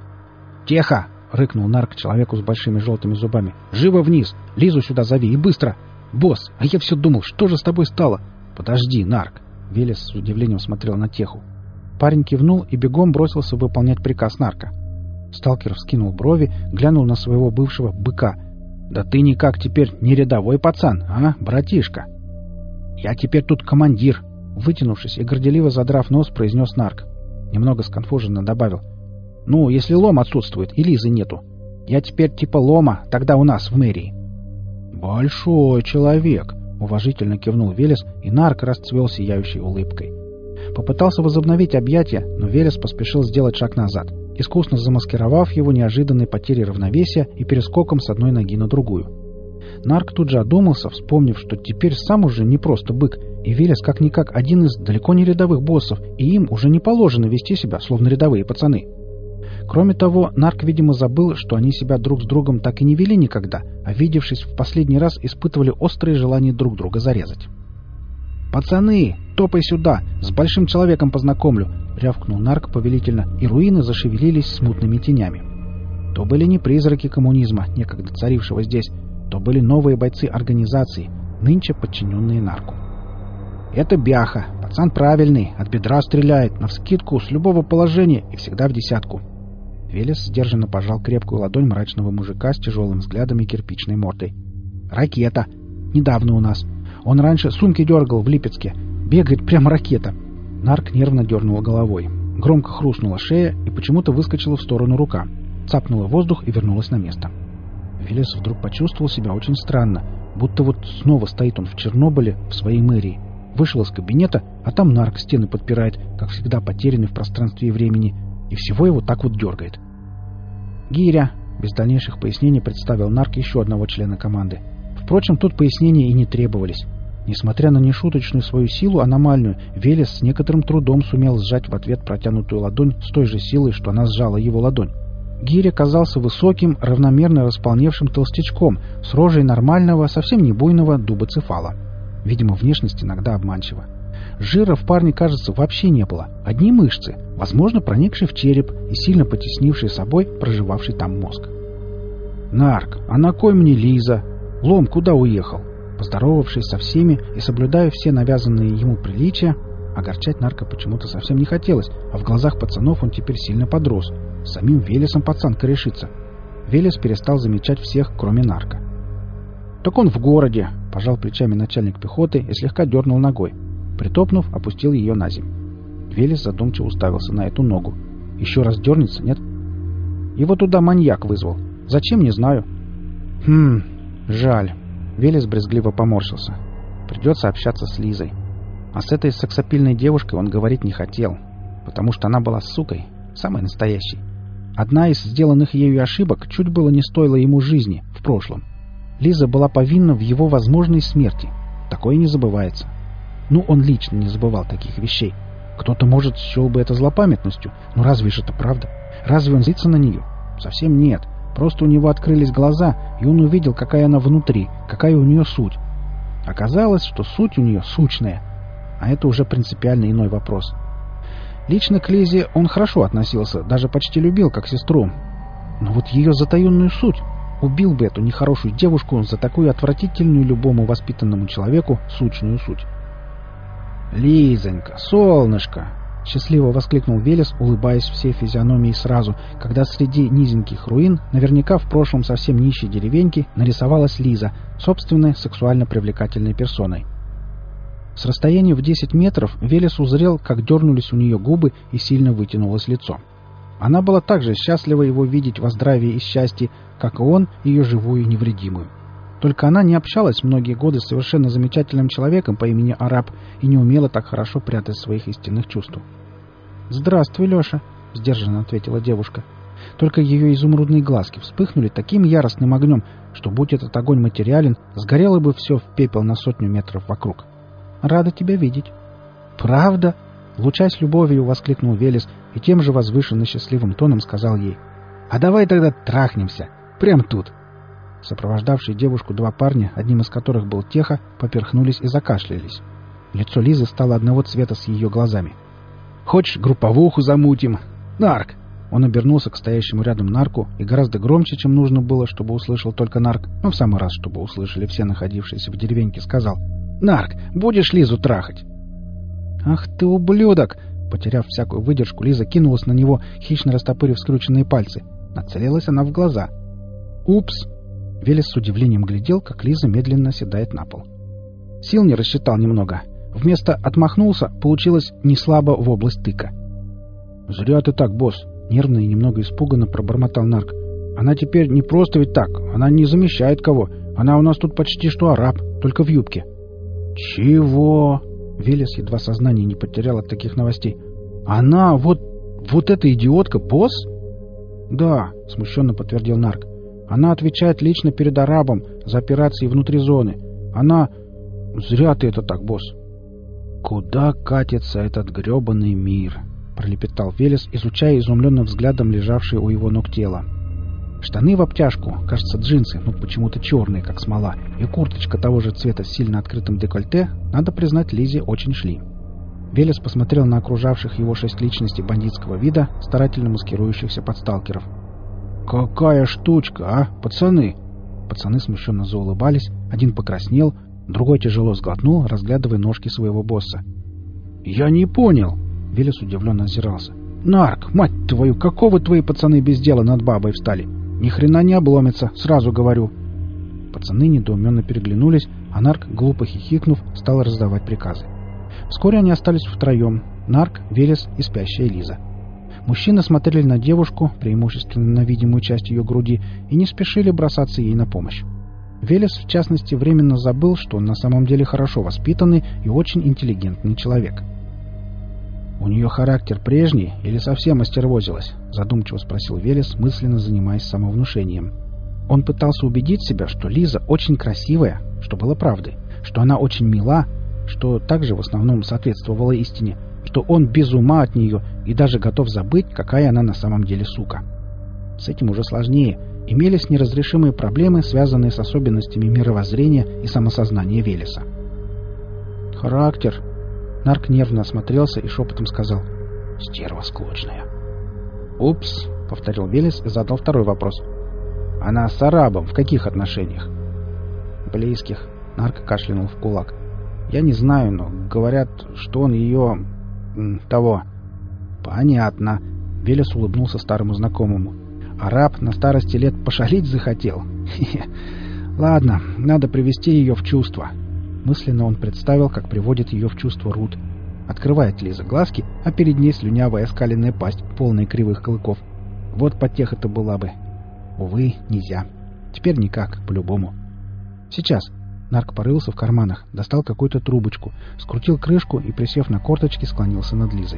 «Тихо!» — рыкнул нарк человеку с большими желтыми зубами. «Живо вниз! Лизу сюда зови и быстро! Босс, а я все думал, что же с тобой стало?» «Подожди, нарк!» — Велес с удивлением смотрел на Теху. Парень кивнул и бегом бросился выполнять приказ нарка. Сталкер вскинул брови, глянул на своего бывшего быка. «Да ты никак теперь не рядовой пацан, а, братишка?» «Я теперь тут командир!» — вытянувшись и горделиво задрав нос, произнес нарк. Немного сконфуженно добавил. «Ну, если лом отсутствует и Лизы нету». Я теперь типа Лома, тогда у нас в мэрии». «Большой человек», — уважительно кивнул Велес, и нарк расцвел сияющей улыбкой. Попытался возобновить объятия, но Велес поспешил сделать шаг назад, искусно замаскировав его неожиданной потерей равновесия и перескоком с одной ноги на другую. Нарк тут же одумался, вспомнив, что теперь сам уже не просто бык, и Велес как-никак один из далеко не рядовых боссов, и им уже не положено вести себя, словно рядовые пацаны. Кроме того, Нарк, видимо, забыл, что они себя друг с другом так и не вели никогда, а, видевшись в последний раз, испытывали острое желание друг друга зарезать. «Пацаны, топай сюда! С большим человеком познакомлю!» — рявкнул Нарк повелительно, и руины зашевелились смутными тенями. То были не призраки коммунизма, некогда царившего здесь, то были новые бойцы организации, нынче подчиненные Нарку. «Это Бяха, пацан правильный, от бедра стреляет, навскидку, с любого положения и всегда в десятку». Велес сдержанно пожал крепкую ладонь мрачного мужика с тяжелым взглядом и кирпичной мордой. «Ракета. Недавно у нас. Он раньше сумки дергал в Липецке. Бегает прямо ракета». Нарк нервно дернул головой. Громко хрустнула шея, и почему-то выскочила в сторону рука. Цапнула воздух и вернулась на место. Велес вдруг почувствовал себя очень странно, будто вот снова стоит он в Чернобыле, в своей мэрии. Вышел из кабинета, а там Нарк стены подпирает, как всегда потерянный в пространстве и времени, и всего его так вот дергает. «Гиря», — без дальнейших пояснений представил Нарк еще одного члена команды. Впрочем, тут пояснения и не требовались. Несмотря на нешуточную свою силу аномальную, Велес с некоторым трудом сумел сжать в ответ протянутую ладонь с той же силой, что она сжала его ладонь. Гиря казался высоким, равномерно располневшим толстячком, с рожей нормального, совсем не буйного дубоцефала. Видимо, внешность иногда обманчива. Жира в парне, кажется, вообще не было. Одни мышцы, возможно, проникшие в череп и сильно потеснившие собой проживавший там мозг. «Нарк, а на кой мне Лиза? Лом куда уехал?» Поздоровавшись со всеми и соблюдая все навязанные ему приличия, огорчать Нарка почему-то совсем не хотелось, а в глазах пацанов он теперь сильно подрос. С самим Велесом пацан корешится. Велес перестал замечать всех, кроме Нарка. «Так он в городе», — пожал плечами начальник пехоты и слегка дернул ногой. Притопнув, опустил ее на землю. Велес задумчиво уставился на эту ногу. «Еще раз дернется, нет?» «Его туда маньяк вызвал. Зачем, не знаю». Жаль». Велес брезгливо поморщился. «Придется общаться с Лизой». А с этой сексапильной девушкой он говорить не хотел, потому что она была сукой, самой настоящей. Одна из сделанных ею ошибок чуть было не стоила ему жизни в прошлом. Лиза была повинна в его возможной смерти. Такое не забывается. Ну, он лично не забывал таких вещей. Кто-то, может, счел бы это злопамятностью, но разве же это правда? Разве он злится на нее? Совсем нет. Просто у него открылись глаза, и он увидел, какая она внутри, какая у нее суть. Оказалось, что суть у нее сущная. А это уже принципиально иной вопрос. Лично к Лизе он хорошо относился, даже почти любил, как сестру. Но вот ее затаенную суть... Убил бы эту нехорошую девушку за такую отвратительную любому воспитанному человеку сущную суть. «Лизонька, солнышко!» — счастливо воскликнул Велес, улыбаясь всей физиономией сразу, когда среди низеньких руин, наверняка в прошлом совсем нищей деревеньки, нарисовалась Лиза, собственной сексуально привлекательной персоной. С расстояния в 10 метров Велес узрел, как дернулись у нее губы и сильно вытянулось лицо. Она была так же счастлива его видеть во здравии и счастье, как и он, ее живую и невредимую. Только она не общалась многие годы с совершенно замечательным человеком по имени Араб и не умела так хорошо прятать своих истинных чувств. «Здравствуй, Леша», — сдержанно ответила девушка. Только ее изумрудные глазки вспыхнули таким яростным огнем, что, будь этот огонь материален, сгорело бы все в пепел на 100 метров вокруг. «Рада тебя видеть». «Правда?» — лучась любовью, воскликнул Велес и тем же возвышенно счастливым тоном сказал ей: «А давай тогда трахнемся. Прям тут». Сопровождавшие девушку два парня, одним из которых был Теха, поперхнулись и закашлялись. Лицо Лизы стало одного цвета с ее глазами. «Хочешь, групповуху замутим? Нарк!» Он обернулся к стоящему рядом Нарку и гораздо громче, чем нужно было, чтобы услышал только Нарк, но в самый раз, чтобы услышали все находившиеся в деревеньке, сказал: «Нарк, будешь Лизу трахать?» «Ах ты, ублюдок!» Потеряв всякую выдержку, Лиза кинулась на него, хищно растопырив скрюченные пальцы. Нацелилась она в глаза. «Упс!» Велес с удивлением глядел, как Лиза медленно оседает на пол. Сил не рассчитал немного. Вместо «отмахнулся» получилось неслабо в область тыка. «Зря ты так, босс!» — нервно и немного испуганно пробормотал Нарк. Она теперь не просто ведь так, она не замещает кого. Она у нас тут почти что араб, только в юбке». «Чего?» Велес едва сознание не потерял от таких новостей. «Она вот эта идиотка, босс?» «Да», — смущенно подтвердил Нарк. «Она отвечает лично перед арабом за операции внутри зоны. Она... Зря ты это так, босс». «Куда катится этот гребаный мир?» — пролепетал Велес, изучая изумленным взглядом лежавшее у его ног тело. Штаны в обтяжку, кажется, джинсы, но почему-то черные, как смола, и курточка того же цвета с сильно открытым декольте, надо признать, Лизе очень шли. Велес посмотрел на окружавших его 6 личностей бандитского вида, старательно маскирующихся под сталкеров. «Какая штучка, а, пацаны!» Пацаны смущенно заулыбались, один покраснел, другой тяжело сглотнул, разглядывая ножки своего босса. «Я не понял!» Велес удивленно озирался. «Нарк, мать твою, какого твои пацаны без дела над бабой встали? Ни хрена не обломится, сразу говорю!» Пацаны недоуменно переглянулись, а Нарк, глупо хихикнув, стал раздавать приказы. Вскоре они остались втроем — Нарк, Велес и спящая Лиза. Мужчины смотрели на девушку, преимущественно на видимую часть ее груди, и не спешили бросаться ей на помощь. Велес, в частности, временно забыл, что он на самом деле хорошо воспитанный и очень интеллигентный человек. «У нее характер прежний или совсем остервозилась?» — задумчиво спросил Велес, мысленно занимаясь самовнушением. Он пытался убедить себя, что Лиза очень красивая, что было правдой, что она очень мила, что также в основном соответствовало истине, что он без ума от нее и даже готов забыть, какая она на самом деле сука. С этим уже сложнее. Имелись неразрешимые проблемы, связанные с особенностями мировоззрения и самосознания Велеса. «Характер...» Нарк нервно осмотрелся и шепотом сказал: «Стерва склочная». «Упс», — повторил Велес и задал второй вопрос. «Она с арабом в каких отношениях?» «Близких», — Нарк кашлянул в кулак. «Я не знаю, но говорят, что он ее... того». «Понятно», — Велес улыбнулся старому знакомому. «Араб на старости лет пошалить захотел? Хе-хе. Ладно, надо привести ее в чувство». Мысленно он представил, как приводит ее в чувство Рут. Открывает Лиза глазки, а перед ней слюнявая оскаленная пасть, полная кривых клыков. Вот потеха-то была бы. Увы, нельзя. Теперь никак, по-любому. Сейчас. Нарк порылся в карманах, достал какую-то трубочку, скрутил крышку и, присев на корточки, склонился над Лизой.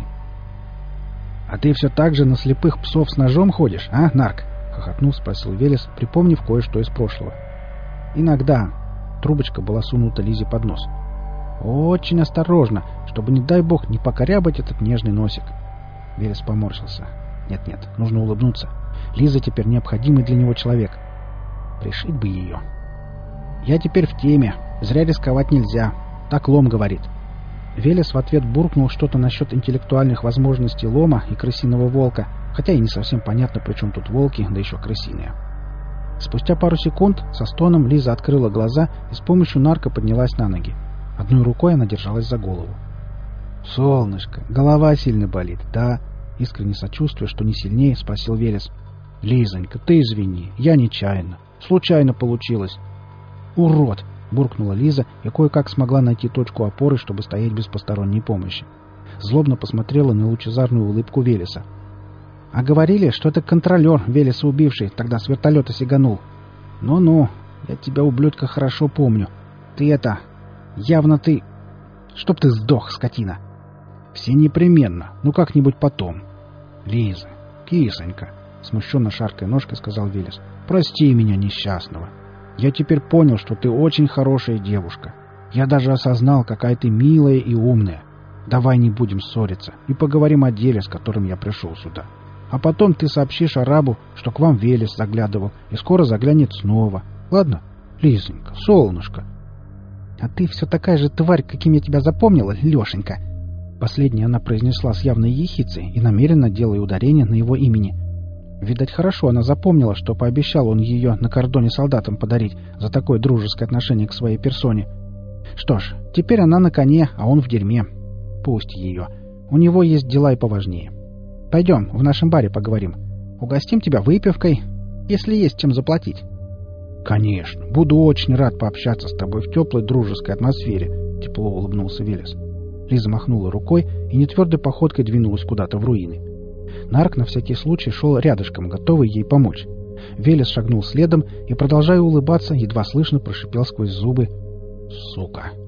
«А ты все так же на слепых псов с ножом ходишь, а, Нарк?» — хохотнув, спросил Велес, припомнив кое-что из прошлого. «Иногда». Трубочка была сунута Лизе под нос. «Очень осторожно, чтобы, не дай бог, не покорябать этот нежный носик». Велес поморщился. «Нет-нет, нужно улыбнуться. Лиза теперь необходимый для него человек. Пришить бы ее». «Я теперь в теме. Зря рисковать нельзя. Так Лом говорит». Велес в ответ буркнул что-то насчет интеллектуальных возможностей Лома и крысиного волка, хотя и не совсем понятно, при чем тут волки, да еще крысиные. Спустя пару секунд со стоном Лиза открыла глаза и с помощью Нарка поднялась на ноги. Одной рукой она держалась за голову. «Солнышко, голова сильно болит, да?» Искренне сочувствуя, что не сильнее, спросил Велес. «Лизонька, ты извини, я нечаянно. Случайно получилось». «Урод!» — буркнула Лиза и кое-как смогла найти точку опоры, чтобы стоять без посторонней помощи. Злобно посмотрела на лучезарную улыбку Велеса. «А говорили, что это контролер, Велеса убивший, тогда с вертолета сиганул. Ну-ну, я тебя, ублюдка, хорошо помню. Ты это... явно ты... Чтоб ты сдох, скотина!» «Все непременно, ну как-нибудь потом». «Лиза, кисонька», — смущенно шаркая ножкой сказал Велес, — «прости меня, несчастного. Я теперь понял, что ты очень хорошая девушка. Я даже осознал, какая ты милая и умная. Давай не будем ссориться и поговорим о деле, с которым я пришел сюда. А потом ты сообщишь арабу, что к вам Велес заглядывал и скоро заглянет снова. Ладно, Лизонька, солнышко?» «А ты все такая же тварь, каким я тебя запомнила, Лешенька!» Последнее она произнесла с явной ехицей и намеренно делая ударение на его имени. Видать, хорошо она запомнила, что пообещал он ее на кордоне солдатам подарить за такое дружеское отношение к своей персоне. Что ж, теперь она на коне, а он в дерьме. Пусть ее. У него есть дела и поважнее. Пойдем, в нашем баре поговорим. Угостим тебя выпивкой, если есть чем заплатить». «Конечно, буду очень рад пообщаться с тобой в теплой дружеской атмосфере», — тепло улыбнулся Велес. Лиза махнула рукой и нетвердой походкой двинулась куда-то в руины. Нарк на всякий случай шел рядышком, готовый ей помочь. Велес шагнул следом и, продолжая улыбаться, едва слышно прошипел сквозь зубы: «Сука!»